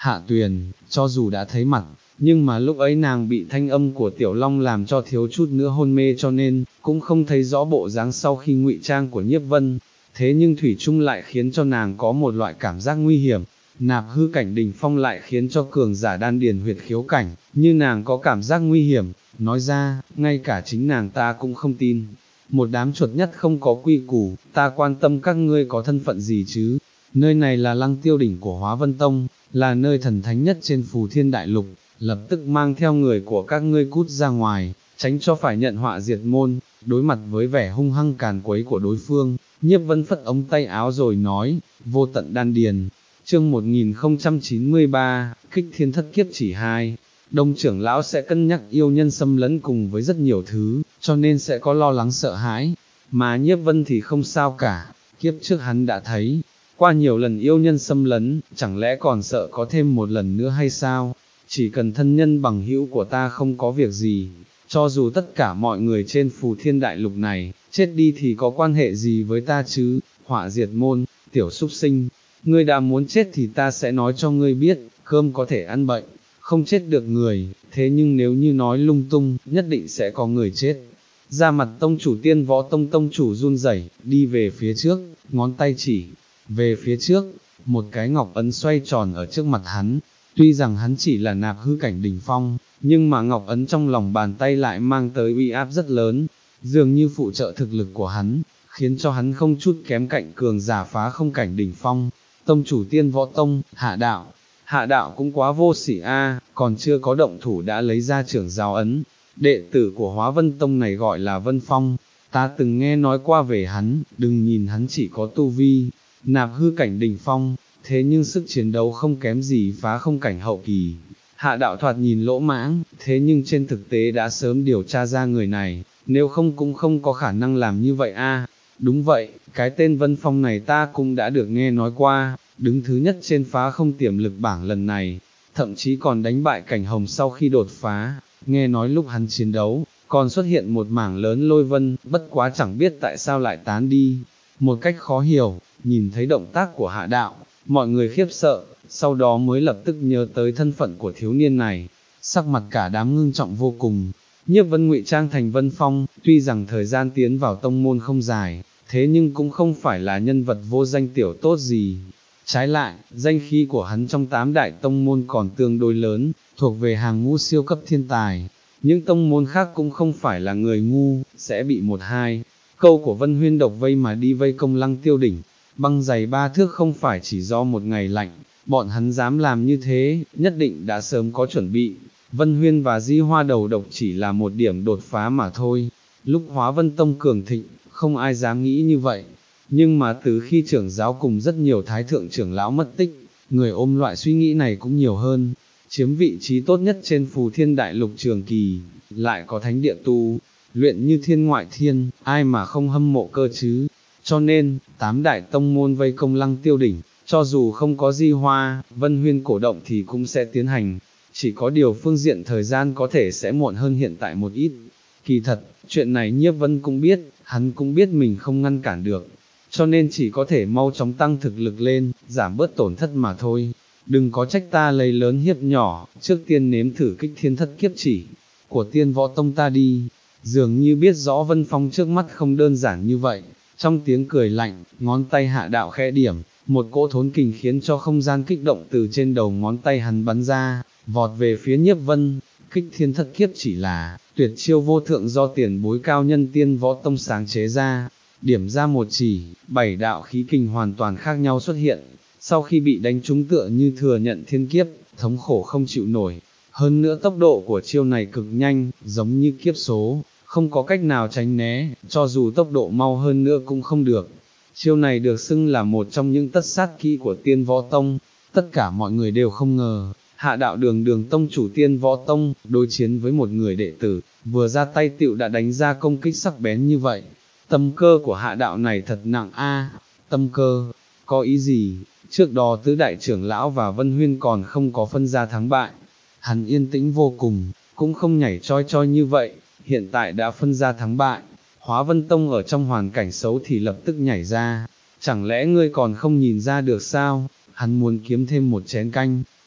Hạ Tuyền, cho dù đã thấy mặt, nhưng mà lúc ấy nàng bị thanh âm của Tiểu Long làm cho thiếu chút nữa hôn mê cho nên, cũng không thấy rõ bộ dáng sau khi ngụy trang của Nhiếp Vân, thế nhưng Thủy Trung lại khiến cho nàng có một loại cảm giác nguy hiểm. Nạp hư cảnh đỉnh phong lại khiến cho cường giả đan điền huyệt khiếu cảnh, như nàng có cảm giác nguy hiểm, nói ra, ngay cả chính nàng ta cũng không tin. Một đám chuột nhất không có quy củ, ta quan tâm các ngươi có thân phận gì chứ? Nơi này là Lăng Tiêu đỉnh của Hóa Vân Tông, là nơi thần thánh nhất trên Phù Thiên Đại Lục, lập tức mang theo người của các ngươi cút ra ngoài, tránh cho phải nhận họa diệt môn. Đối mặt với vẻ hung hăng càn quấy của đối phương, Nhiếp Vân phất ống tay áo rồi nói, vô tận đan điền. Chương một nghìn không trăm chín mươi ba, Kích Thiên Thất Kiếp chỉ hai. Đông trưởng lão sẽ cân nhắc yêu nhân xâm lấn cùng với rất nhiều thứ, cho nên sẽ có lo lắng sợ hãi, mà Nhiếp Vân thì không sao cả, kiếp trước hắn đã thấy, qua nhiều lần yêu nhân xâm lấn, chẳng lẽ còn sợ có thêm một lần nữa hay sao? Chỉ cần thân nhân bằng hữu của ta không có việc gì, cho dù tất cả mọi người trên Phù Thiên Đại Lục này, chết đi thì có quan hệ gì với ta chứ? Họa diệt môn, tiểu súc sinh, ngươi đã muốn chết thì ta sẽ nói cho ngươi biết, cơm có thể ăn bệnh, không chết được người, thế nhưng nếu như nói lung tung, nhất định sẽ có người chết. Ra mặt tông chủ Tiên Võ Tông tông chủ run rẩy, đi về phía trước, ngón tay chỉ về phía trước, một cái ngọc ấn xoay tròn ở trước mặt hắn. Tuy rằng hắn chỉ là nạp hư cảnh đỉnh phong, nhưng mà ngọc ấn trong lòng bàn tay lại mang tới uy áp rất lớn, dường như phụ trợ thực lực của hắn, khiến cho hắn không chút kém cạnh cường giả phá không cảnh đỉnh phong. Tông chủ Tiên Võ Tông, Hạ Đạo, Hạ Đạo cũng quá vô sỉ a, còn chưa có động thủ đã lấy ra trưởng giáo ấn. Đệ tử của Hóa Vân Tông này gọi là Vân Phong, ta từng nghe nói qua về hắn, đừng nhìn hắn chỉ có tu vi, nạp hư cảnh đỉnh phong, thế nhưng sức chiến đấu không kém gì phá không cảnh hậu kỳ. Hạ Đạo thoạt nhìn lỗ mãng, thế nhưng trên thực tế đã sớm điều tra ra người này, nếu không cũng không có khả năng làm như vậy a. Đúng vậy, cái tên Vân Phong này ta cũng đã được nghe nói qua, đứng thứ nhất trên phá không tiềm lực bảng lần này, thậm chí còn đánh bại cảnh hồng sau khi đột phá. Nghe nói lúc hắn chiến đấu, còn xuất hiện một mảng lớn lôi vân, bất quá chẳng biết tại sao lại tán đi, một cách khó hiểu. Nhìn thấy động tác của Hạ Đạo, mọi người khiếp sợ, sau đó mới lập tức nhớ tới thân phận của thiếu niên này, sắc mặt cả đám ngưng trọng vô cùng. Nhiếp Vân ngụy trang thành Vân Phong, tuy rằng thời gian tiến vào tông môn không dài, thế nhưng cũng không phải là nhân vật vô danh tiểu tốt gì. Trái lại, danh khí của hắn trong tám đại tông môn còn tương đối lớn, thuộc về hàng ngũ siêu cấp thiên tài. Những tông môn khác cũng không phải là người ngu, sẽ bị một hai câu của Vân Huyên độc vây mà đi vây công Lăng Tiêu đỉnh. Băng dày ba thước không phải chỉ do một ngày lạnh, bọn hắn dám làm như thế, nhất định đã sớm có chuẩn bị. Vân Huyên và Di Hoa đầu độc chỉ là một điểm đột phá mà thôi. Lúc Hóa Vân Tông cường thịnh, không ai dám nghĩ như vậy. Nhưng mà từ khi trưởng giáo cùng rất nhiều thái thượng trưởng lão mất tích, người ôm loại suy nghĩ này cũng nhiều hơn. Chiếm vị trí tốt nhất trên Phù Thiên Đại Lục trường kỳ, lại có thánh địa tu, luyện như thiên ngoại thiên, ai mà không hâm mộ cơ chứ. Cho nên, tám đại tông môn vây công Lăng Tiêu đỉnh, cho dù không có Di Hoa, Vân Huyên cổ động thì cũng sẽ tiến hành, chỉ có điều phương diện thời gian có thể sẽ muộn hơn hiện tại một ít. Kỳ thật, chuyện này Nhiếp Vân cũng biết, hắn cũng biết mình không ngăn cản được, cho nên chỉ có thể mau chóng tăng thực lực lên, giảm bớt tổn thất mà thôi. Đừng có trách ta lấy lớn hiếp nhỏ, trước tiên nếm thử Kích Thiên Thất Kiếp chỉ của Tiên Võ Tông ta đi. Dường như biết rõ Vân Phong trước mắt không đơn giản như vậy, trong tiếng cười lạnh, ngón tay Hạ Đạo khẽ điểm, một cỗ thốn kình khiến cho không gian kích động từ trên đầu ngón tay hắn bắn ra, vọt về phía Nhiếp Vân. Kích Thiên Thất Kiếp chỉ là tuyệt chiêu vô thượng do tiền bối cao nhân Tiên Võ Tông sáng chế ra, điểm ra một chỉ, bảy đạo khí kình hoàn toàn khác nhau xuất hiện, sau khi bị đánh trúng tựa như thừa nhận thiên kiếp, thống khổ không chịu nổi. Hơn nữa tốc độ của chiêu này cực nhanh, giống như kiếp số, không có cách nào tránh né, cho dù tốc độ mau hơn nữa cũng không được. Chiêu này được xưng là một trong những tất sát kỹ của Tiên Võ Tông, tất cả mọi người đều không ngờ, Hạ Đạo đường đường tông chủ Tiên Võ Tông, đối chiến với một người đệ tử, vừa ra tay tựu đã đánh ra công kích sắc bén như vậy. Tâm cơ của Hạ Đạo này thật nặng a. Tâm cơ, có ý gì? Trước đó tứ đại trưởng lão và Vân Huyên còn không có phân ra thắng bại, hắn yên tĩnh vô cùng, cũng không nhảy choi choi như vậy, hiện tại đã phân ra thắng bại. Hóa Vân Tông ở trong hoàn cảnh xấu thì lập tức nhảy ra, chẳng lẽ ngươi còn không nhìn ra được sao? Hắn muốn kiếm thêm một chén canh,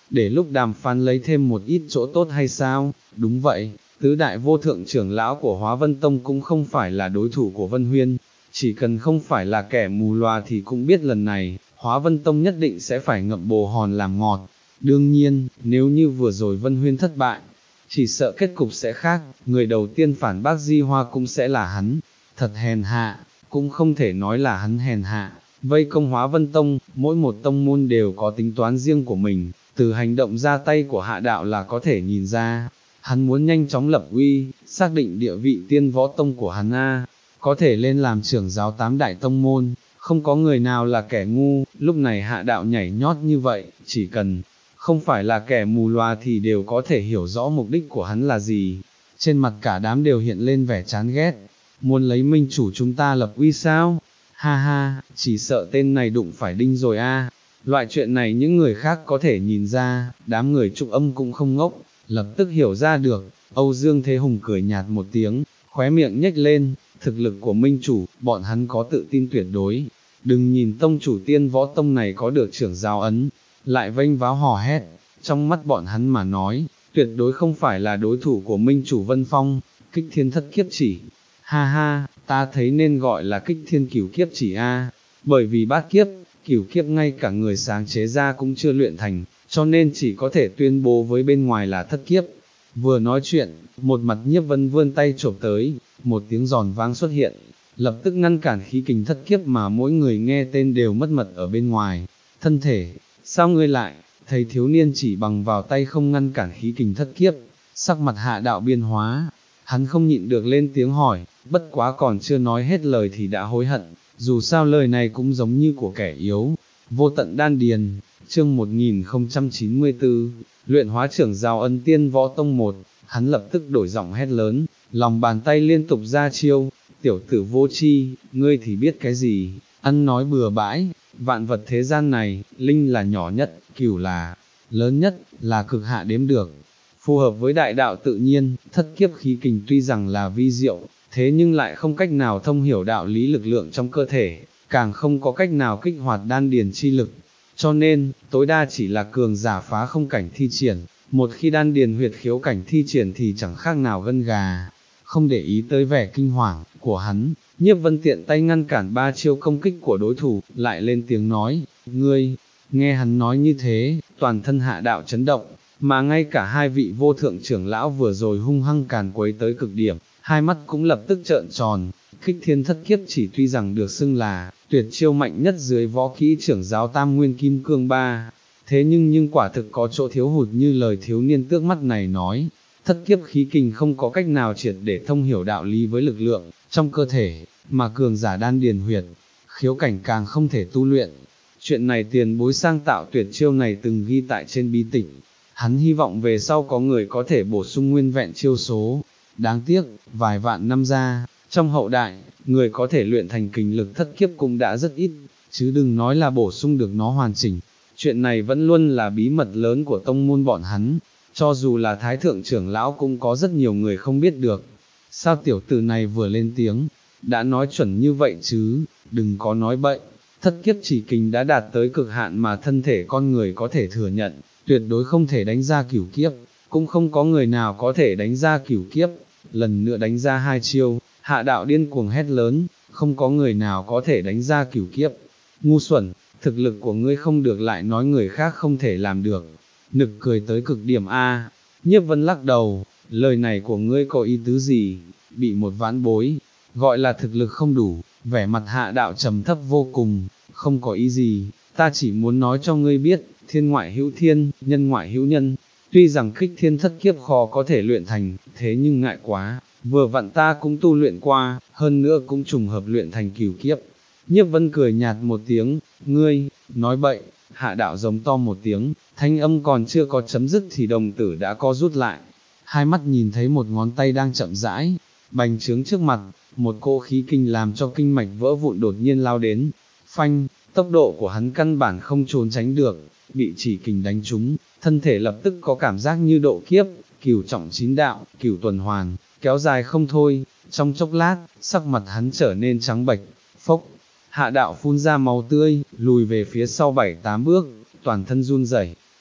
để lúc đàm phán lấy thêm một ít chỗ tốt hay sao? Đúng vậy, tứ đại vô thượng trưởng lão của Hóa Vân Tông cũng không phải là đối thủ của Vân Huyên, chỉ cần không phải là kẻ mù loà thì cũng biết lần này, Hóa Vân Tông nhất định sẽ phải ngậm bồ hòn làm ngọt. Đương nhiên, nếu như vừa rồi Vân Huyên thất bại, chỉ sợ kết cục sẽ khác, người đầu tiên phản bác Di Hoa cũng sẽ là hắn, thật hèn hạ, cũng không thể nói là hắn hèn hạ. Vây công Hóa Vân Tông, mỗi một tông môn đều có tính toán riêng của mình, từ hành động ra tay của Hạ Đạo là có thể nhìn ra, hắn muốn nhanh chóng lập uy, xác định địa vị tiên võ tông của hắn a, có thể lên làm trưởng giáo tám đại tông môn, không có người nào là kẻ ngu. Lúc này Hạ Đạo nhảy nhót như vậy, chỉ cần không phải là kẻ mù loà thì đều có thể hiểu rõ mục đích của hắn là gì. Trên mặt cả đám đều hiện lên vẻ chán ghét, muốn lấy minh chủ chúng ta lập uy sao? Ha ha, chỉ sợ tên này đụng phải đinh rồi a. Loại chuyện này những người khác có thể nhìn ra, đám người Trục Âm cũng không ngốc, lập tức hiểu ra được. Âu Dương Thế Hùng cười nhạt một tiếng, khóe miệng nhếch lên, thực lực của minh chủ, bọn hắn có tự tin tuyệt đối. Đừng nhìn tông chủ tiên võ tông này có được trưởng giáo ấn, lại vênh váo hò hét, trong mắt bọn hắn mà nói, tuyệt đối không phải là đối thủ của minh chủ Vân Phong, kích thiên thất kiếp chỉ. Ha ha, ta thấy nên gọi là kích thiên cửu kiếp chỉ a, bởi vì bát kiếp, cửu kiếp ngay cả người sáng chế ra cũng chưa luyện thành, cho nên chỉ có thể tuyên bố với bên ngoài là thất kiếp. Vừa nói chuyện, một mặt Nhiếp Vân vươn tay chộp tới, một tiếng giòn vang xuất hiện, lập tức ngăn cản khí kình thất kiếp mà mỗi người nghe tên đều mất mật ở bên ngoài. Thân thể, sao ngươi lại? Thấy thiếu niên chỉ bằng vào tay không ngăn cản khí kình thất kiếp, sắc mặt Hạ Đạo biến hóa, hắn không nhịn được lên tiếng hỏi, bất quá còn chưa nói hết lời thì đã hối hận, dù sao lời này cũng giống như của kẻ yếu. Vô tận đan điền, chương một nghìn không trăm chín mươi tư, luyện hóa trưởng giáo ấn tiên võ tông một, hắn lập tức đổi giọng hét lớn, lòng bàn tay liên tục ra chiêu, tiểu tử vô tri, ngươi thì biết cái gì, ăn nói bừa bãi, vạn vật thế gian này, linh là nhỏ nhất, cửu là lớn nhất, là cực hạ đếm được. Phù hợp với đại đạo tự nhiên, thất kiếp khí kình tuy rằng là vi diệu, thế nhưng lại không cách nào thông hiểu đạo lý lực lượng trong cơ thể, càng không có cách nào kích hoạt đan điền chi lực, cho nên, tối đa chỉ là cường giả phá không cảnh thi triển, một khi đan điền huyệt khiếu cảnh thi triển thì chẳng khác nào gân gà. Không để ý tới vẻ kinh hoàng của hắn, Nhiếp Vân tiện tay ngăn cản ba chiêu công kích của đối thủ, lại lên tiếng nói, ngươi, nghe hắn nói như thế, toàn thân Hạ Đạo chấn động, mà ngay cả hai vị vô thượng trưởng lão vừa rồi hung hăng càn quấy tới cực điểm, hai mắt cũng lập tức trợn tròn. Kích thiên thất kiếp chỉ tuy rằng được xưng là tuyệt chiêu mạnh nhất dưới võ kỹ trưởng giáo Tam Nguyên Kim Cương Ba, thế nhưng nhưng quả thực có chỗ thiếu hụt như lời thiếu niên tước mắt này nói, thất kiếp khí kình không có cách nào triệt để thông hiểu đạo lý với lực lượng trong cơ thể, mà cường giả đan điền huyệt khiếu cảnh càng không thể tu luyện. Chuyện này tiền bối sang tạo tuyệt chiêu này từng ghi tại trên bí tịch, hắn hy vọng về sau có người có thể bổ sung nguyên vẹn chiêu số, đáng tiếc, vài vạn năm ra, trong hậu đại, người có thể luyện thành kình lực thất kiếp cũng đã rất ít, chứ đừng nói là bổ sung được nó hoàn chỉnh. Chuyện này vẫn luôn là bí mật lớn của tông môn bọn hắn, cho dù là thái thượng trưởng lão cũng có rất nhiều người không biết được. Sao tiểu tử này vừa lên tiếng, đã nói chuẩn như vậy chứ, đừng có nói bậy, thất kiếp chỉ kình đã đạt tới cực hạn mà thân thể con người có thể thừa nhận, tuyệt đối không thể đánh ra cửu kiếp, cũng không có người nào có thể đánh ra cửu kiếp. Lần nữa đánh ra hai chiêu, Hạ Đạo điên cuồng hét lớn, không có người nào có thể đánh ra cửu kiếp. Ngu xuẩn, thực lực của ngươi không được lại nói người khác không thể làm được. Nực cười tới cực điểm a. Nhiếp Vân lắc đầu, lời này của ngươi có ý tứ gì? Bị một vãn bối gọi là thực lực không đủ, vẻ mặt Hạ Đạo trầm thấp vô cùng, không có ý gì, ta chỉ muốn nói cho ngươi biết, thiên ngoại hữu thiên, nhân ngoại hữu nhân. Tuy rằng kích thiên thất kiếp khó có thể luyện thành, thế nhưng ngại quá, vừa vặn ta cũng tu luyện qua, hơn nữa cũng trùng hợp luyện thành cửu kiếp. Nhiếp Vân cười nhạt một tiếng, ngươi, nói bậy. Hạ Đạo giống to một tiếng, thanh âm còn chưa có chấm dứt thì đồng tử đã co rút lại, hai mắt nhìn thấy một ngón tay đang chậm rãi bành trướng trước mặt, một cỗ khí kinh làm cho kinh mạch vỡ vụn đột nhiên lao đến, phanh, tốc độ của hắn căn bản không trốn tránh được, bị chỉ kình đánh trúng, thân thể lập tức có cảm giác như độ kiếp, cửu trọng chín đạo, cửu tuần hoàn, kéo dài không thôi. Trong chốc lát, sắc mặt hắn trở nên trắng bệch, phốc, Hạ Đạo phun ra máu tươi, lùi về phía sau bảy tám bước, toàn thân run rẩy.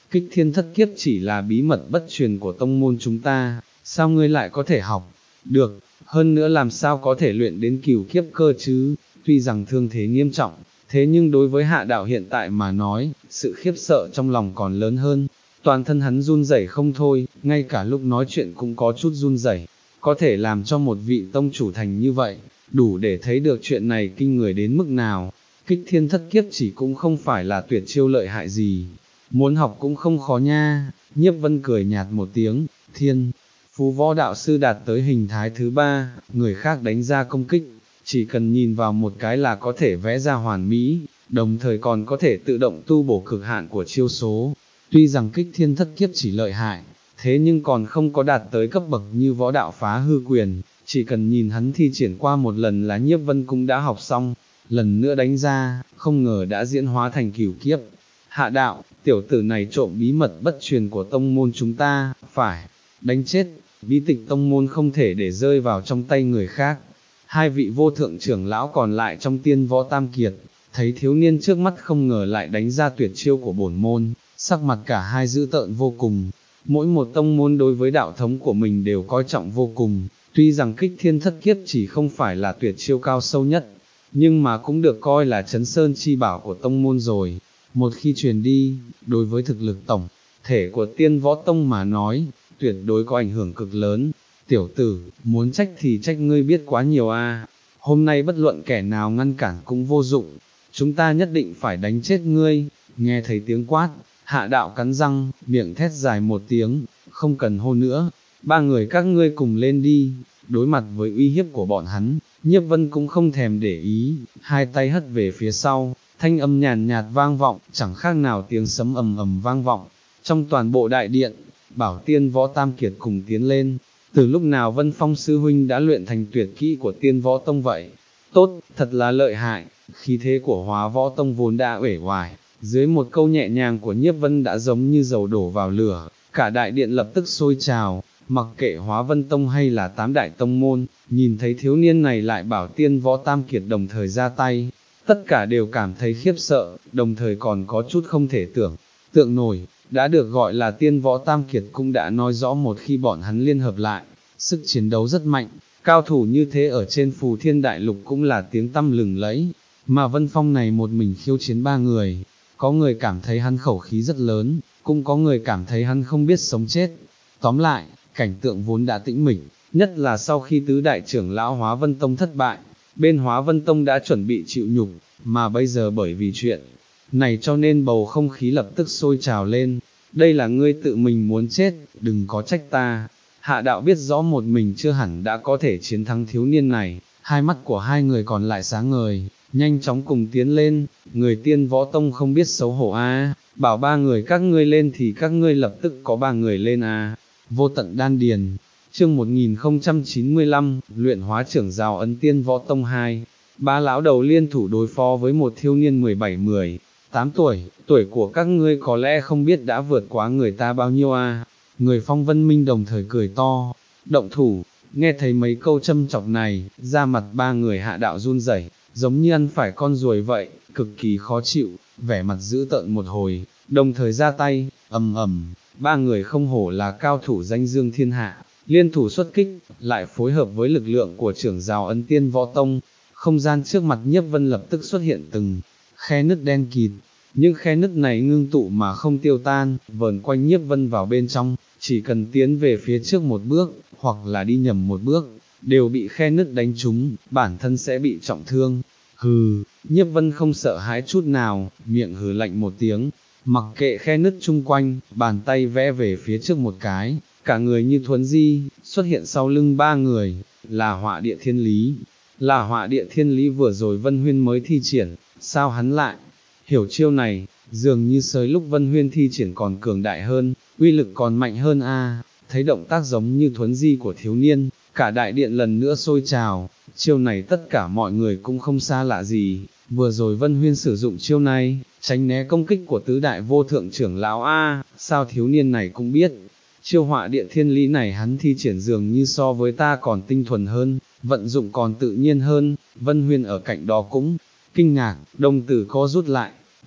Kích thiên thất kiếp chỉ là bí mật bất truyền của tông môn chúng ta, sao ngươi lại có thể học được, hơn nữa làm sao có thể luyện đến cửu kiếp cơ chứ, tuy rằng thương thế nghiêm trọng, thế nhưng đối với Hạ Đạo hiện tại mà nói, sự khiếp sợ trong lòng còn lớn hơn, toàn thân hắn run rẩy không thôi, ngay cả lúc nói chuyện cũng có chút run rẩy, có thể làm cho một vị tông chủ thành như vậy, đủ để thấy được chuyện này kinh người đến mức nào. Kích thiên thất kiếp chỉ cũng không phải là tuyệt chiêu lợi hại gì, muốn học cũng không khó nha. Nhiếp Vân cười nhạt một tiếng, thiên phú võ đạo sư đạt tới hình thái thứ ba, người khác đánh ra công kích, chỉ cần nhìn vào một cái là có thể vẽ ra hoàn mỹ, đồng thời còn có thể tự động tu bổ cực hạn của chiêu số. Tuy rằng kích thiên thất kiếp chỉ lợi hại, thế nhưng còn không có đạt tới cấp bậc như võ đạo phá hư quyền, chỉ cần nhìn hắn thi triển qua một lần là Nhiếp Vân cũng đã học xong, lần nữa đánh ra, không ngờ đã diễn hóa thành cửu kiếp. Hạ Đạo, tiểu tử này trộm bí mật bất truyền của tông môn chúng ta, phải đánh chết, bí tịch tông môn không thể để rơi vào trong tay người khác. Hai vị vô thượng trưởng lão còn lại trong Tiên Võ Tam Kiệt, thấy thiếu niên trước mắt không ngờ lại đánh ra tuyệt chiêu của bổn môn, sắc mặt cả hai dữ tợn vô cùng. Mỗi một tông môn đối với đạo thống của mình đều coi trọng vô cùng, tuy rằng kích thiên thất kiếp chỉ không phải là tuyệt chiêu cao sâu nhất, nhưng mà cũng được coi là chấn sơn chi bảo của tông môn rồi. Một khi truyền đi, đối với thực lực tổng thể của Tiên Võ Tông mà nói, tuyệt đối có ảnh hưởng cực lớn. Tiểu tử, muốn trách thì trách ngươi biết quá nhiều a. Hôm nay bất luận kẻ nào ngăn cản cũng vô dụng, chúng ta nhất định phải đánh chết ngươi. Nghe thấy tiếng quát, Hạ Đạo cắn răng, miệng thét dài một tiếng, không cần hô nữa, ba người các ngươi cùng lên đi. Đối mặt với uy hiếp của bọn hắn, Nhiếp Vân cũng không thèm để ý, hai tay hất về phía sau, thanh âm nhàn nhạt vang vọng, chẳng khác nào tiếng sấm ầm ầm vang vọng. Trong toàn bộ đại điện, bảo Tiên Võ Tam Kiệt cùng tiến lên. Từ lúc nào Vân Phong sư huynh đã luyện thành tuyệt kỹ của Tiên Võ Tông vậy? Tốt, thật là lợi hại. Khí thế của Hóa Võ Tông vốn đã uể oải, dưới một câu nhẹ nhàng của Nhiếp Vân đã giống như dầu đổ vào lửa, cả đại điện lập tức sôi trào. Mặc kệ Hóa Vân Tông hay là tám đại tông môn, nhìn thấy thiếu niên này lại bảo Tiên Võ Tam Kiệt đồng thời ra tay, tất cả đều cảm thấy khiếp sợ, đồng thời còn có chút không thể tưởng tượng nổi. Đã được gọi là Tiên Võ Tam Kiệt cũng đã nói rõ một khi bọn hắn liên hợp lại, sức chiến đấu rất mạnh, cao thủ như thế ở trên Phù Thiên Đại Lục cũng là tiếng tăm lừng lẫy, mà Vân Phong này một mình khiêu chiến ba người, có người cảm thấy hắn khẩu khí rất lớn, cũng có người cảm thấy hắn không biết sống chết. Tóm lại, cảnh tượng vốn đã tĩnh mịch, nhất là sau khi tứ đại trưởng lão Hóa Vân Tông thất bại, bên Hóa Vân Tông đã chuẩn bị chịu nhục, mà bây giờ bởi vì chuyện này cho nên bầu không khí lập tức sôi trào lên. Đây là ngươi tự mình muốn chết, đừng có trách ta. Hạ Đạo biết rõ một mình chưa hẳn đã có thể chiến thắng thiếu niên này, hai mắt của hai người còn lại sáng ngời, nhanh chóng cùng tiến lên. Người Tiên Võ Tông không biết xấu hổ a, bảo ba người các ngươi lên thì các ngươi lập tức có ba người lên a. Vô Tận Đan Điền, chương một nghìn không trăm chín mươi lăm, luyện hóa trưởng rào ấn Tiên Võ Tông hai. Ba lão đầu liên thủ đối phó với một thiếu niên mười bảy mười tám tuổi, tuổi của các ngươi có lẽ không biết đã vượt quá người ta bao nhiêu a. Người Phong Vân Minh đồng thời cười to, động thủ. Nghe thấy mấy câu châm chọc này, da mặt ba người Hạ Đạo run rẩy, giống như ăn phải con ruồi vậy, cực kỳ khó chịu, vẻ mặt dữ tợn một hồi, đồng thời ra tay, ầm ầm. Ba người không hổ là cao thủ danh dương thiên hạ, liên thủ xuất kích, lại phối hợp với lực lượng của trưởng rào ấn Tiên Võ Tông. Không gian trước mặt Nhiếp Vân lập tức xuất hiện từng khe nứt đen kịt, nhưng khe nứt này ngưng tụ mà không tiêu tan, vờn quanh Nhiếp Vân vào bên trong, chỉ cần tiến về phía trước một bước, hoặc là đi nhầm một bước, đều bị khe nứt đánh trúng, bản thân sẽ bị trọng thương. Hừ, Nhiếp Vân không sợ hãi chút nào, miệng hừ lạnh một tiếng, mặc kệ khe nứt chung quanh, bàn tay vẽ về phía trước một cái, cả người như thuấn di, xuất hiện sau lưng ba người, là Họa Địa Thiên Lý. Là Họa Địa Thiên Lý vừa rồi Vân Huyên mới thi triển, sao hắn lại hiểu chiêu này? Dường như sới lúc Vân Huyên thi triển còn cường đại hơn, uy lực còn mạnh hơn a. Thấy động tác giống như thuấn di của thiếu niên, cả đại điện lần nữa sôi trào. Chiêu này tất cả mọi người cũng không xa lạ gì, vừa rồi Vân Huyên sử dụng chiêu này, tránh né công kích của tứ đại vô thượng trưởng lão a. Sao thiếu niên này cũng biết? Chiêu Họa Địa Thiên Lý này hắn thi triển dường như so với ta còn tinh thuần hơn, vận dụng còn tự nhiên hơn. Vân Huyên ở cạnh đó cũng kinh ngạc, đồng tử co rút lại,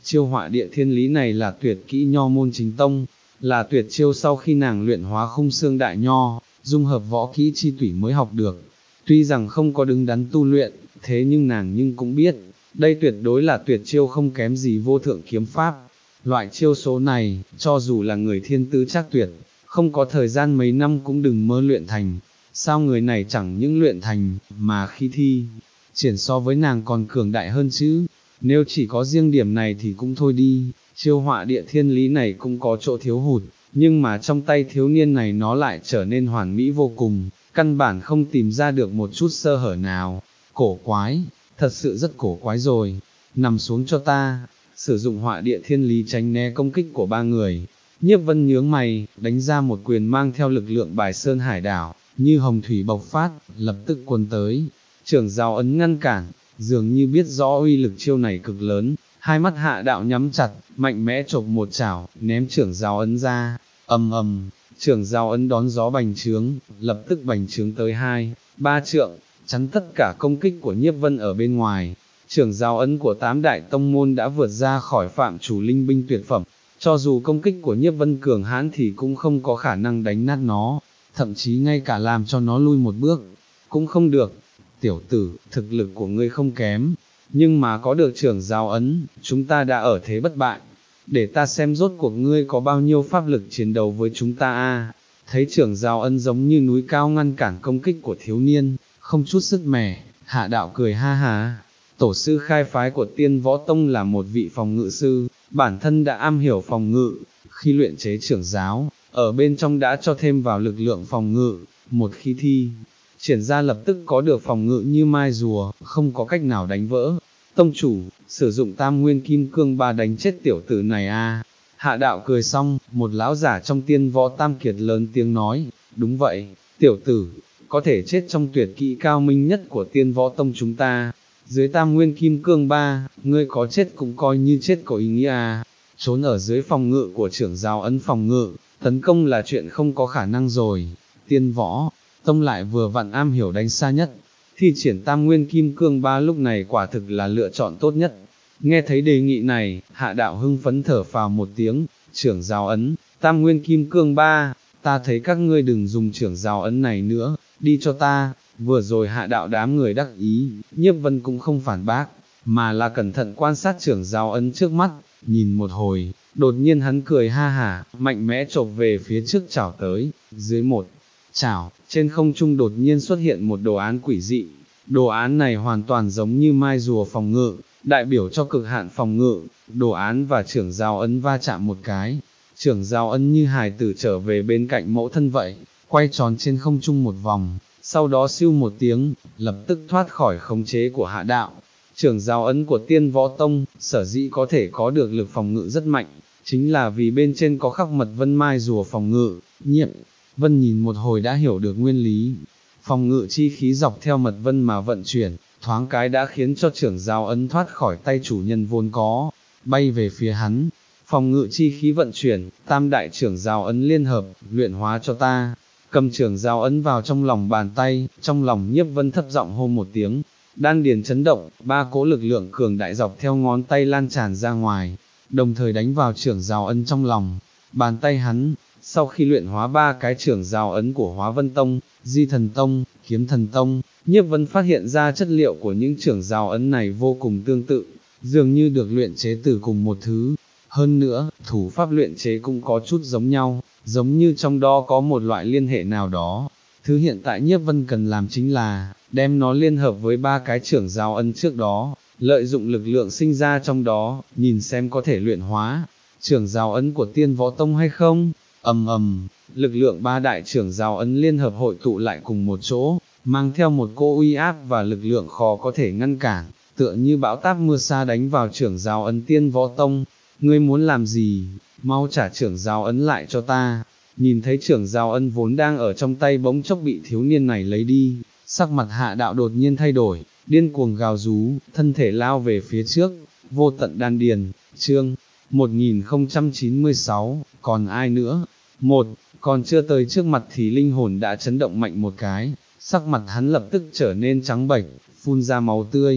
chiêu họa địa thiên lý này là tuyệt kỹ nho môn chính tông, là tuyệt chiêu sau khi nàng luyện hóa khung xương đại nho, dung hợp võ kỹ chi tủy mới học được. Tuy rằng không có đứng đắn tu luyện, thế nhưng nàng nhưng cũng biết, đây tuyệt đối là tuyệt chiêu không kém gì vô thượng kiếm pháp. Loại chiêu số này, cho dù là người thiên tư chắc tuyệt, không có thời gian mấy năm cũng đừng mơ luyện thành. Sao người này chẳng những luyện thành, mà khi thi, triển so với nàng còn cường đại hơn chứ? Nếu chỉ có riêng điểm này thì cũng thôi đi, chiêu họa địa thiên lý này cũng có chỗ thiếu hụt, nhưng mà trong tay thiếu niên này nó lại trở nên hoàn mỹ vô cùng, căn bản không tìm ra được một chút sơ hở nào. Cổ quái, thật sự rất cổ quái rồi. Nằm xuống cho ta, sử dụng họa địa thiên lý tránh né công kích của ba người. Nhiếp Vân nhướng mày, đánh ra một quyền mang theo lực lượng bài sơn hải đảo, như hồng thủy bộc phát, lập tức cuốn tới. Trưởng giáo ấn ngăn cản, dường như biết rõ uy lực chiêu này cực lớn, hai mắt Hạ Đạo nhắm chặt, mạnh mẽ chộp một chảo, ném trưởng giáo ấn ra, ầm ầm, trưởng giáo ấn đón gió bành trướng, lập tức bành trướng tới hai, ba trượng, chắn tất cả công kích của Nhiếp Vân ở bên ngoài. Trưởng giáo ấn của tám đại tông môn đã vượt ra khỏi phạm chủ linh binh tuyệt phẩm, cho dù công kích của Nhiếp Vân cường hãn thì cũng không có khả năng đánh nát nó, thậm chí ngay cả làm cho nó lui một bước, cũng không được. Tiểu tử, thực lực của ngươi không kém, nhưng mà có được trưởng giáo ấn, chúng ta đã ở thế bất bại. Để ta xem rốt cuộc ngươi có bao nhiêu pháp lực chiến đấu với chúng ta a. Thấy trưởng giáo ấn giống như núi cao ngăn cản công kích của thiếu niên, không chút sức mẻ, Hạ Đạo cười ha ha. Tổ sư khai phái của Tiên Võ Tông là một vị phòng ngự sư, bản thân đã am hiểu phòng ngự, khi luyện chế trưởng giáo, ở bên trong đã cho thêm vào lực lượng phòng ngự, một khi thi triển ra lập tức có được phòng ngự như mai rùa, không có cách nào đánh vỡ. Tông chủ, sử dụng tam nguyên kim cương ba đánh chết tiểu tử này a. Hạ Đạo cười xong, một lão giả trong Tiên Võ Tam Kiệt lớn tiếng nói, đúng vậy, tiểu tử, có thể chết trong tuyệt kỹ cao minh nhất của Tiên Võ Tông chúng ta. Dưới tam nguyên kim cương ba, ngươi có chết cũng coi như chết có ý nghĩa à. Trốn ở dưới phòng ngự của trưởng giáo ấn phòng ngự, tấn công là chuyện không có khả năng rồi. Tiên Võ Tông lại vừa vặn am hiểu đánh xa nhất, thi triển tam nguyên kim cương ba lúc này quả thực là lựa chọn tốt nhất. Nghe thấy đề nghị này, Hạ Đạo hưng phấn thở phào một tiếng, trưởng giáo ấn, tam nguyên kim cương ba, ta thấy các ngươi đừng dùng trưởng giáo ấn này nữa, đi cho ta. Vừa rồi Hạ Đạo đám người đắc ý, Nhiếp Vân cũng không phản bác, mà là cẩn thận quan sát trưởng giáo ấn trước mắt, nhìn một hồi, đột nhiên hắn cười ha hả, mạnh mẽ chộp về phía trước chảo tới, dưới một chảo, trên không trung đột nhiên xuất hiện một đồ án quỷ dị. Đồ án này hoàn toàn giống như mai rùa phòng ngự, đại biểu cho cực hạn phòng ngự. Đồ án và trưởng giáo ấn va chạm một cái, trưởng giáo ấn như hài tử trở về bên cạnh mẫu thân vậy, quay tròn trên không trung một vòng, sau đó siêu một tiếng, lập tức thoát khỏi khống chế của Hạ Đạo. Trưởng giáo ấn của Tiên Võ Tông, sở dĩ có thể có được lực phòng ngự rất mạnh, chính là vì bên trên có khắc mật vân mai rùa phòng ngự. Nhiếp Vân nhìn một hồi đã hiểu được nguyên lý, phòng ngự chi khí dọc theo mật vân mà vận chuyển, thoáng cái đã khiến cho trưởng giáo ấn thoát khỏi tay chủ nhân vốn có, bay về phía hắn. Phòng ngự chi khí vận chuyển, tam đại trưởng giáo ấn liên hợp, luyện hóa cho ta. Cầm trưởng giáo ấn vào trong lòng bàn tay, trong lòng Nhiếp Vân thấp giọng hô một tiếng, đan điền chấn động, ba cỗ lực lượng cường đại dọc theo ngón tay lan tràn ra ngoài, đồng thời đánh vào trưởng giáo ấn trong lòng bàn tay hắn. Sau khi luyện hóa ba cái trưởng giáo ấn của Hóa Vân Tông, Di Thần Tông, Kiếm Thần Tông, Nhiếp Vân phát hiện ra chất liệu của những trưởng giáo ấn này vô cùng tương tự, dường như được luyện chế từ cùng một thứ. Hơn nữa, thủ pháp luyện chế cũng có chút giống nhau, giống như trong đó có một loại liên hệ nào đó. Thứ hiện tại Nhiếp Vân cần làm chính là, đem nó liên hợp với ba cái trưởng giáo ấn trước đó, lợi dụng lực lượng sinh ra trong đó, nhìn xem có thể luyện hóa trưởng giáo ấn của Tiên Võ Tông hay không. Ầm ầm, lực lượng ba đại trưởng giáo ấn liên hợp hội tụ lại cùng một chỗ, mang theo một cỗ uy áp và lực lượng khó có thể ngăn cản, tựa như bão táp mưa sa đánh vào trưởng giáo ấn Tiên Võ Tông. Ngươi muốn làm gì? Mau trả trưởng giáo ấn lại cho ta. Nhìn thấy trưởng giáo ấn vốn đang ở trong tay bỗng chốc bị thiếu niên này lấy đi, sắc mặt Hạ Đạo đột nhiên thay đổi, điên cuồng gào rú, thân thể lao về phía trước, vô tận đan điền. Chương một nghìn không trăm chín mươi sáu, còn ai nữa? Một, còn chưa tới trước mặt thì linh hồn đã chấn động mạnh một cái, sắc mặt hắn lập tức trở nên trắng bệch, phun ra máu tươi.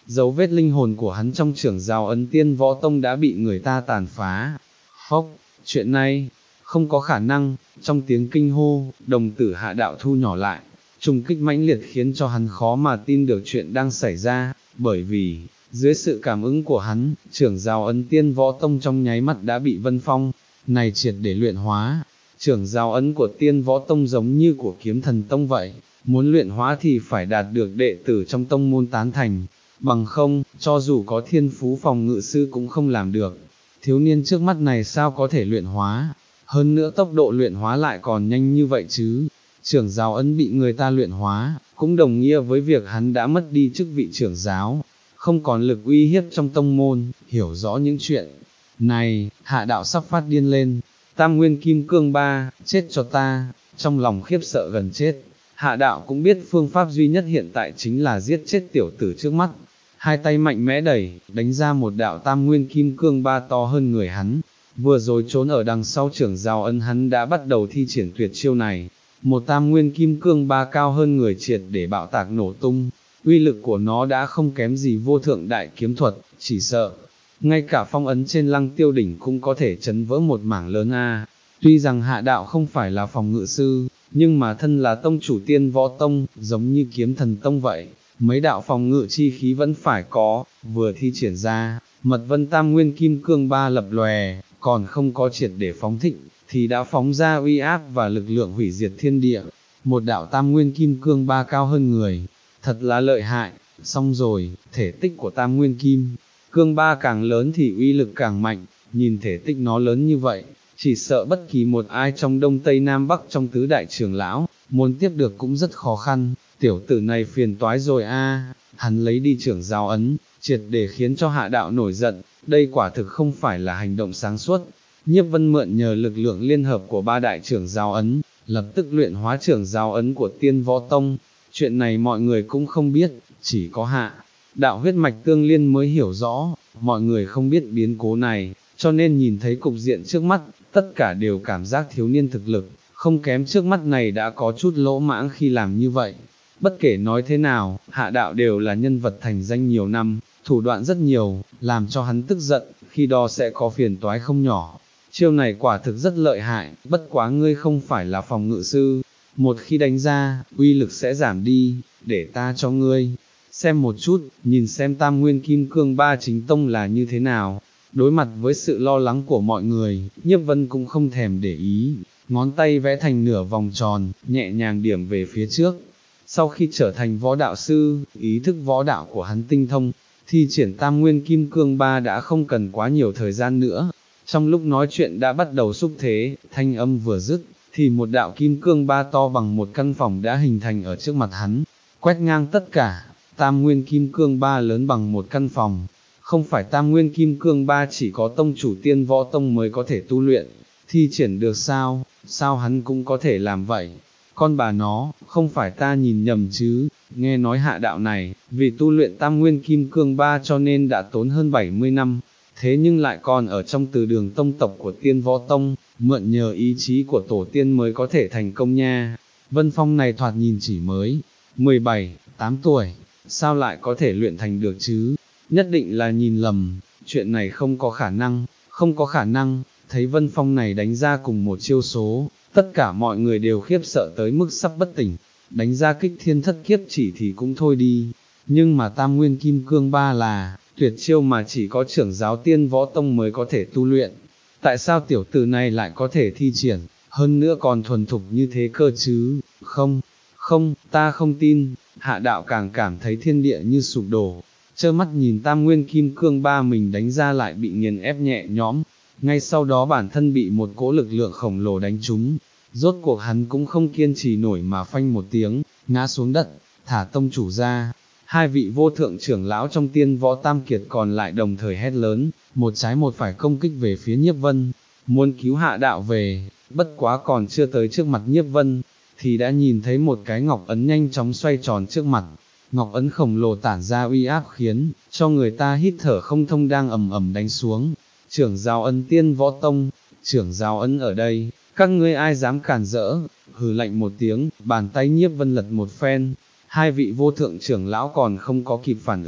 dấu vết linh hồn của hắn trong trưởng giáo ấn tiên võ tông đã bị người ta tàn phá. Phốc, chuyện này, không có khả năng, trong tiếng kinh hô, đồng tử Hạ Đạo thu nhỏ lại, trùng kích mãnh liệt khiến cho hắn khó mà tin được chuyện đang xảy ra, bởi vì, dưới sự cảm ứng của hắn, trưởng giáo ấn tiên võ tông trong nháy mắt đã bị Vân Phong này triệt để luyện hóa. Trưởng giáo ấn của tiên võ tông giống như của kiếm thần tông vậy, muốn luyện hóa thì phải đạt được đệ tử trong tông môn tán thành, bằng không, cho dù có thiên phú phòng ngự sư cũng không làm được. Thiếu niên trước mắt này sao có thể luyện hóa, hơn nữa tốc độ luyện hóa lại còn nhanh như vậy chứ. Trưởng giáo ấn bị người ta luyện hóa, cũng đồng nghĩa với việc hắn đã mất đi chức vị trưởng giáo, không còn lực uy hiếp trong tông môn. Hiểu rõ những chuyện này, Hạ Đạo sắp phát điên lên. Tam nguyên kim cương ba, chết cho ta, trong lòng khiếp sợ gần chết. Hạ Đạo cũng biết phương pháp duy nhất hiện tại chính là giết chết tiểu tử trước mắt. Hai tay mạnh mẽ đẩy, đánh ra một đạo tam nguyên kim cương ba to hơn người hắn. Vừa rồi trốn ở đằng sau trưởng giáo ấn hắn đã bắt đầu thi triển tuyệt chiêu này. Một tam nguyên kim cương ba cao hơn người triệt để bạo tạc nổ tung. Uy lực của nó đã không kém gì vô thượng đại kiếm thuật, chỉ sợ ngay cả phong ấn trên Lăng Tiêu đỉnh cũng có thể chấn vỡ một mảng lớn a. Tuy rằng Hạ Đạo không phải là phòng ngự sư, nhưng mà thân là tông chủ tiên võ tông, giống như kiếm thần tông vậy, mấy đạo phòng ngự chi khí vẫn phải có. Vừa thi triển ra, mật vân tam nguyên kim cương ba lập lòe, còn không có triệt để phóng thịnh, thì đã phóng ra uy áp và lực lượng hủy diệt thiên địa. Một đạo tam nguyên kim cương ba cao hơn người, thật là lợi hại. Xong rồi, thể tích của tam nguyên kim cương ba càng lớn thì uy lực càng mạnh. Nhìn thể tích nó lớn như vậy, chỉ sợ bất kỳ một ai trong Đông Tây Nam Bắc trong tứ đại trưởng lão, muốn tiếp được cũng rất khó khăn. Tiểu tử này phiền toái rồi a. Hắn lấy đi trưởng giáo ấn, triệt để khiến cho Hạ Đạo nổi giận, đây quả thực không phải là hành động sáng suốt. Nhiếp Vân mượn nhờ lực lượng liên hợp của ba đại trưởng giáo ấn, lập tức luyện hóa trưởng giáo ấn của tiên võ tông. Chuyện này mọi người cũng không biết, chỉ có Hạ Đạo huyết mạch tương liên mới hiểu rõ. Mọi người không biết biến cố này, cho nên nhìn thấy cục diện trước mắt, tất cả đều cảm giác thiếu niên thực lực không kém trước mắt này đã có chút lỗ mãng khi làm như vậy. Bất kể nói thế nào, Hạ Đạo đều là nhân vật thành danh nhiều năm, thủ đoạn rất nhiều, làm cho hắn tức giận, khi đó sẽ có phiền toái không nhỏ. Chiêu này quả thực rất lợi hại, bất quá ngươi không phải là phòng ngự sư, một khi đánh ra, uy lực sẽ giảm đi, để ta cho ngươi xem một chút, nhìn xem tam nguyên kim cương ba chính tông là như thế nào. Đối mặt với sự lo lắng của mọi người, Nhiếp Vân cũng không thèm để ý, ngón tay vẽ thành nửa vòng tròn, nhẹ nhàng điểm về phía trước. Sau khi trở thành võ đạo sư, ý thức võ đạo của hắn tinh thông, thi triển tam nguyên kim cương ba đã không cần quá nhiều thời gian nữa. Trong lúc nói chuyện đã bắt đầu xúc thế, thanh âm vừa dứt, thì một đạo kim cương ba to bằng một căn phòng đã hình thành ở trước mặt hắn, quét ngang tất cả. Tam nguyên kim cương ba lớn bằng một căn phòng, không phải tam nguyên kim cương ba chỉ có tông chủ tiên võ tông mới có thể tu luyện, thi triển được sao, sao hắn cũng có thể làm vậy. Con bà nó, không phải ta nhìn nhầm chứ, nghe nói Hạ Đạo này, vì tu luyện tam nguyên kim cương ba cho nên đã tốn hơn bảy mươi năm, thế nhưng lại còn ở trong từ đường tông tộc của tiên võ tông, mượn nhờ ý chí của tổ tiên mới có thể thành công nha. Vân Phong này thoạt nhìn chỉ mới mười bảy, tám tuổi, sao lại có thể luyện thành được chứ, nhất định là nhìn lầm, chuyện này không có khả năng, không có khả năng. Thấy Vân Phong này đánh ra cùng một chiêu số, tất cả mọi người đều khiếp sợ tới mức sắp bất tỉnh. Đánh ra kích thiên thất kiếp chỉ thì cũng thôi đi, nhưng mà tam nguyên kim cương ba là tuyệt chiêu mà chỉ có trưởng giáo tiên võ tông mới có thể tu luyện. Tại sao tiểu tử này lại có thể thi triển, hơn nữa còn thuần thục như thế cơ chứ? Không, không, ta không tin. Hạ Đạo càng cảm thấy thiên địa như sụp đổ, trơ mắt nhìn tam nguyên kim cương ba mình đánh ra lại bị nghiền ép nhẹ nhõm. Ngay sau đó bản thân bị một cỗ lực lượng khổng lồ đánh trúng, rốt cuộc hắn cũng không kiên trì nổi mà phanh một tiếng, ngã xuống đất. Thả tông chủ ra. Hai vị vô thượng trưởng lão trong tiên võ tam kiệt còn lại đồng thời hét lớn, một trái một phải công kích về phía Nhiếp Vân, muốn cứu Hạ Đạo về. Bất quá còn chưa tới trước mặt Nhiếp Vân, thì đã nhìn thấy một cái ngọc ấn nhanh chóng xoay tròn trước mặt. Ngọc ấn khổng lồ tản ra uy áp khiến cho người ta hít thở không thông đang ầm ầm đánh xuống. Trưởng giáo ấn tiên võ tông, trưởng giáo ấn ở đây, các ngươi ai dám cản rỡ? Hừ lạnh một tiếng, bàn tay Nhiếp Vân lật một phen, hai vị vô thượng trưởng lão còn không có kịp phản ứng,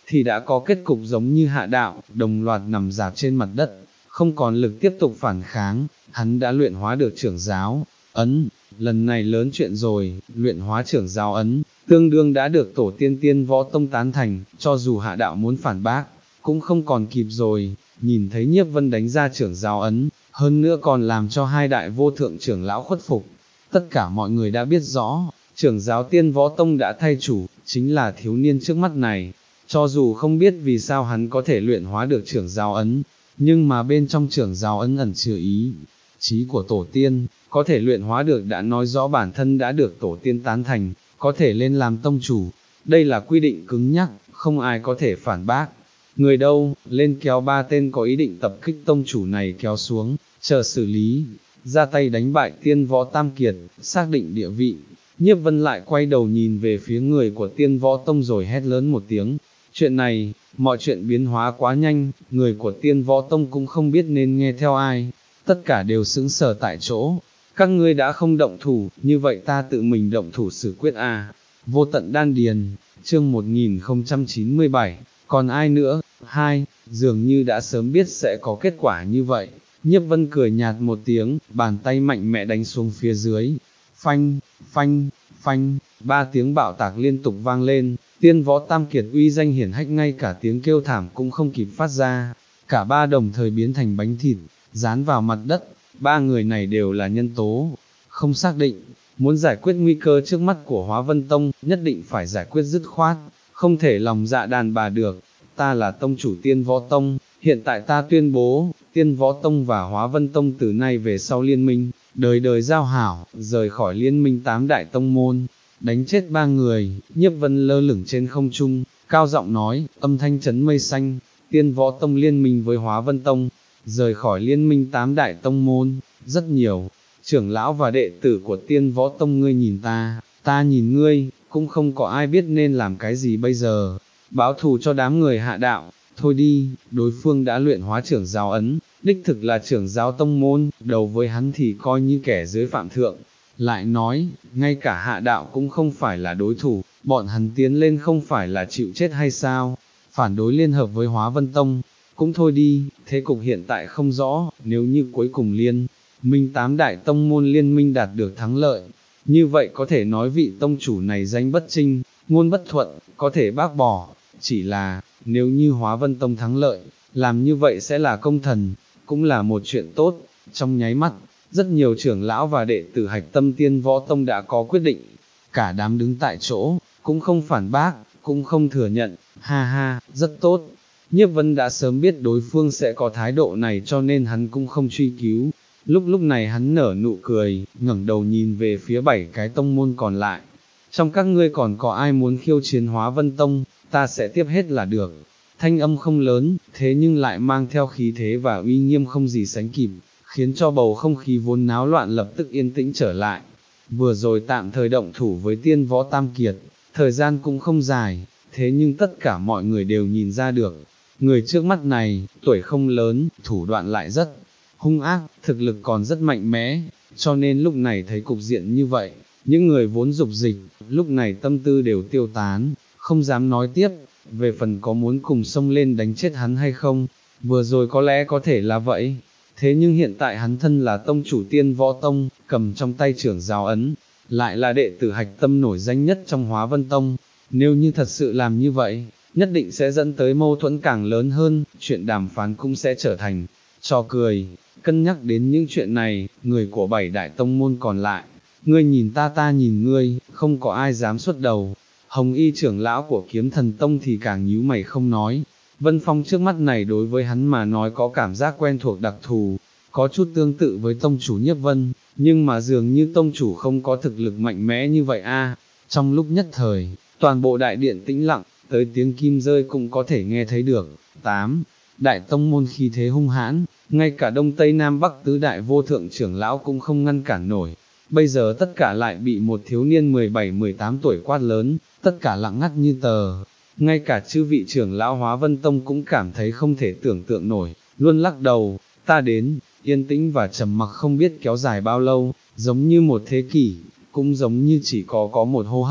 thì đã có kết cục giống như Hạ Đạo, đồng loạt nằm rạp trên mặt đất, không còn lực tiếp tục phản kháng, hắn đã luyện hóa được trưởng giáo ấn, lần này lớn chuyện rồi, luyện hóa trưởng giáo ấn, tương đương đã được tổ tiên Tiên Võ Tông tán thành, cho dù Hạ Đạo muốn phản bác, cũng không còn kịp rồi. Nhìn thấy Nhiếp Vân đánh ra trưởng giáo ấn, hơn nữa còn làm cho hai đại vô thượng trưởng lão khuất phục, tất cả mọi người đã biết rõ, trưởng giáo Tiên Võ Tông đã thay chủ, chính là thiếu niên trước mắt này. Cho dù không biết vì sao hắn có thể luyện hóa được trưởng giáo ấn, nhưng mà bên trong trưởng giáo ấn ẩn chứa ý chí của tổ tiên, có thể luyện hóa được đã nói rõ bản thân đã được tổ tiên tán thành, có thể lên làm tông chủ. Đây là quy định cứng nhắc, không ai có thể phản bác. Người đâu, lên kéo ba tên có ý định tập kích tông chủ này kéo xuống, chờ xử lý, ra tay đánh bại Tiên Võ Tam Kiệt, xác định địa vị. Nhiếp Vân lại quay đầu nhìn về phía người của Tiên Võ Tông rồi hét lớn một tiếng. Chuyện này, mọi chuyện biến hóa quá nhanh, người của Tiên Võ Tông cũng không biết nên nghe theo ai, tất cả đều sững sờ tại chỗ. Các ngươi đã không động thủ, như vậy ta tự mình động thủ xử quyết à. Vô Tận Đan Điền, chương một nghìn không trăm chín mươi bảy, còn ai nữa? Hai, dường như đã sớm biết sẽ có kết quả như vậy. Nhiếp Vân cười nhạt một tiếng, bàn tay mạnh mẽ đánh xuống phía dưới. Phanh, phanh, phanh, ba tiếng bạo tạc liên tục vang lên. Tiên Võ Tam Kiệt uy danh hiển hách ngay cả tiếng kêu thảm cũng không kịp phát ra, cả ba đồng thời biến thành bánh thịt, dán vào mặt đất. Ba người này đều là nhân tố không xác định, muốn giải quyết nguy cơ trước mắt của Hóa Vân Tông, nhất định phải giải quyết dứt khoát, không thể lòng dạ đàn bà được. Ta là tông chủ Tiên Võ Tông, hiện tại ta tuyên bố, Tiên Võ Tông và Hóa Vân Tông từ nay về sau liên minh, đời đời giao hảo, rời khỏi liên minh tám đại tông môn. Đánh chết ba người, Nhiếp Vân lơ lửng trên không trung, cao giọng nói, âm thanh chấn mây xanh. Tiên Võ Tông liên minh với Hóa Vân Tông, rời khỏi liên minh tám đại tông môn. Rất nhiều trưởng lão và đệ tử của Tiên Võ Tông, ngươi nhìn ta, ta nhìn ngươi, cũng không có ai biết nên làm cái gì bây giờ. Báo thù cho đám người Hạ Đạo, thôi đi, đối phương đã luyện hóa trưởng giáo ấn, đích thực là trưởng giáo tông môn, đầu với hắn thì coi như kẻ dưới phạm thượng. Lại nói, ngay cả Hạ Đạo cũng không phải là đối thủ, bọn hắn tiến lên không phải là chịu chết hay sao? Phản đối liên hợp với Hóa Vân Tông, cũng thôi đi, thế cục hiện tại không rõ, nếu như cuối cùng liên minh tám đại tông môn liên minh đạt được thắng lợi, như vậy có thể nói vị tông chủ này danh bất trinh, ngôn bất thuận, có thể bác bỏ. Chỉ là, nếu như Hóa Vân Tông thắng lợi, làm như vậy sẽ là công thần, cũng là một chuyện tốt. Trong nháy mắt, rất nhiều trưởng lão và đệ tử hạch tâm Tiên Võ Tông đã có quyết định, cả đám đứng tại chỗ, cũng không phản bác, cũng không thừa nhận. Ha ha, rất tốt. Nhiếp Vân đã sớm biết đối phương sẽ có thái độ này cho nên hắn cũng không truy cứu. Lúc lúc này hắn nở nụ cười, ngẩng đầu nhìn về phía bảy cái tông môn còn lại. Trong các ngươi còn có ai muốn khiêu chiến Hóa Vân Tông, ta sẽ tiếp hết là được. Thanh âm không lớn, thế nhưng lại mang theo khí thế và uy nghiêm không gì sánh kịp, khiến cho bầu không khí vốn náo loạn lập tức yên tĩnh trở lại. Vừa rồi tạm thời động thủ với Tiên Võ Tam Kiệt, thời gian cũng không dài, thế nhưng tất cả mọi người đều nhìn ra được, người trước mắt này, tuổi không lớn, thủ đoạn lại rất hung ác, thực lực còn rất mạnh mẽ, cho nên lúc này thấy cục diện như vậy, những người vốn dục dịch, lúc này tâm tư đều tiêu tán, không dám nói tiếp. Về phần có muốn cùng xông lên đánh chết hắn hay không, vừa rồi có lẽ có thể là vậy, thế nhưng hiện tại hắn thân là tông chủ Tiên Võ Tông, cầm trong tay trưởng giáo ấn, lại là đệ tử hạch tâm nổi danh nhất trong Hóa Vân Tông, nếu như thật sự làm như vậy, nhất định sẽ dẫn tới mâu thuẫn càng lớn hơn, chuyện đàm phán cũng sẽ trở thành trò cười. Cân nhắc đến những chuyện này, người của bảy đại tông môn còn lại, ngươi nhìn ta ta nhìn ngươi, không có ai dám xuất đầu. Hồng Y trưởng lão của Kiếm Thần Tông thì càng nhíu mày không nói. Vân Phong trước mắt này đối với hắn mà nói có cảm giác quen thuộc đặc thù, có chút tương tự với tông chủ Nhiếp Vân, nhưng mà dường như tông chủ không có thực lực mạnh mẽ như vậy a. Trong lúc nhất thời, toàn bộ đại điện tĩnh lặng, tới tiếng kim rơi cũng có thể nghe thấy được. Tám. Đại tông môn khí thế hung hãn, ngay cả Đông Tây Nam Bắc tứ đại vô thượng trưởng lão cũng không ngăn cản nổi. Bây giờ tất cả lại bị một thiếu niên mười bảy mười tám tuổi quát lớn, tất cả lặng ngắt như tờ. Ngay cả chư vị trưởng lão Hóa Vân Tông cũng cảm thấy không thể tưởng tượng nổi, luôn lắc đầu. Ta đến, yên tĩnh và trầm mặc không biết kéo dài bao lâu, giống như một thế kỷ, cũng giống như chỉ có có một hô hấp.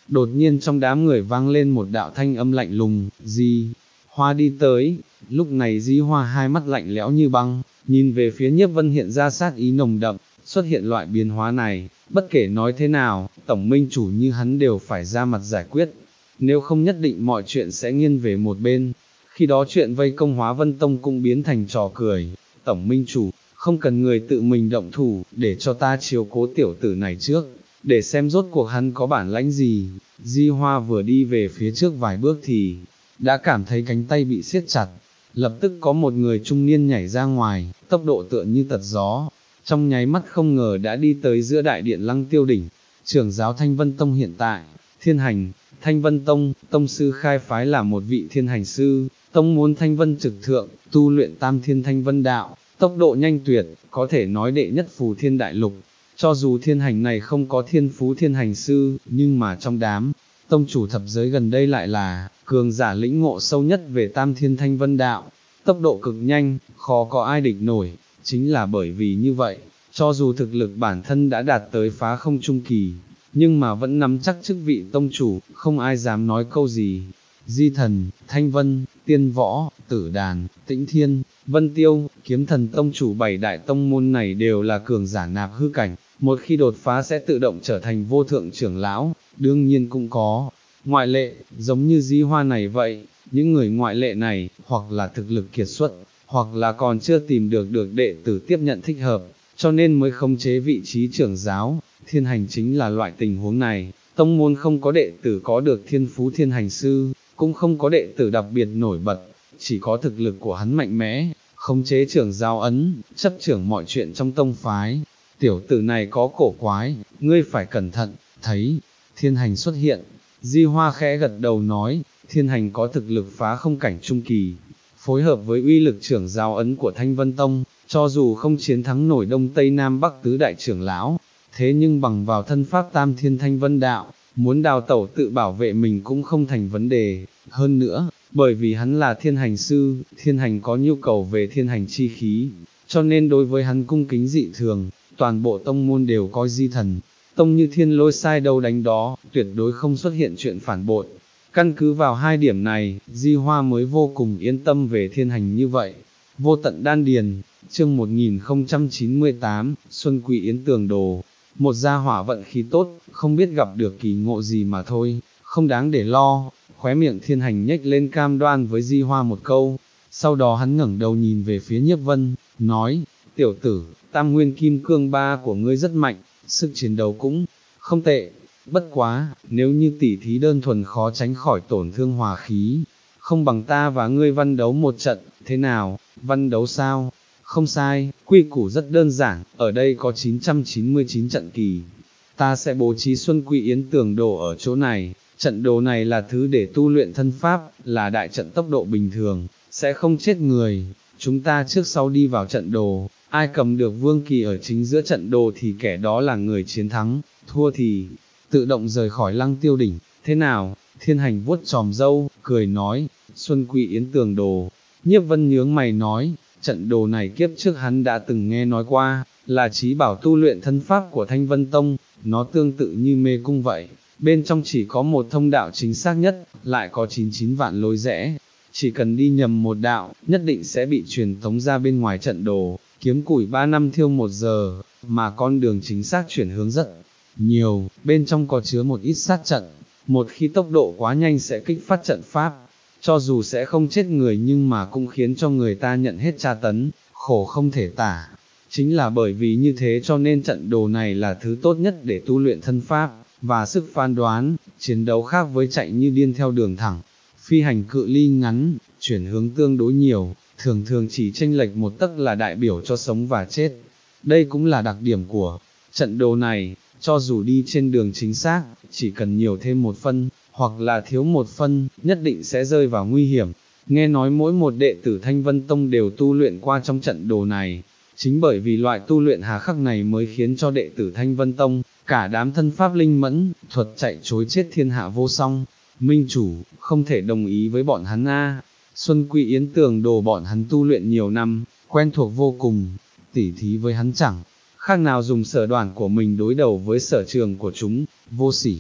đột nhiên trong đám người vang lên một đạo thanh âm lạnh lùng, Di Hoa đi tới, lúc này Di Hoa hai mắt lạnh lẽo như băng, nhìn về phía Nhiếp Vân hiện ra sát ý nồng đậm, xuất hiện loại biến hóa này, bất kể nói thế nào, tổng minh chủ như hắn đều phải ra mặt giải quyết, nếu không nhất định mọi chuyện sẽ nghiêng về một bên, khi đó chuyện vây công Hóa Vân Tông cũng biến thành trò cười, tổng minh chủ, không cần người tự mình động thủ, để cho ta chiếu cố tiểu tử này trước, để xem rốt cuộc hắn có bản lãnh gì. Di Hoa vừa đi về phía trước vài bước thì, đã cảm thấy cánh tay bị siết chặt, lập tức có một người trung niên nhảy ra ngoài, tốc độ tựa như tật gió, trong nháy mắt không ngờ đã đi tới giữa đại điện Lăng Tiêu Đỉnh, trưởng giáo Thanh Vân Tông hiện tại, Thiên Hành. Thanh Vân Tông, tông sư khai phái là một vị thiên hành sư, tông muốn Thanh Vân trực thượng, tu luyện tam thiên Thanh Vân đạo, tốc độ nhanh tuyệt, có thể nói đệ nhất phù thiên đại lục. Cho dù thiên hành này không có thiên phú thiên hành sư, nhưng mà trong đám, tông chủ thập giới gần đây lại là, cường giả lĩnh ngộ sâu nhất về tam thiên Thanh Vân đạo, tốc độ cực nhanh, khó có ai địch nổi, chính là bởi vì như vậy, cho dù thực lực bản thân đã đạt tới phá không trung kỳ, nhưng mà vẫn nắm chắc chức vị tông chủ, không ai dám nói câu gì. Di Thần, Thanh Vân, Tiên Võ, Tử Đàn, Tĩnh Thiên, Vân Tiêu, Kiếm Thần tông chủ bảy đại tông môn này đều là cường giả nạp hư cảnh, một khi đột phá sẽ tự động trở thành vô thượng trưởng lão, đương nhiên cũng có ngoại lệ, giống như Di Hoa này vậy, những người ngoại lệ này, hoặc là thực lực kiệt xuất, hoặc là còn chưa tìm được được đệ tử tiếp nhận thích hợp, cho nên mới khống chế vị trí trưởng giáo. Thiên hành chính là loại tình huống này, tông môn không có đệ tử có được thiên phú thiên hành sư, cũng không có đệ tử đặc biệt nổi bật, chỉ có thực lực của hắn mạnh mẽ, khống chế trưởng giáo ấn, chấp trưởng mọi chuyện trong tông phái. Tiểu tử này có cổ quái, ngươi phải cẩn thận. Thấy thiên hành xuất hiện, Di Hoa khẽ gật đầu nói, thiên hành có thực lực phá không cảnh trung kỳ, phối hợp với uy lực trưởng giáo ấn của Thanh Vân Tông, cho dù không chiến thắng nổi Đông Tây Nam Bắc tứ đại trưởng lão, thế nhưng bằng vào thân pháp tam thiên Thanh Vân đạo, muốn đào tẩu tự bảo vệ mình cũng không thành vấn đề. Hơn nữa, bởi vì hắn là thiên hành sư, thiên hành có nhu cầu về thiên hành chi khí, cho nên đối với hắn cung kính dị thường, toàn bộ tông môn đều coi Di Thần tông như thiên lôi sai đâu đánh đó, tuyệt đối không xuất hiện chuyện phản bội. Căn cứ vào hai điểm này, Di Hoa mới vô cùng yên tâm về thiên hành như vậy. Vô tận đan điền, chương một nghìn không trăm chín mươi tám, Xuân Quỷ Yến Tường Đồ. Một gia hỏa vận khí tốt, không biết gặp được kỳ ngộ gì mà thôi, không đáng để lo. Khóe miệng thiên hành nhếch lên cam đoan với Di Hoa một câu, sau đó hắn ngẩng đầu nhìn về phía Nhiếp Vân, nói, tiểu tử, tam nguyên kim cương ba của ngươi rất mạnh, sức chiến đấu cũng không tệ, bất quá, nếu như tỉ thí đơn thuần khó tránh khỏi tổn thương hòa khí, không bằng ta và ngươi văn đấu một trận, thế nào? Văn đấu sao? Không sai, quy củ rất đơn giản, ở đây có chín trăm chín mươi chín trận kỳ, ta sẽ bố trí Xuân Quỷ Yến Tường Đồ ở chỗ này, trận đồ này là thứ để tu luyện thân pháp, là đại trận tốc độ bình thường, sẽ không chết người, chúng ta trước sau đi vào trận đồ, ai cầm được vương kỳ ở chính giữa trận đồ thì kẻ đó là người chiến thắng, thua thì tự động rời khỏi Lăng Tiêu Đỉnh. Thế nào? Thiên hành vuốt tròm râu, cười nói, Xuân Quỷ Yến Tường Đồ. Nhiếp Vân nhướng mày nói, trận đồ này kiếp trước hắn đã từng nghe nói qua, là trí bảo tu luyện thân pháp của Thanh Vân Tông, nó tương tự như mê cung vậy, bên trong chỉ có một thông đạo chính xác nhất, lại có chín mươi chín vạn lối rẽ, chỉ cần đi nhầm một đạo, nhất định sẽ bị truyền tống ra bên ngoài trận đồ, kiếm củi ba năm thiêu một giờ, mà con đường chính xác chuyển hướng rất nhiều, bên trong có chứa một ít sát trận, một khi tốc độ quá nhanh sẽ kích phát trận pháp, cho dù sẽ không chết người nhưng mà cũng khiến cho người ta nhận hết tra tấn, khổ không thể tả. Chính là bởi vì như thế cho nên trận đồ này là thứ tốt nhất để tu luyện thân pháp, và sức phán đoán, chiến đấu khác với chạy như điên theo đường thẳng, phi hành cự ly ngắn, chuyển hướng tương đối nhiều, thường thường chỉ chênh lệch một tấc là đại biểu cho sống và chết. Đây cũng là đặc điểm của trận đồ này, cho dù đi trên đường chính xác, chỉ cần nhiều thêm một phân, hoặc là thiếu một phân, nhất định sẽ rơi vào nguy hiểm. Nghe nói mỗi một đệ tử Thanh Vân Tông đều tu luyện qua trong trận đồ này, chính bởi vì loại tu luyện hà khắc này mới khiến cho đệ tử Thanh Vân Tông, cả đám thân pháp linh mẫn, thuật chạy chối chết thiên hạ vô song. Minh chủ, không thể đồng ý với bọn hắn a. Xuân Quỷ Yến Tường Đồ bọn hắn tu luyện nhiều năm, quen thuộc vô cùng, tỉ thí với hắn chẳng khác nào dùng sở đoàn của mình đối đầu với sở trường của chúng, vô sỉ.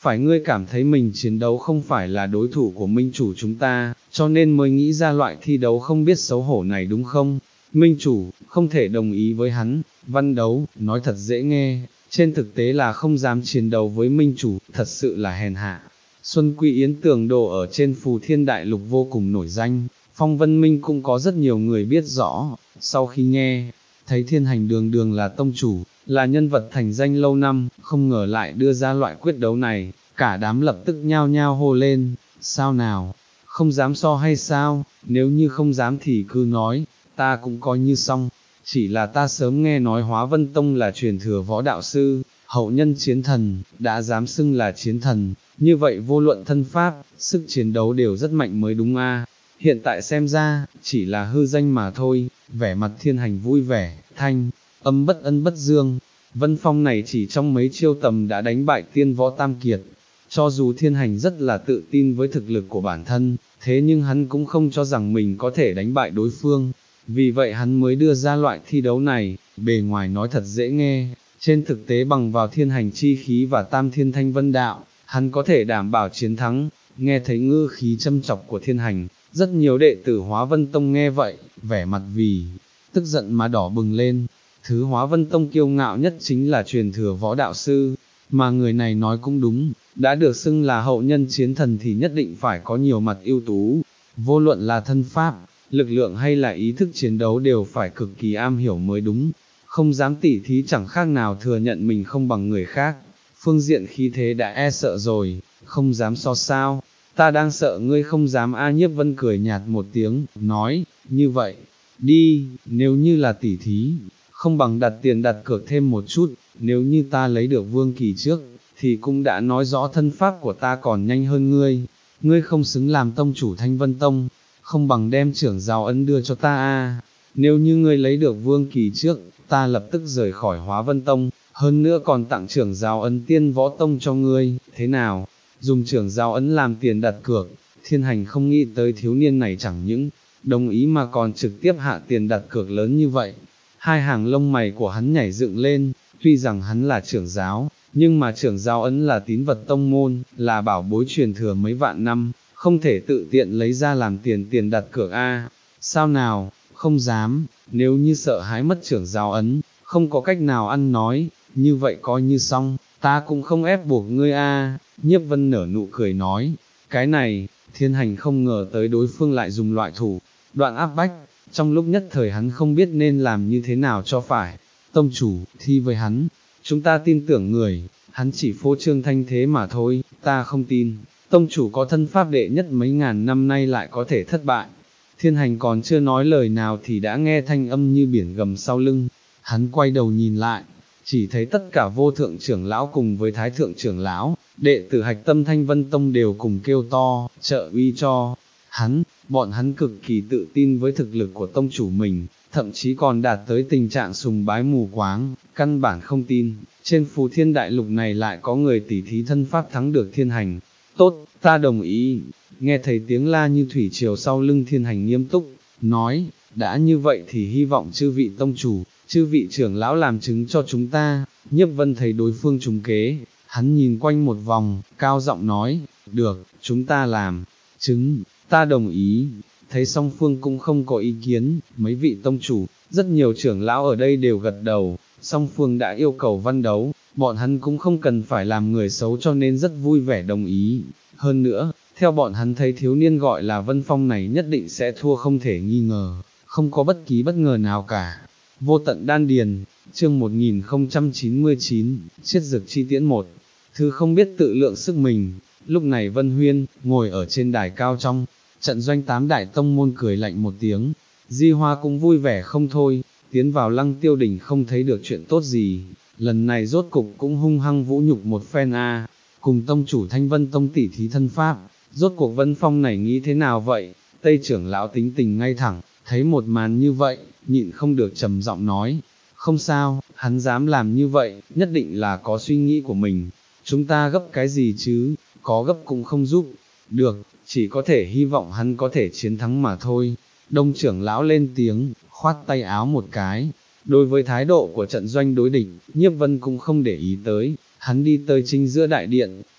phải ngươi cảm thấy mình chiến đấu không phải là đối thủ của minh chủ chúng ta, cho nên mới nghĩ ra loại thi đấu không biết xấu hổ này đúng không? Minh chủ, không thể đồng ý với hắn, văn đấu, nói thật dễ nghe, trên thực tế là không dám chiến đấu với minh chủ, thật sự là hèn hạ. Xuân Quy Yến tường đồ ở trên Phù Thiên Đại Lục vô cùng nổi danh, Phong Vân Minh cũng có rất nhiều người biết rõ, sau khi nghe, thấy Thiên Hành đường đường là tông chủ, là nhân vật thành danh lâu năm, không ngờ lại đưa ra loại quyết đấu này, cả đám lập tức nhao nhao hô lên, sao nào, không dám so hay sao, nếu như không dám thì cứ nói, ta cũng coi như xong, chỉ là ta sớm nghe nói Hóa Vân Tông là truyền thừa võ đạo sư, hậu nhân chiến thần, đã dám xưng là chiến thần, như vậy vô luận thân pháp, sức chiến đấu đều rất mạnh mới đúng a. Hiện tại xem ra, chỉ là hư danh mà thôi, vẻ mặt Thiên Hành vui vẻ, thanh, âm bất ân bất dương, Vân Phong này chỉ trong mấy chiêu tầm đã đánh bại tiên võ tam kiệt, cho dù Thiên Hành rất là tự tin với thực lực của bản thân, thế nhưng hắn cũng không cho rằng mình có thể đánh bại đối phương, vì vậy hắn mới đưa ra loại thi đấu này, bề ngoài nói thật dễ nghe, trên thực tế bằng vào Thiên Hành chi khí và tam thiên thanh vân đạo, hắn có thể đảm bảo chiến thắng. Nghe thấy ngữ khí châm chọc của Thiên Hành, rất nhiều đệ tử Hóa Vân Tông nghe vậy, vẻ mặt vì tức giận mà đỏ bừng lên. Thứ Hóa Vân Tông kiêu ngạo nhất chính là truyền thừa võ đạo sư, mà người này nói cũng đúng, đã được xưng là hậu nhân chiến thần thì nhất định phải có nhiều mặt ưu tú, vô luận là thân pháp, lực lượng hay là ý thức chiến đấu đều phải cực kỳ am hiểu mới đúng, không dám tỉ thí chẳng khác nào thừa nhận mình không bằng người khác, phương diện khí thế đã e sợ rồi, không dám so sao, ta đang sợ ngươi không dám. A Nhiếp Vân cười nhạt một tiếng, nói, như vậy, đi, nếu như là tỉ thí, không bằng đặt tiền đặt cược thêm một chút, nếu như ta lấy được Vương Kỳ trước, thì cũng đã nói rõ thân pháp của ta còn nhanh hơn ngươi, ngươi không xứng làm tông chủ Thanh Vân Tông, không bằng đem trưởng giáo ấn đưa cho ta a. Nếu như ngươi lấy được Vương Kỳ trước, ta lập tức rời khỏi Hóa Vân Tông, hơn nữa còn tặng trưởng giáo ấn Tiên Võ Tông cho ngươi, thế nào? Dùng trưởng giáo ấn làm tiền đặt cược, Thiên Hành không nghĩ tới thiếu niên này chẳng những đồng ý mà còn trực tiếp hạ tiền đặt cược lớn như vậy. Hai hàng lông mày của hắn nhảy dựng lên, tuy rằng hắn là trưởng giáo, nhưng mà trưởng giáo ấn là tín vật tông môn, là bảo bối truyền thừa mấy vạn năm, không thể tự tiện lấy ra làm tiền tiền đặt cược a. Sao nào, không dám, nếu như sợ hãi mất trưởng giáo ấn, không có cách nào ăn nói, như vậy coi như xong, ta cũng không ép buộc ngươi a. Nhiếp Vân nở nụ cười nói, cái này, Thiên Hành không ngờ tới đối phương lại dùng loại thủ đoạn áp bách, trong lúc nhất thời hắn không biết nên làm như thế nào cho phải. Tông chủ, thi với hắn, chúng ta tin tưởng người, hắn chỉ phô trương thanh thế mà thôi, ta không tin, tông chủ có thân pháp đệ nhất mấy ngàn năm nay lại có thể thất bại. Thiên Hành còn chưa nói lời nào thì đã nghe thanh âm như biển gầm sau lưng, hắn quay đầu nhìn lại, chỉ thấy tất cả vô thượng trưởng lão cùng với thái thượng trưởng lão, đệ tử hạch tâm Thanh Vân Tông đều cùng kêu to, trợ uy cho hắn, bọn hắn cực kỳ tự tin với thực lực của tông chủ mình, thậm chí còn đạt tới tình trạng sùng bái mù quáng, căn bản không tin, trên Phù Thiên Đại Lục này lại có người tỉ thí thân pháp thắng được Thiên Hành. Tốt, ta đồng ý. Nghe thấy tiếng la như thủy triều sau lưng Thiên Hành nghiêm túc, nói, đã như vậy thì hy vọng chư vị tông chủ, chư vị trưởng lão làm chứng cho chúng ta. Nhiếp Vân thấy đối phương trúng kế, hắn nhìn quanh một vòng, cao giọng nói, được, chúng ta làm chứng, ta đồng ý. Thấy song phương cũng không có ý kiến, mấy vị tông chủ, rất nhiều trưởng lão ở đây đều gật đầu, song phương đã yêu cầu văn đấu, bọn hắn cũng không cần phải làm người xấu cho nên rất vui vẻ đồng ý. Hơn nữa, theo bọn hắn thấy thiếu niên gọi là Vân Phong này nhất định sẽ thua không thể nghi ngờ, không có bất kỳ bất ngờ nào cả. Vô tận đan điền, chương một nghìn không trăm chín mươi chín, chiết dược chi tiễn một, thứ không biết tự lượng sức mình. Lúc này Vân Huyên, ngồi ở trên đài cao trong trận doanh tám đại tông môn cười lạnh một tiếng, Di Hoa cũng vui vẻ không thôi, tiến vào Lăng Tiêu Đỉnh không thấy được chuyện tốt gì, lần này rốt cục cũng hung hăng vũ nhục một phen a. Cùng tông chủ Thanh Vân Tông tỉ thí thân pháp, rốt cuộc Vân Phong này nghĩ thế nào vậy? Tây trưởng lão tính tình ngay thẳng, thấy một màn như vậy, nhịn không được trầm giọng nói, không sao, hắn dám làm như vậy, nhất định là có suy nghĩ của mình, chúng ta gấp cái gì chứ, có gấp cũng không giúp được, chỉ có thể hy vọng hắn có thể chiến thắng mà thôi. Đông trưởng lão lên tiếng, khoát tay áo một cái, đối với thái độ của trận doanh đối địch, Nhiếp Vân cũng không để ý tới, hắn đi tới chính giữa đại điện,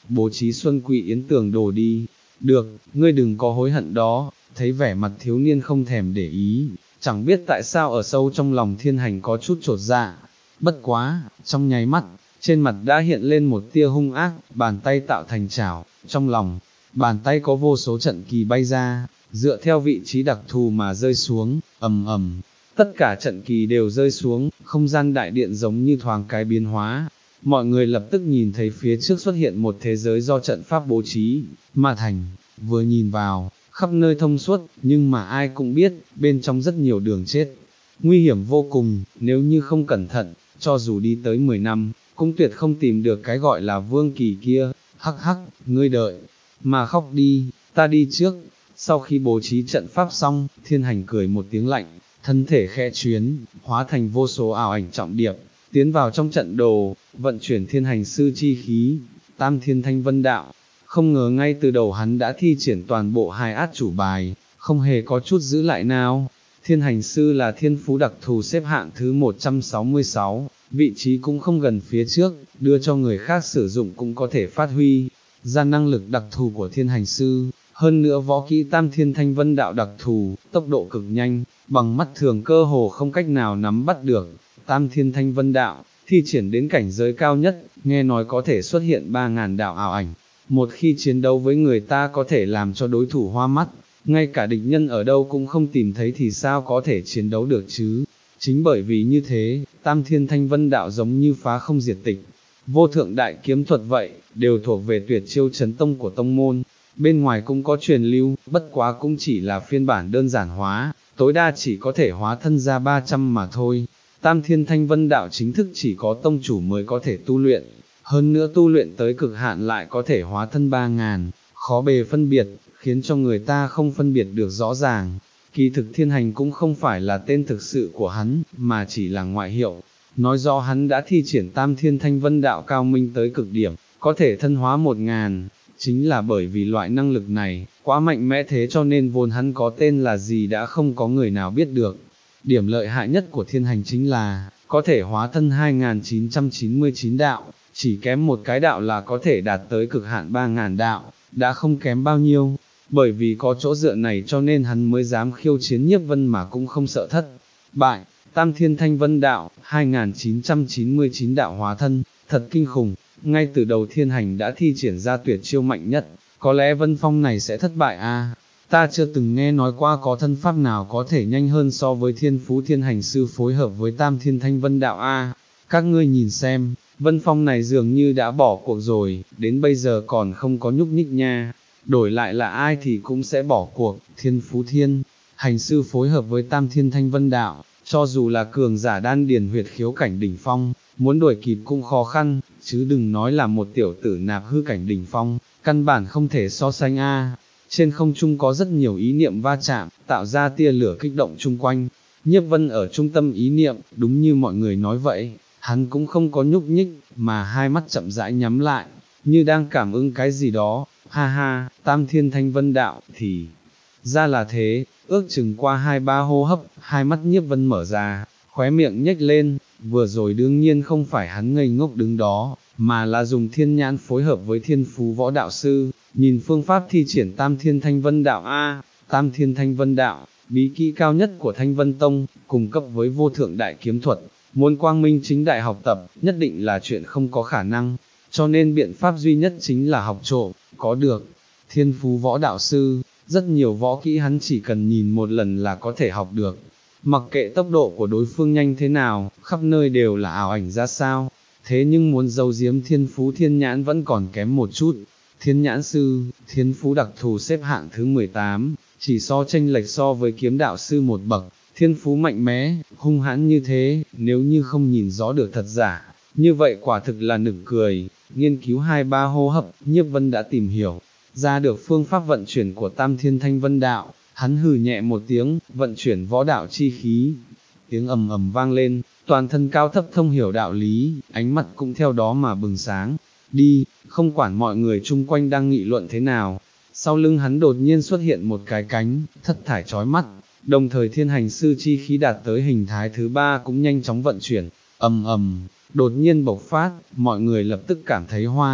bố trí Xuân Quỷ Yến Tường đồ đi. Được, ngươi đừng có hối hận đó. Thấy vẻ mặt thiếu niên không thèm để ý, chẳng biết tại sao ở sâu trong lòng Thiên Hành có chút chột dạ. Bất quá, trong nháy mắt, trên mặt đã hiện lên một tia hung ác, bàn tay tạo thành chảo, trong lòng, bàn tay có vô số trận kỳ bay ra, dựa theo vị trí đặc thù mà rơi xuống, ầm ầm. Tất cả trận kỳ đều rơi xuống, không gian đại điện giống như thoáng cái biến hóa. Mọi người lập tức nhìn thấy phía trước xuất hiện một thế giới do trận pháp bố trí, mà thành, vừa nhìn vào, khắp nơi thông suốt, nhưng mà ai cũng biết, bên trong rất nhiều đường chết. Nguy hiểm vô cùng, nếu như không cẩn thận, cho dù đi tới mười năm, cũng tuyệt không tìm được cái gọi là vương kỳ kia. Hắc hắc, ngươi đợi, mà khóc đi, ta đi trước. Sau khi bố trí trận pháp xong, Thiên Hành cười một tiếng lạnh, thân thể khẽ chuyến, hóa thành vô số ảo ảnh trọng điệp, tiến vào trong trận đồ, vận chuyển Thiên Hành sư chi khí, Tam Thiên Thanh Vân Đạo. Không ngờ ngay từ đầu hắn đã thi triển toàn bộ hai át chủ bài, không hề có chút giữ lại nào. Thiên Hành sư là thiên phú đặc thù xếp hạng thứ một trăm sáu mươi sáu, vị trí cũng không gần phía trước, đưa cho người khác sử dụng cũng có thể phát huy ra năng lực đặc thù của Thiên Hành sư. Hơn nữa võ kỹ Tam Thiên Thanh Vân Đạo đặc thù, tốc độ cực nhanh, bằng mắt thường cơ hồ không cách nào nắm bắt được. Tam Thiên Thanh Vân Đạo, thi triển đến cảnh giới cao nhất, nghe nói có thể xuất hiện ba ngàn đạo ảo ảnh. Một khi chiến đấu với người ta có thể làm cho đối thủ hoa mắt, ngay cả địch nhân ở đâu cũng không tìm thấy thì sao có thể chiến đấu được chứ. Chính bởi vì như thế, Tam Thiên Thanh Vân Đạo giống như phá không diệt tịch. Vô thượng đại kiếm thuật vậy, đều thuộc về tuyệt chiêu chấn tông của tông môn. Bên ngoài cũng có truyền lưu, bất quá cũng chỉ là phiên bản đơn giản hóa, tối đa chỉ có thể hóa thân ra ba trăm mà thôi. Tam Thiên Thanh Vân Đạo chính thức chỉ có tông chủ mới có thể tu luyện, hơn nữa tu luyện tới cực hạn lại có thể hóa thân ba ngàn, khó bề phân biệt, khiến cho người ta không phân biệt được rõ ràng. Kỳ thực Thiên Hành cũng không phải là tên thực sự của hắn, mà chỉ là ngoại hiệu, nói rõ hắn đã thi triển Tam Thiên Thanh Vân Đạo cao minh tới cực điểm, có thể thân hóa một ngàn. Chính là bởi vì loại năng lực này, quá mạnh mẽ thế cho nên vốn hắn có tên là gì đã không có người nào biết được. Điểm lợi hại nhất của Thiên Hành chính là, có thể hóa thân hai nghìn chín trăm chín mươi chín đạo, chỉ kém một cái đạo là có thể đạt tới cực hạn ba ngàn đạo, đã không kém bao nhiêu. Bởi vì có chỗ dựa này cho nên hắn mới dám khiêu chiến Nhiếp Vân mà cũng không sợ thất bại. Tam Thiên Thanh Vân Đạo, hai nghìn chín trăm chín mươi chín đạo hóa thân, thật kinh khủng. Ngay từ đầu Thiên Hành đã thi triển ra tuyệt chiêu mạnh nhất, có lẽ Vân Phong này sẽ thất bại à, ta chưa từng nghe nói qua có thân pháp nào có thể nhanh hơn so với thiên phú Thiên Hành sư phối hợp với Tam Thiên Thanh Vân Đạo a. À. Các ngươi nhìn xem, Vân Phong này dường như đã bỏ cuộc rồi, đến bây giờ còn không có nhúc nhích nha, đổi lại là ai thì cũng sẽ bỏ cuộc. Thiên phú Thiên Hành sư phối hợp với Tam Thiên Thanh Vân Đạo, cho dù là cường giả đan điền huyệt khiếu cảnh đỉnh phong, muốn đuổi kịp cũng khó khăn, chứ đừng nói là một tiểu tử nạp hư cảnh đỉnh phong, căn bản không thể so sánh a. À. Trên không trung có rất nhiều ý niệm va chạm, tạo ra tia lửa kích động chung quanh. Nhiếp Vân ở trung tâm ý niệm, đúng như mọi người nói vậy, hắn cũng không có nhúc nhích, mà hai mắt chậm rãi nhắm lại, như đang cảm ứng cái gì đó. Ha ha, Tam Thiên Thanh Vân Đạo, thì ra là thế. Ước chừng qua hai ba hô hấp, hai mắt Nhiếp Vân mở ra, khóe miệng nhếch lên, vừa rồi đương nhiên không phải hắn ngây ngốc đứng đó, mà là dùng thiên nhãn phối hợp với thiên phú võ đạo sư, nhìn phương pháp thi triển Tam Thiên Thanh Vân Đạo a. Tam Thiên Thanh Vân Đạo, bí kỹ cao nhất của Thanh Vân Tông, cùng cấp với vô thượng đại kiếm thuật, muốn quang minh chính đại học tập, nhất định là chuyện không có khả năng, cho nên biện pháp duy nhất chính là học trộm, có được thiên phú võ đạo sư. Rất nhiều võ kỹ hắn chỉ cần nhìn một lần là có thể học được, mặc kệ tốc độ của đối phương nhanh thế nào, khắp nơi đều là ảo ảnh ra sao, thế nhưng muốn giấu giếm thiên phú thiên nhãn vẫn còn kém một chút. Thiên nhãn sư, thiên phú đặc thù xếp hạng thứ mười tám, chỉ so chênh lệch so với kiếm đạo sư một bậc, thiên phú mạnh mẽ, hung hãn như thế, nếu như không nhìn rõ được thật giả, như vậy quả thực là nực cười. Nghiên cứu hai ba hô hấp, Nhiếp Vân đã tìm hiểu ra được phương pháp vận chuyển của Tam Thiên Thanh Vân Đạo, hắn hừ nhẹ một tiếng, vận chuyển võ đạo chi khí, tiếng ầm ầm vang lên, toàn thân cao thấp thông hiểu đạo lý, ánh mắt cũng theo đó mà bừng sáng, đi, không quản mọi người chung quanh đang nghị luận thế nào. Sau lưng hắn đột nhiên xuất hiện một cái cánh, thất thải chói mắt, đồng thời Thiên Hành sư chi khí đạt tới hình thái thứ ba cũng nhanh chóng vận chuyển, ầm ầm, đột nhiên bộc phát, mọi người lập tức cảm thấy hoa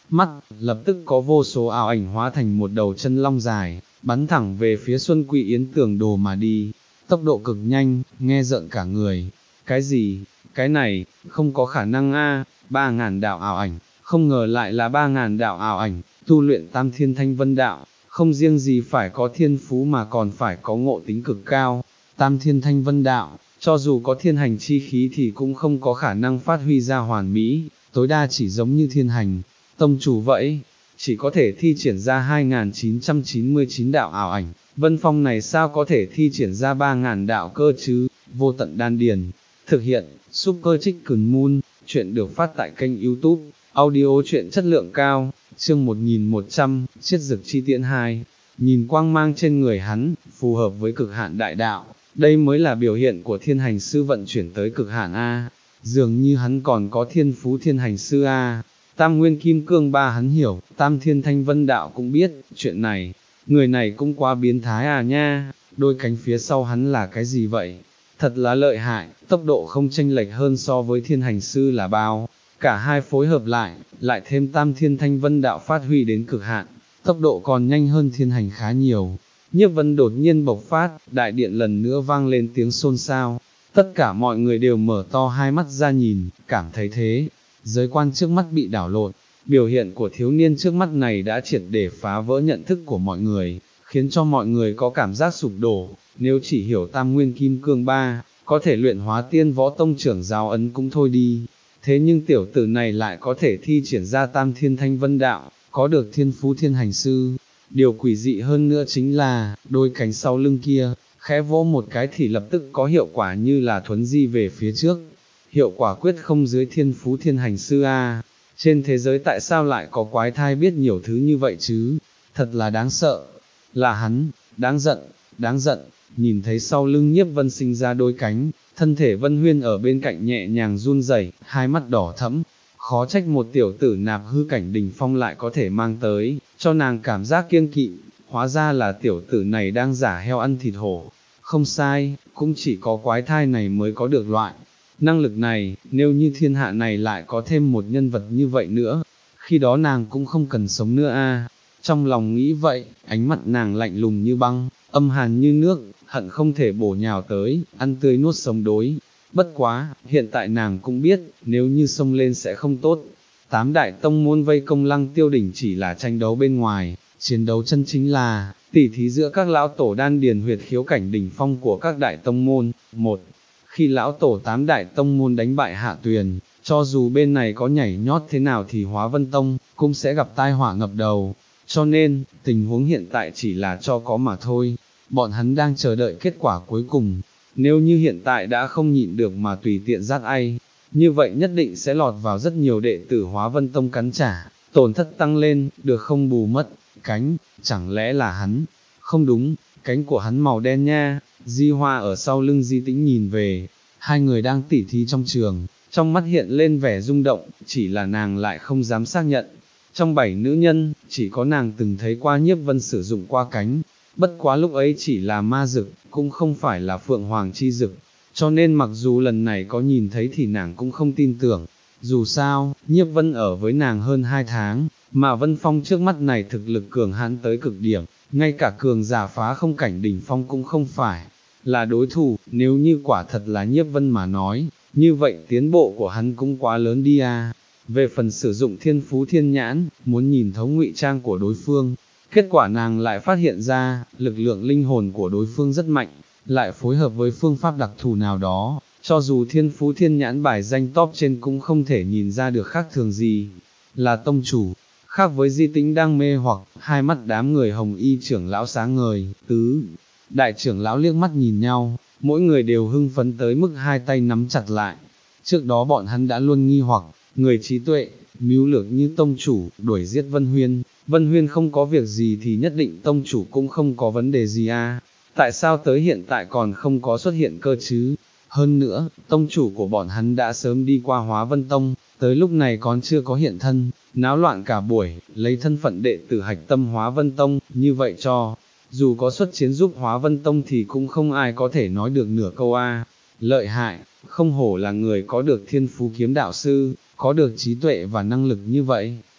mắt, lập tức có vô số ảo ảnh hóa thành một đầu chân long dài, bắn thẳng về phía Xuân Quỷ Yến tường đồ mà đi, tốc độ cực nhanh, nghe rợn cả người. Cái gì? Cái này, không có khả năng a, ba ngàn đạo ảo ảnh, không ngờ lại là ba ngàn đạo ảo ảnh, tu luyện tam thiên thanh vân đạo, không riêng gì phải có thiên phú mà còn phải có ngộ tính cực cao. Tam thiên thanh vân đạo, cho dù có thiên hành chi khí thì cũng không có khả năng phát huy ra hoàn mỹ, tối đa chỉ giống như thiên hành, tông chủ vậy, chỉ có thể thi triển ra hai nghìn chín trăm chín mươi chín đạo ảo ảnh, Vân Phong này sao có thể thi triển ra ba ngàn đạo cơ chứ, vô tận đan điền. Thực hiện, Super Chicken Moon, chuyện được phát tại kênh YouTube, audio chuyện chất lượng cao, chương một nghìn một trăm, chiết dực chi tiễn hai, nhìn quang mang trên người hắn, phù hợp với cực hạn đại đạo, đây mới là biểu hiện của thiên hành sư vận chuyển tới cực hạn A, dường như hắn còn có thiên phú thiên hành sư A. Tam nguyên kim cương ba hắn hiểu, tam thiên thanh vân đạo cũng biết, chuyện này, người này cũng quá biến thái à nha, đôi cánh phía sau hắn là cái gì vậy? Thật là lợi hại, tốc độ không chênh lệch hơn so với thiên hành sư là bao, cả hai phối hợp lại, lại thêm tam thiên thanh vân đạo phát huy đến cực hạn, tốc độ còn nhanh hơn thiên hành khá nhiều. Nhiếp Vân đột nhiên bộc phát, đại điện lần nữa vang lên tiếng xôn xao, tất cả mọi người đều mở to hai mắt ra nhìn, cảm thấy thế. Giới quan trước mắt bị đảo lộn, biểu hiện của thiếu niên trước mắt này đã triệt để phá vỡ nhận thức của mọi người, khiến cho mọi người có cảm giác sụp đổ, nếu chỉ hiểu tam nguyên kim cương ba, có thể luyện hóa tiên võ tông trưởng giáo ấn cũng thôi đi, thế nhưng tiểu tử này lại có thể thi triển ra tam thiên thanh vân đạo, có được thiên phú thiên hành sư, điều quỷ dị hơn nữa chính là, đôi cánh sau lưng kia, khẽ vỗ một cái thì lập tức có hiệu quả như là thuấn di về phía trước. Hiệu quả quyết không dưới thiên phú thiên hành sư A, trên thế giới tại sao lại có quái thai biết nhiều thứ như vậy chứ, thật là đáng sợ, là hắn, đáng giận, đáng giận, nhìn thấy sau lưng Nhiếp Vân sinh ra đôi cánh, thân thể Vân Huyên ở bên cạnh nhẹ nhàng run rẩy, hai mắt đỏ thẫm, khó trách một tiểu tử nạp hư cảnh đỉnh phong lại có thể mang tới, cho nàng cảm giác kiêng kỵ, hóa ra là tiểu tử này đang giả heo ăn thịt hổ, không sai, cũng chỉ có quái thai này mới có được loại năng lực này, nếu như thiên hạ này lại có thêm một nhân vật như vậy nữa, khi đó nàng cũng không cần sống nữa a. Trong lòng nghĩ vậy, ánh mắt nàng lạnh lùng như băng, âm hàn như nước, hận không thể bổ nhào tới, ăn tươi nuốt sống đối. Bất quá, hiện tại nàng cũng biết, nếu như xông lên sẽ không tốt. Tám đại tông môn vây công Lăng Tiêu Đỉnh chỉ là tranh đấu bên ngoài, chiến đấu chân chính là tỉ thí giữa các lão tổ đan điền huyệt khiếu cảnh đỉnh phong của các đại tông môn. Một, khi lão tổ tám đại tông môn đánh bại Hạ Tuyền, cho dù bên này có nhảy nhót thế nào thì Hóa Vân Tông cũng sẽ gặp tai họa ngập đầu. Cho nên, tình huống hiện tại chỉ là cho có mà thôi, bọn hắn đang chờ đợi kết quả cuối cùng. Nếu như hiện tại đã không nhịn được mà tùy tiện giắt ai, như vậy nhất định sẽ lọt vào rất nhiều đệ tử Hóa Vân Tông cắn trả, tổn thất tăng lên, được không bù mất. Cánh, chẳng lẽ là hắn? Không đúng, cánh của hắn màu đen nha. Di Hoa ở sau lưng Di Tĩnh nhìn về, hai người đang tỉ thí trong trường, trong mắt hiện lên vẻ rung động, chỉ là nàng lại không dám xác nhận. Trong bảy nữ nhân, chỉ có nàng từng thấy qua Nhiếp Vân sử dụng qua cánh, bất quá lúc ấy chỉ là ma dực, cũng không phải là phượng hoàng chi dực, cho nên mặc dù lần này có nhìn thấy thì nàng cũng không tin tưởng. Dù sao, Nhiếp Vân ở với nàng hơn hai tháng, mà Vân Phong trước mắt này thực lực cường hãn tới cực điểm, ngay cả cường giả phá không cảnh đỉnh phong cũng không phải là đối thủ. Nếu như quả thật là Nhiếp Vân mà nói, như vậy tiến bộ của hắn cũng quá lớn đi à. Về phần sử dụng thiên phú thiên nhãn, muốn nhìn thấu ngụy trang của đối phương, kết quả nàng lại phát hiện ra, lực lượng linh hồn của đối phương rất mạnh, lại phối hợp với phương pháp đặc thù nào đó, cho dù thiên phú thiên nhãn bài danh top trên cũng không thể nhìn ra được khác thường gì. Là tông chủ, khác với Di Tĩnh đang mê hoặc, hai mắt đám người hồng y trưởng lão sáng ngời, tứ. Đại trưởng lão liếc mắt nhìn nhau, mỗi người đều hưng phấn tới mức hai tay nắm chặt lại. Trước đó bọn hắn đã luôn nghi hoặc, người trí tuệ, mưu lược như tông chủ, đuổi giết Vân Huyên, Vân Huyên không có việc gì thì nhất định tông chủ cũng không có vấn đề gì à, tại sao tới hiện tại còn không có xuất hiện cơ chứ? Hơn nữa, tông chủ của bọn hắn đã sớm đi qua Hóa Vân Tông, tới lúc này còn chưa có hiện thân, náo loạn cả buổi, lấy thân phận đệ tử hạch tâm Hóa Vân Tông, như vậy cho dù có xuất chiến giúp Hóa Vân Tông thì cũng không ai có thể nói được nửa câu a. Lợi hại, không hổ là người có được thiên phú kiếm đạo sư, có được trí tuệ và năng lực như vậy,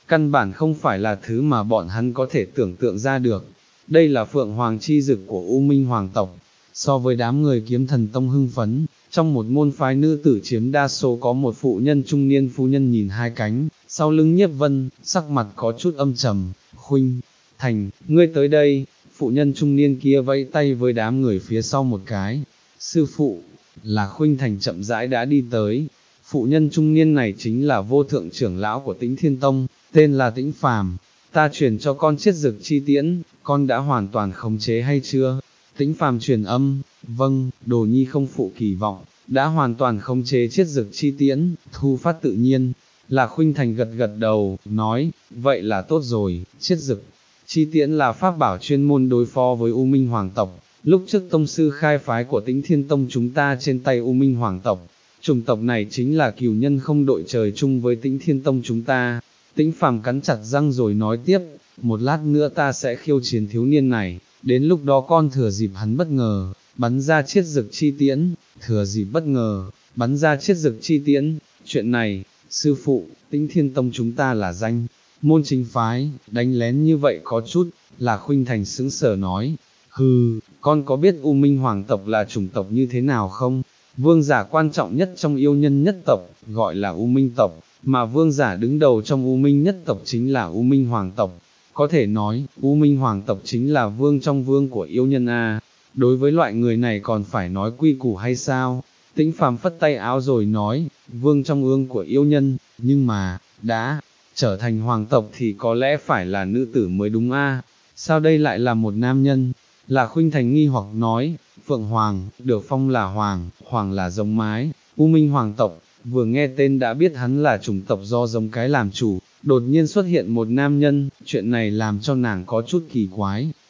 căn bản không phải là thứ mà bọn hắn có thể tưởng tượng ra được. Đây là phượng hoàng chi dực của U Minh hoàng tộc. So với đám người kiếm thần tông hưng phấn, trong một môn phái nữ tử chiếm đa số có một phụ nhân trung niên phu nhân nhìn hai cánh, sau lưng Nhiếp Vân, sắc mặt có chút âm trầm. Khuynh Thành, ngươi tới đây. Phụ nhân trung niên kia vẫy tay với đám người phía sau một cái. Sư phụ, là Khuynh Thành chậm rãi đã đi tới. Phụ nhân trung niên này chính là vô thượng trưởng lão của Tĩnh Thiên Tông, tên là Tĩnh Phàm. Ta truyền cho con chiết dực chi tiễn, con đã hoàn toàn khống chế hay chưa? Tĩnh Phàm truyền âm, vâng, đồ nhi không phụ kỳ vọng, đã hoàn toàn khống chế chiết dực chi tiễn, thu phát tự nhiên. Là Khuynh Thành gật gật đầu, nói, vậy là tốt rồi, chiết dực chi tiễn là pháp bảo chuyên môn đối phó với U Minh hoàng tộc. Lúc trước tông sư khai phái của Tĩnh Thiên Tông chúng ta trên tay U Minh hoàng tộc, chủng tộc này chính là cừu nhân không đội trời chung với Tĩnh Thiên Tông chúng ta. Tĩnh Phàm cắn chặt răng rồi nói tiếp, một lát nữa ta sẽ khiêu chiến thiếu niên này, đến lúc đó con thừa dịp hắn bất ngờ, bắn ra chiết dực chi tiễn, thừa dịp bất ngờ, bắn ra chiết dực chi tiễn. Chuyện này, sư phụ, Tĩnh Thiên Tông chúng ta là danh môn chính phái, đánh lén như vậy có chút, là Khuynh Thành sững sờ nói, hừ, con có biết U Minh hoàng tộc là chủng tộc như thế nào không? Vương giả quan trọng nhất trong yêu nhân nhất tộc, gọi là U Minh tộc, mà vương giả đứng đầu trong U Minh nhất tộc chính là U Minh hoàng tộc. Có thể nói, U Minh hoàng tộc chính là vương trong vương của yêu nhân a. Đối với loại người này còn phải nói quy củ hay sao? Tĩnh Phàm phất tay áo rồi nói, vương trong vương của yêu nhân, nhưng mà, đã trở thành hoàng tộc thì có lẽ phải là nữ tử mới đúng a. Sao đây lại là một nam nhân? Là Khuynh Thành nghi hoặc nói, Phượng Hoàng, được phong là Hoàng, Hoàng là giống mái, U Minh hoàng tộc, vừa nghe tên đã biết hắn là chủng tộc do giống cái làm chủ, đột nhiên xuất hiện một nam nhân, chuyện này làm cho nàng có chút kỳ quái,